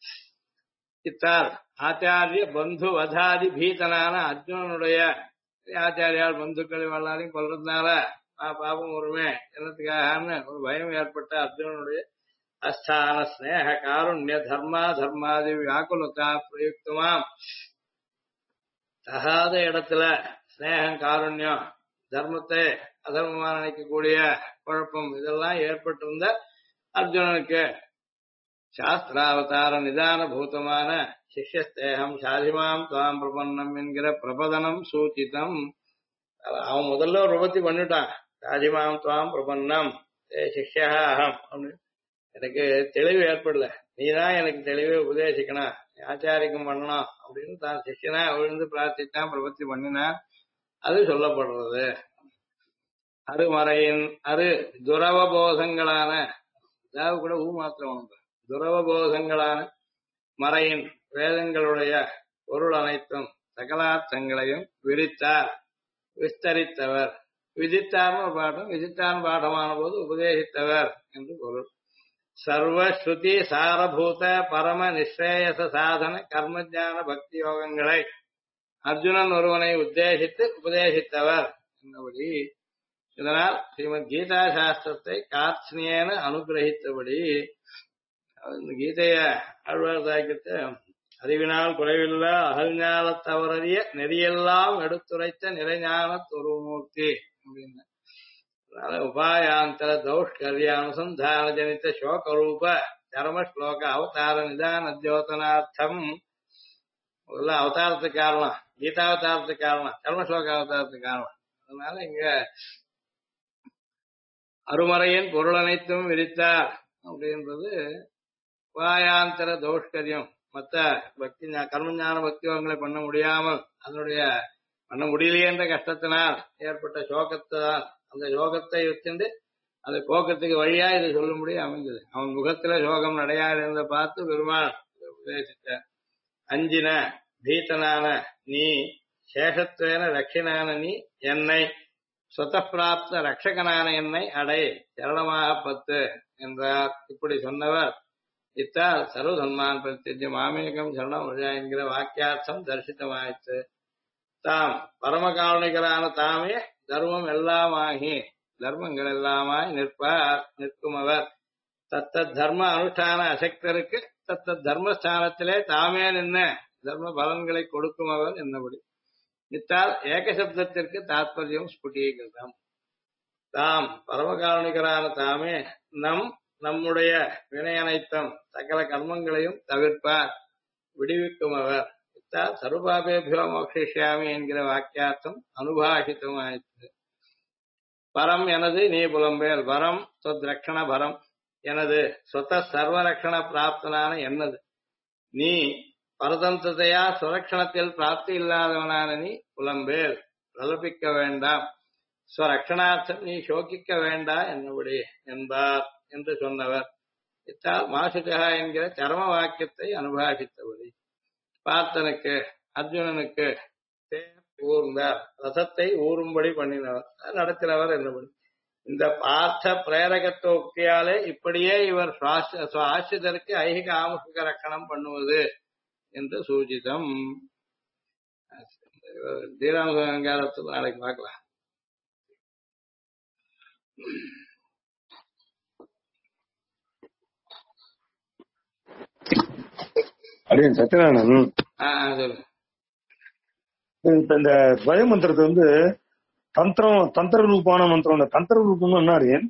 இத்தால் ஆச்சாரிய பந்து வதாதி பீதனான அர்ஜுனனுடைய ஆச்சாரியால் பந்துக்கள் எல்லாரையும் கொல்றதுனால பாபம் வருமே என்னத்துக்காகன்னு ஒரு பயம் ஏற்பட்ட அர்ஜுனனுடைய அஸ்தான ஸ்நேக காருண்ய தர்மா தர்மாதி வியாக்குலதா பிரயுக்தமாம். தகாத இடத்துல ஸ்நேகம், காருண்யம், தர்மத்தை அதர்மமான நினைக்கக்கூடிய குழப்பம் இதெல்லாம் ஏற்பட்டிருந்த அர்ஜுனனுக்கு சாஸ்திராவதார நிதான பூதமான சிஷ்யஸ்தேகம் சாதிமாம் துவாம் பிரபன்னம் என்கிற பிரபதனம் சூச்சிதம். அவன் முதல்ல ஒரு விபத்தி பண்ணிட்டான். சாதிமாம் துவாம் பிரபன்னம் சிஷ்யா அகம் அப்படின்னு. எனக்கு தெளிவு ஏற்படல, நீதான் எனக்கு தெளிவே உபதேசிக்கணும், ஆச்சாரிக்கம் பண்ணணும் அப்படின்னு தான் சிஷ்யனா விழுந்து பிரார்த்தித்தான் பிரபத்தி பண்ணினான். அது சொல்லப்படுறது. அருமறையின் அரு துரவபோதங்களான, அதாவது கூட ஊ மாத்திரம் உண்டு. துரவபோதங்களான மறையின் வேதங்களுடைய பொருள் அனைத்தும் சகலார்த்தங்களையும் விரித்தார், விஸ்தரித்தவர். விதித்தார்னு ஒரு பாடம், விதித்தான் பாடமான போது உபதேசித்தவர் என்று பொருள். சர்வ ஸ்ருதி சாரபூத பரம நிஸ்ரேயச சாதன கர்மஜான பக்தி யோகங்களை அர்ஜுனன் ஒருவனை உத்தேசித்து உபதேசித்தவர் என்னபடி. இதனால் ஸ்ரீமத் கீதா சாஸ்திரத்தை காத்ஸ்னியேன அனுகிரகித்தபடி, இந்த கீதைய ஆழ்வார் தாக்கிட்டு அறிவினால் குறைவில்லா அகழ்ஞானத்தவரறிய நெறியெல்லாம் எடுத்துரைத்த நிறைஞான துருமூர்த்தி அப்படின்னு. அதனால உபாயாந்தர தௌஷ்கர்ய அனுசந்தான ஜனித்த சோகரூப தர்ம ஸ்லோக அவதார நிதான தியோதனார்த்தம். முதல்ல அவதாரத்துக்கு காரணம், கீதாவதாரத்துக்கு காரணம், தர்மஸ்லோக அவதாரத்துக்கு காரணம். அதனால இங்க அருமறையின் பொருள் அனைத்தும் விரித்தார் அப்படின்றது உபாயாந்தர தௌஷ்கரியம். மற்ற பக்தி கர்மஞான பக்திவங்களை பண்ண முடியாமல், அதனுடைய பண்ண முடியலையே என்ற கஷ்டத்தினால் ஏற்பட்ட சோகத்தை தான், அந்த சோகத்தை வச்சுட்டு அதை போக்கத்துக்கு வழியா இது சொல்லும்படி அமைந்தது. அவன் முகத்துல சோகம் நடையாக இருந்த பார்த்து பெருமாள் உபதேசித்த. அஞ்சின பீத்தனான நீ, சேஷத்துவேன ரட்சினான நீ என்னை, சொத்தப்பிராப்த ரட்சகனான என்னை அடை சரணமாக பத்து என்றார். இப்படி சொன்னவர் இத்தால் சர்வதன்மான் பிரத்யஜ மாமேகம் சரணம் என்கிற வாக்கியார்த்தம் தரிசித்தமாயிற்று. தாம் பரமகாருணிகரான தாமே தர்மம் எல்லாமாகி தர்மங்கள் எல்லாமாய் நிற்பார், நிற்கும் அவர். தத்தத் தர்ம அனுஷ்டான அசக்தருக்கு தத்தத் தர்மஸ்தானத்திலே தாமே நின்ன தர்ம பலன்களை கொடுக்கும் அவர் என்னபடி. இத்தால் ஏகசப்தத்திற்கு தாத்பரியம் ஸ்புடீகிருதம். தாம் பரமகாருணிகரான தாமே நம்முடைய வினை அனைத்தும் சகல கர்மங்களையும் தவிர்ப்பார், விடுவிக்கும் அவர். இத்தால் சர்வபாபேபியோ மோக்ஷிஷ்யாமி என்கிற வாக்கியார்த்தம் அனுபாஷிதமாயிற்று. பரம் எனது நீ புலம்பேல், வரம் சொத்ரக்ஷண பரம் எனது, சொத்த சர்வரக்ஷண பிராப்தனான என்னது நீ, பரதந்திரத்தையா சுரக்ஷணத்தில் பிராப்தி இல்லாதவனான நீ புலம்பேல், பிரலபிக்க வேண்டாம், ஸ்வரக்ஷணார்த்தம் நீ சோகிக்க வேண்டா என்னபடி என்பார் என்று சொன்னவர். இத்தால் மாசுகா என்கிற சரம வாக்கியத்தை அனுபாஷித்தபடி. பார்த்தனுக்கு அர்ஜுனனுக்கு ஊர்ந்தார், ரசத்தை ஊறும்படி பண்ணினவர், நடத்தினவர் என்னபடி. இந்த பார்த்த பிரேரகத்துவ உக்தியாலே இப்படியே இவர் ஆசிரியருக்கு ஐகிக ஆமுக ரக்கணம் பண்ணுவது என்று சூச்சிதம். தீராமங்காரத்தில் நாளைக்கு பார்க்கலாம். அப்படியே சத்யநாராயணன் சொல்லு. இப்ப இந்த துவய மந்திரத்தை வந்து தந்திர ரூபான மந்திரம், இந்த தந்திர ரூபம்னு என்ன அறியன்?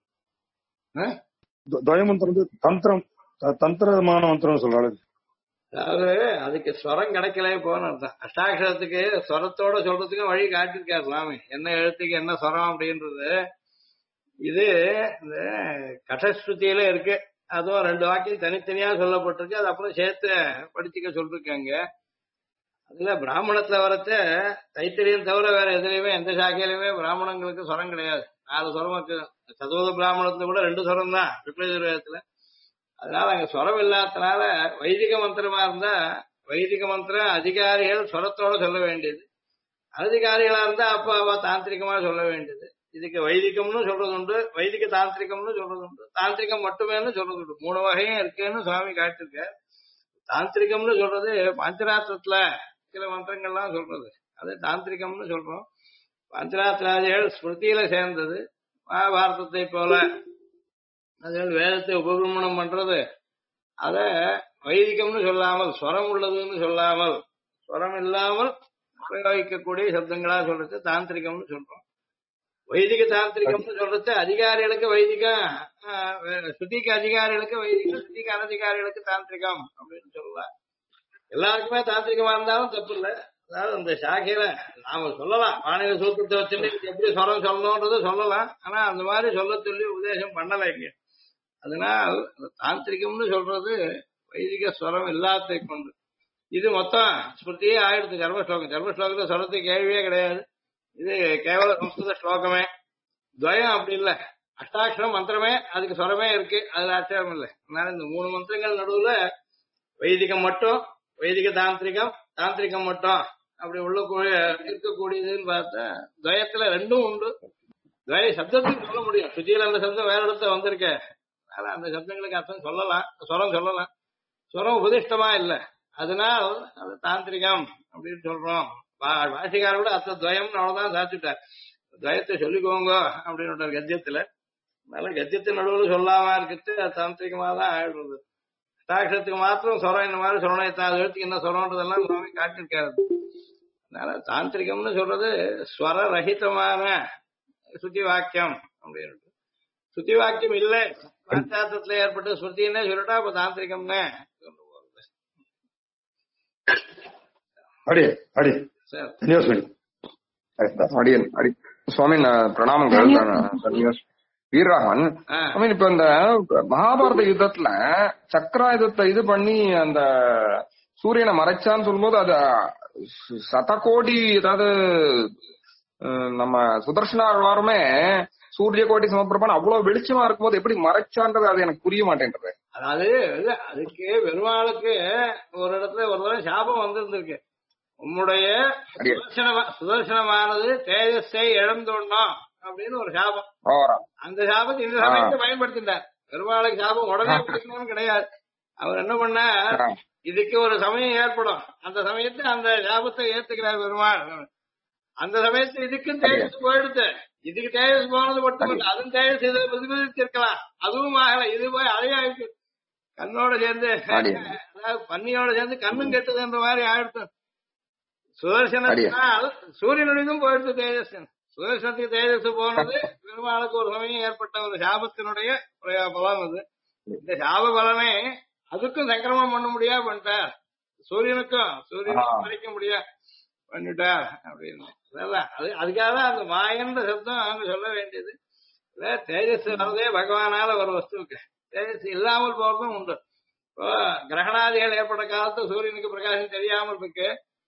துவய மந்திரம் வந்து தந்திரமான மந்திரம் சொல்றாரு. அதாவது அதுக்கு ஸ்வரம் கிடைக்கலே போன அர்த்தம். அஷ்டாட்சரத்துக்கு ஸ்வரத்தோட சொல்றதுக்கு வழி காட்டிருக்காரு சுவாமி, என்ன எழுத்துக்கு என்ன ஸ்வரம் அப்படின்றது. இது இந்த கடஸ்ருதியில இருக்கு, அதுவும் 2 வாக்கியம் தனித்தனியா சொல்லப்பட்டிருக்கு. அது அப்புறம் சேர்த்து படிச்சுக்க சொல்லிருக்காங்க. அதுல பிராமணத்துல வரத்த தைத்திரியம் தவிர வேற எதுலையுமே எந்த சாக்கையிலுமே பிராமணங்களுக்கு ஸ்வரம் கிடையாது. 4 ஸ்வரம் இருக்கு. சதுவத பிராமணத்துல கூட 2 ஸ்வரம் தான் ருக்வேதத்துல. அதனால அங்க ஸ்வரம் இல்லாதனால வைதிக மந்திரமா இருந்தா வைதிக மந்திரம் அதிகாரிகள் ஸ்வரத்தோட சொல்ல வேண்டியது, அனதிகாரிகளா இருந்தா அப்ப தாந்திரிகமா சொல்ல வேண்டியது. இதுக்கு வைதிகம்னு சொல்றது உண்டு, வைதிக தாந்திரிகம்னு சொல்றது உண்டு, தாந்திரிகம் மட்டுமேன்னு சொல்றது உண்டு. 3 வகையும் இருக்குன்னு சுவாமி காட்டிருக்க. தாந்திரிகம்னு சொல்றது பாஞ்சராத்திரத்துல சில மந்திரங்கள்லாம் சொல்றது, அது தாந்திரிகம்னு சொல்றோம். பாஞ்சராத்திராதிகள் ஸ்மிருதியில சேர்ந்தது. மகாபாரதத்தை போல அது வேதத்தை உபபிரமணம் பண்றது, அத வைதிகம்னு சொல்லாமல் ஸ்வரம் உள்ளதுன்னு சொல்லாமல் ஸ்வரம் இல்லாமல் பிரயோகிக்கக்கூடிய சப்தங்களா சொல்றது தாந்திரிகம்னு சொல்றோம். வைதிக தாந்திரிகம்னு சொல்றது அதிகாரிகளுக்கு வைதிகம், ஸ்ருதிக்கு அதிகாரிகளுக்கு வைதிகம், ஸ்ருதிக்கு அனதிகாரிகளுக்கு தாந்திரிகம் அப்படின்னு சொல்லலாம். எல்லாருக்குமே தாந்திரிகமா இருந்தாலும் தப்பு இல்லை. அதாவது அந்த சாக்கையில நாம சொல்லலாம், மாநில சூத்திரத்தை வச்சுட்டு எப்படி ஸ்வரம் சொல்லணும்ன்றது சொல்லலாம். ஆனா அந்த மாதிரி சொல்ல சொல்லி உபதேசம் பண்ணலை இங்க. அதனால் தாந்திரிகம்னு சொல்றது வைதிக ஸ்வரம் இல்லாததை கொண்டு. இது மொத்தம் ஸ்மிருதியே ஆயிடுத்து. கர்மஸ்லோகம், கர்மஸ்லோகத்துல ஸ்வரத்துக்கு கேள்வியே கிடையாது. இது கேவல சம்ஸ்கிருத ஸ்லோகமே. துவயம் அப்படி இல்ல, அஷ்டாட்சரம் மந்திரமே, அதுக்கு ஸ்வரமே இருக்கு, அதுல ஆச்சரியம் இல்லை. அதனால இந்த 3 மந்திரங்கள் நடுவுல வைதிகம் மட்டும், வைதிக தாந்திரிகம், தாந்திரிகம் மட்டும் அப்படி உள்ள இருக்கக்கூடியதுன்னு பார்த்தா துவயத்துல ரெண்டும் உண்டு. துவய சப்தத்துக்கு சொல்ல முடியும். சுத்தியில அந்த சப்தம் வேற இடத்துல வந்திருக்க, அதனால அந்த சப்தங்களுக்கு அர்த்தம் சொல்லலாம், ஸ்வரம் சொல்லலாம். ஸ்வரம் உபதிஷ்டமா இல்ல, அதனால் அது தாந்திரிகம் அப்படின்னு சொல்றோம். வாசிக்கார கூட அர்த்த துவயம்னு அவ்வளவுதான் சாத்திட்டார். துவயத்தை சொல்லிக்கோங்க அப்படின்னு கத்தியத்துல. அதனால கத்தியத்தின் நடுவில் சொல்லாம இருக்கிறது அது தாந்திரிகமா தான் ஆயிடுறது. அஷ்டாட்சரத்துக்கு மாத்திரம் சொரம் இந்த மாதிரி சொல்லணும், இத்தனை எழுத்துக்கு என்ன சொல்றோன்றதெல்லாம் சுவாமி காட்டிருக்காரு. அதனால தாந்திரிகம்னு சொல்றது ஸ்வர ரஹிதமான சுத்தி வாக்கியம் அப்படின்னு. சுத்தி வாக்கியம் இல்லை, பாச்சாத்தத்துல ஏற்பட்ட ஸ்ருதின்னே சொல்லிட்டா அப்ப தாந்திரிகம்னு சொல்ல போறது. சுவாமி பிரணாமங்கள். வீரராகவன், இப்ப இந்த மகாபாரத யுத்தத்துல சக்கராயுதத்தை இது பண்ணி அந்த சூரியனை மறைச்சான்னு சொல்லும்போது அது சதகோடி, அதாவது நம்ம சுதர்ஷனாருமே சூரிய கோடி சமப்பிரபான் அவ்வளவு வெளிச்சமா இருக்கும்போது எப்படி மறைச்சான்றது அது எனக்கு புரிய மாட்டேன்றது. அதாவது அதுக்கு பெருமாளுக்கு ஒரு இடத்துல ஒரு தடவை சாபம் வந்திருந்திருக்கு. உம்முடைய சுதர்சனமானது தேஜஸை இழந்தோம் அப்படின்னு ஒரு சாபம். அந்த சாபத்தை இந்த சமயத்தை பயன்படுத்திட்டார். பெருமாளுக்கு சாபம் உடனே கொடுக்கணும்னு கிடையாது. அவர் என்ன பண்ணா, இதுக்கு ஒரு சமயம் ஏற்படும், அந்த சமயத்தை அந்த சாபத்தை ஏத்துக்கிறார் பெருமாள். அந்த சமயத்துல இதுக்கும் தேஜஸ் போயிடுது. இதுக்கு தேஜஸ் போனது மட்டும் இல்லை, அதுவும் தேஜஸ் இதை பிரதிபலிச்சிருக்கலாம், அதுவும் ஆகல. இது போய் அதே ஆயிடுச்சு, கண்ணோட சேர்ந்து, அதாவது பன்னியோட சேர்ந்து கண்ணும் கெட்டதுன்ற மாதிரி ஆயிடுச்சு. சுதர்சனத்தினால் சூரியனுடையதும் போயிடுச்சு தேஜஸ். சுதர்சனத்துக்கு தேஜஸ் போனது பெருமாளுக்கு ஒரு சமயம் ஏற்பட்ட ஒரு சாபத்தினுடைய பலன் அது. இந்த சாப பலனை அதுக்கும் சங்கிரமம் பண்ண முடியா பண்ணிட்டார், சூரியனுக்கும் மறைக்க முடியா பண்ணிட்டார் அப்படின்னு. அது அதுக்காக தான் அந்த மாயன்ற சப்தம் அவங்க சொல்ல வேண்டியது. தேஜஸ் வரதே பகவானால ஒரு வஸ்துவுக்கு, தேஜஸ் இல்லாமல் போறதும் உண்டு. இப்போ கிரகணாதிகள் ஏற்பட்ட காலத்து சூரியனுக்கு பிரகாசம் தெரியாமல் இருக்கு.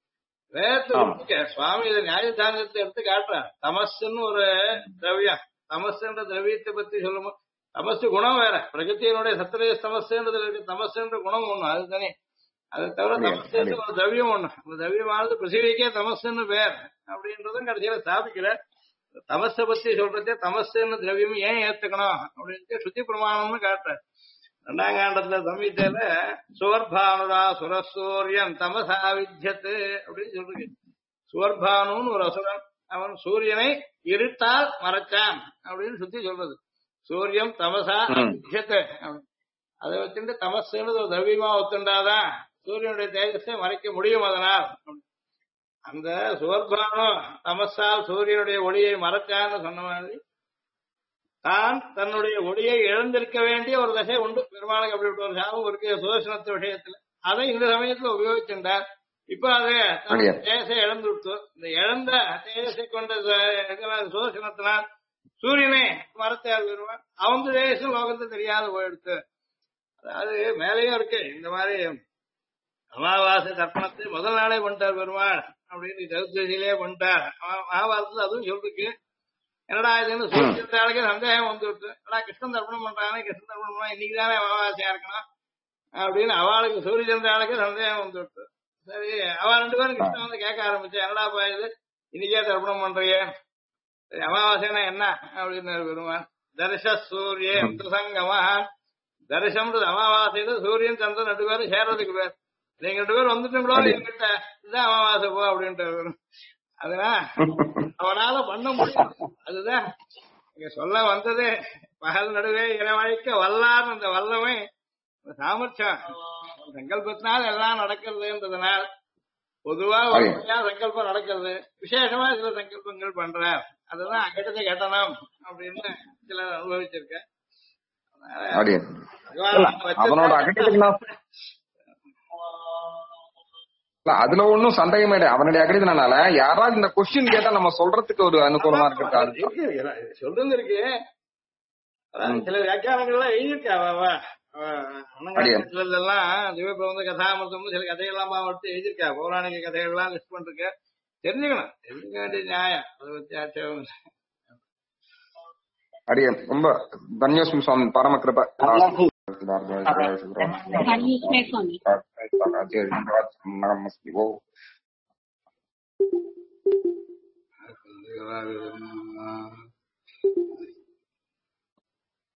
சுவாமி இதை நியாயதானத்தை எடுத்து காட்டுறார். தமசுன்னு ஒரு திரவியம், தமசுன்ற திரவியத்தை பத்தி சொல்லும். தமசு குணம் வேற, பிரகத்தியனுடைய சத்திரிய தமசுன்றது இருக்கு. தமசுன்ற குணம் ஒண்ணு, அது தனி. அதை தவிர தமசுன்னு ஒரு திரவியம் ஒண்ணு, அந்த திரவியமானது பிருத்திவிக்கே தமசுன்னு பேர் அப்படின்றதும் கடைசியில ஸ்தாபிக்கல. தமசை பத்தி சொல்றதே தமசுன்னு திரவியம் ஏன் ஏத்துக்கணும் அப்படின்ட்டு சுத்தி பிரமாணம்னு காட்டுறாரு. 2ஆம் காண்டத்துல சம்ஹிதையில சுவர்பானுரா சுரசூரியன் தமசா வித்யத்து அப்படின்னு சொல்றது. சுவர்பானுன்னு ஒரு அசுரன், அவன் சூரியனை இருட்டால் மறைச்சான் அப்படின்னு சுத்தி சொல்றது. சூரியம் தமசா வித்யத்து, அதை வச்சுட்டு தமசுன்னு ஒரு திரவியமா ஒத்துண்டாதான் சூரியனுடைய தேஜஸை மறைக்க முடியும். அதனால் அந்த சுவர்பானு தமசால் சூரியனுடைய ஒளியை மறைச்சான்னு சொன்ன மாதிரி தான் தன்னுடைய ஒளியை இழந்திருக்க வேண்டிய ஒரு தசை உண்டு பெருமாளுக்கு. அப்படி ஒரு சாபம் இருக்கு சுதர்சனத்து விஷயத்துல. அதை இந்த சமயத்துல உபயோகிச்சுட்டார். இப்ப அது தேஜஸை இழந்து விட்டு, இந்த இழந்த தேஜஸை கொண்ட சுதர்சனத்தினால் சூரியனை மறைத்தார் பெருமாள். அவன் தேஜஸும் லோகத்தை தெரியாத போயிடுத்து. அதாவது மேலேயும் இருக்கு இந்த மாதிரி அமாவாசை தர்ப்பணத்தை முதல் நாளே பண்ணிட்டார் பெருமாள் அப்படின்னு சதுர்த்தியிலே பண்ணிட்டார். மகாபாரதத்துல அதுவும் சொல்லிருக்கு. என்னடா இதுன்னு சூரியனுக்கு சந்தேகம் வந்து விட்டு, என்னடா கிருஷ்ணன் தர்ப்பணம் பண்றாங்க, கிருஷ்ணன் தர்ப்பணம் பண்ணா இன்னைக்கு தானே அமாவாசையா இருக்கணும் அப்படின்னு அவளுக்கு சூரியச்சந்திராளுக்கு சந்தேகம் வந்து விட்டு, சரி அவ 2 பேரும் கிருஷ்ணன் வந்து கேட்க ஆரம்பிச்சா, என்னடா இது இன்னைக்கே தர்ப்பணம் பண்றீங்க, சரி அமாவாசைனா என்ன அப்படின்னு பெருமான். தரிச சூரிய சங்கமா, தரிசம்ன்றது அமாவாசையில சூரியன் சந்திரன் 2 பேரும் சேர்றதுக்கு பேர். நீங்க 2 பேரும் வந்துட்டீங்களோ என்கிட்ட, இதுதான் அமாவாசை போ அப்படின்ட்டு. அதனால அவனால பண்ண முடியும். அதுதான் இங்க சொல்ல வந்தது. பகல் நடுவே இரவழைக்க வல்லார், அந்த வல்லமை சாமர்த்தியம் சங்கல்பத்தினால் எல்லாம் நடக்கிறதுன்றதுனால் பொதுவா ஒரு சங்கல்பம் நடக்கிறது, விசேஷமா சில சங்கல்பங்கள் பண்றார். அதுதான் கேட்டதை கேட்டணும் அப்படின்னு சிலர் அனுபவிச்சிருக்க. அதுல ஒன்னும் சந்தேகமே இல்லை. அவனுடைய அகடிதனால யாராவது இந்த கொஸ்டின் கேட்டா நம்ம சொல்றதுக்கு ஒரு அனுகூலமா இருக்கு. சொல்றது இருக்கு. சில வியாக்கியானங்கள்லாம் எழுதியிருக்கா எல்லாம் திவ்ய பிரபந்த கதாமிருத்தம் சில கதைகள்லாம் எடுத்து எழுதியிருக்கா. பௌராணிக கதைகள்லாம் லிஸ்ட் பண்ணிருக்க. தெரிஞ்சுக்கணும், தெரிஞ்சுக்க வேண்டிய நியாயம், அதை பத்தி ஆட்சேபம் இல்லை. அடியே ரொம்ப தன்யோஸ்மி சுவாமி பரம கிருப. ஓ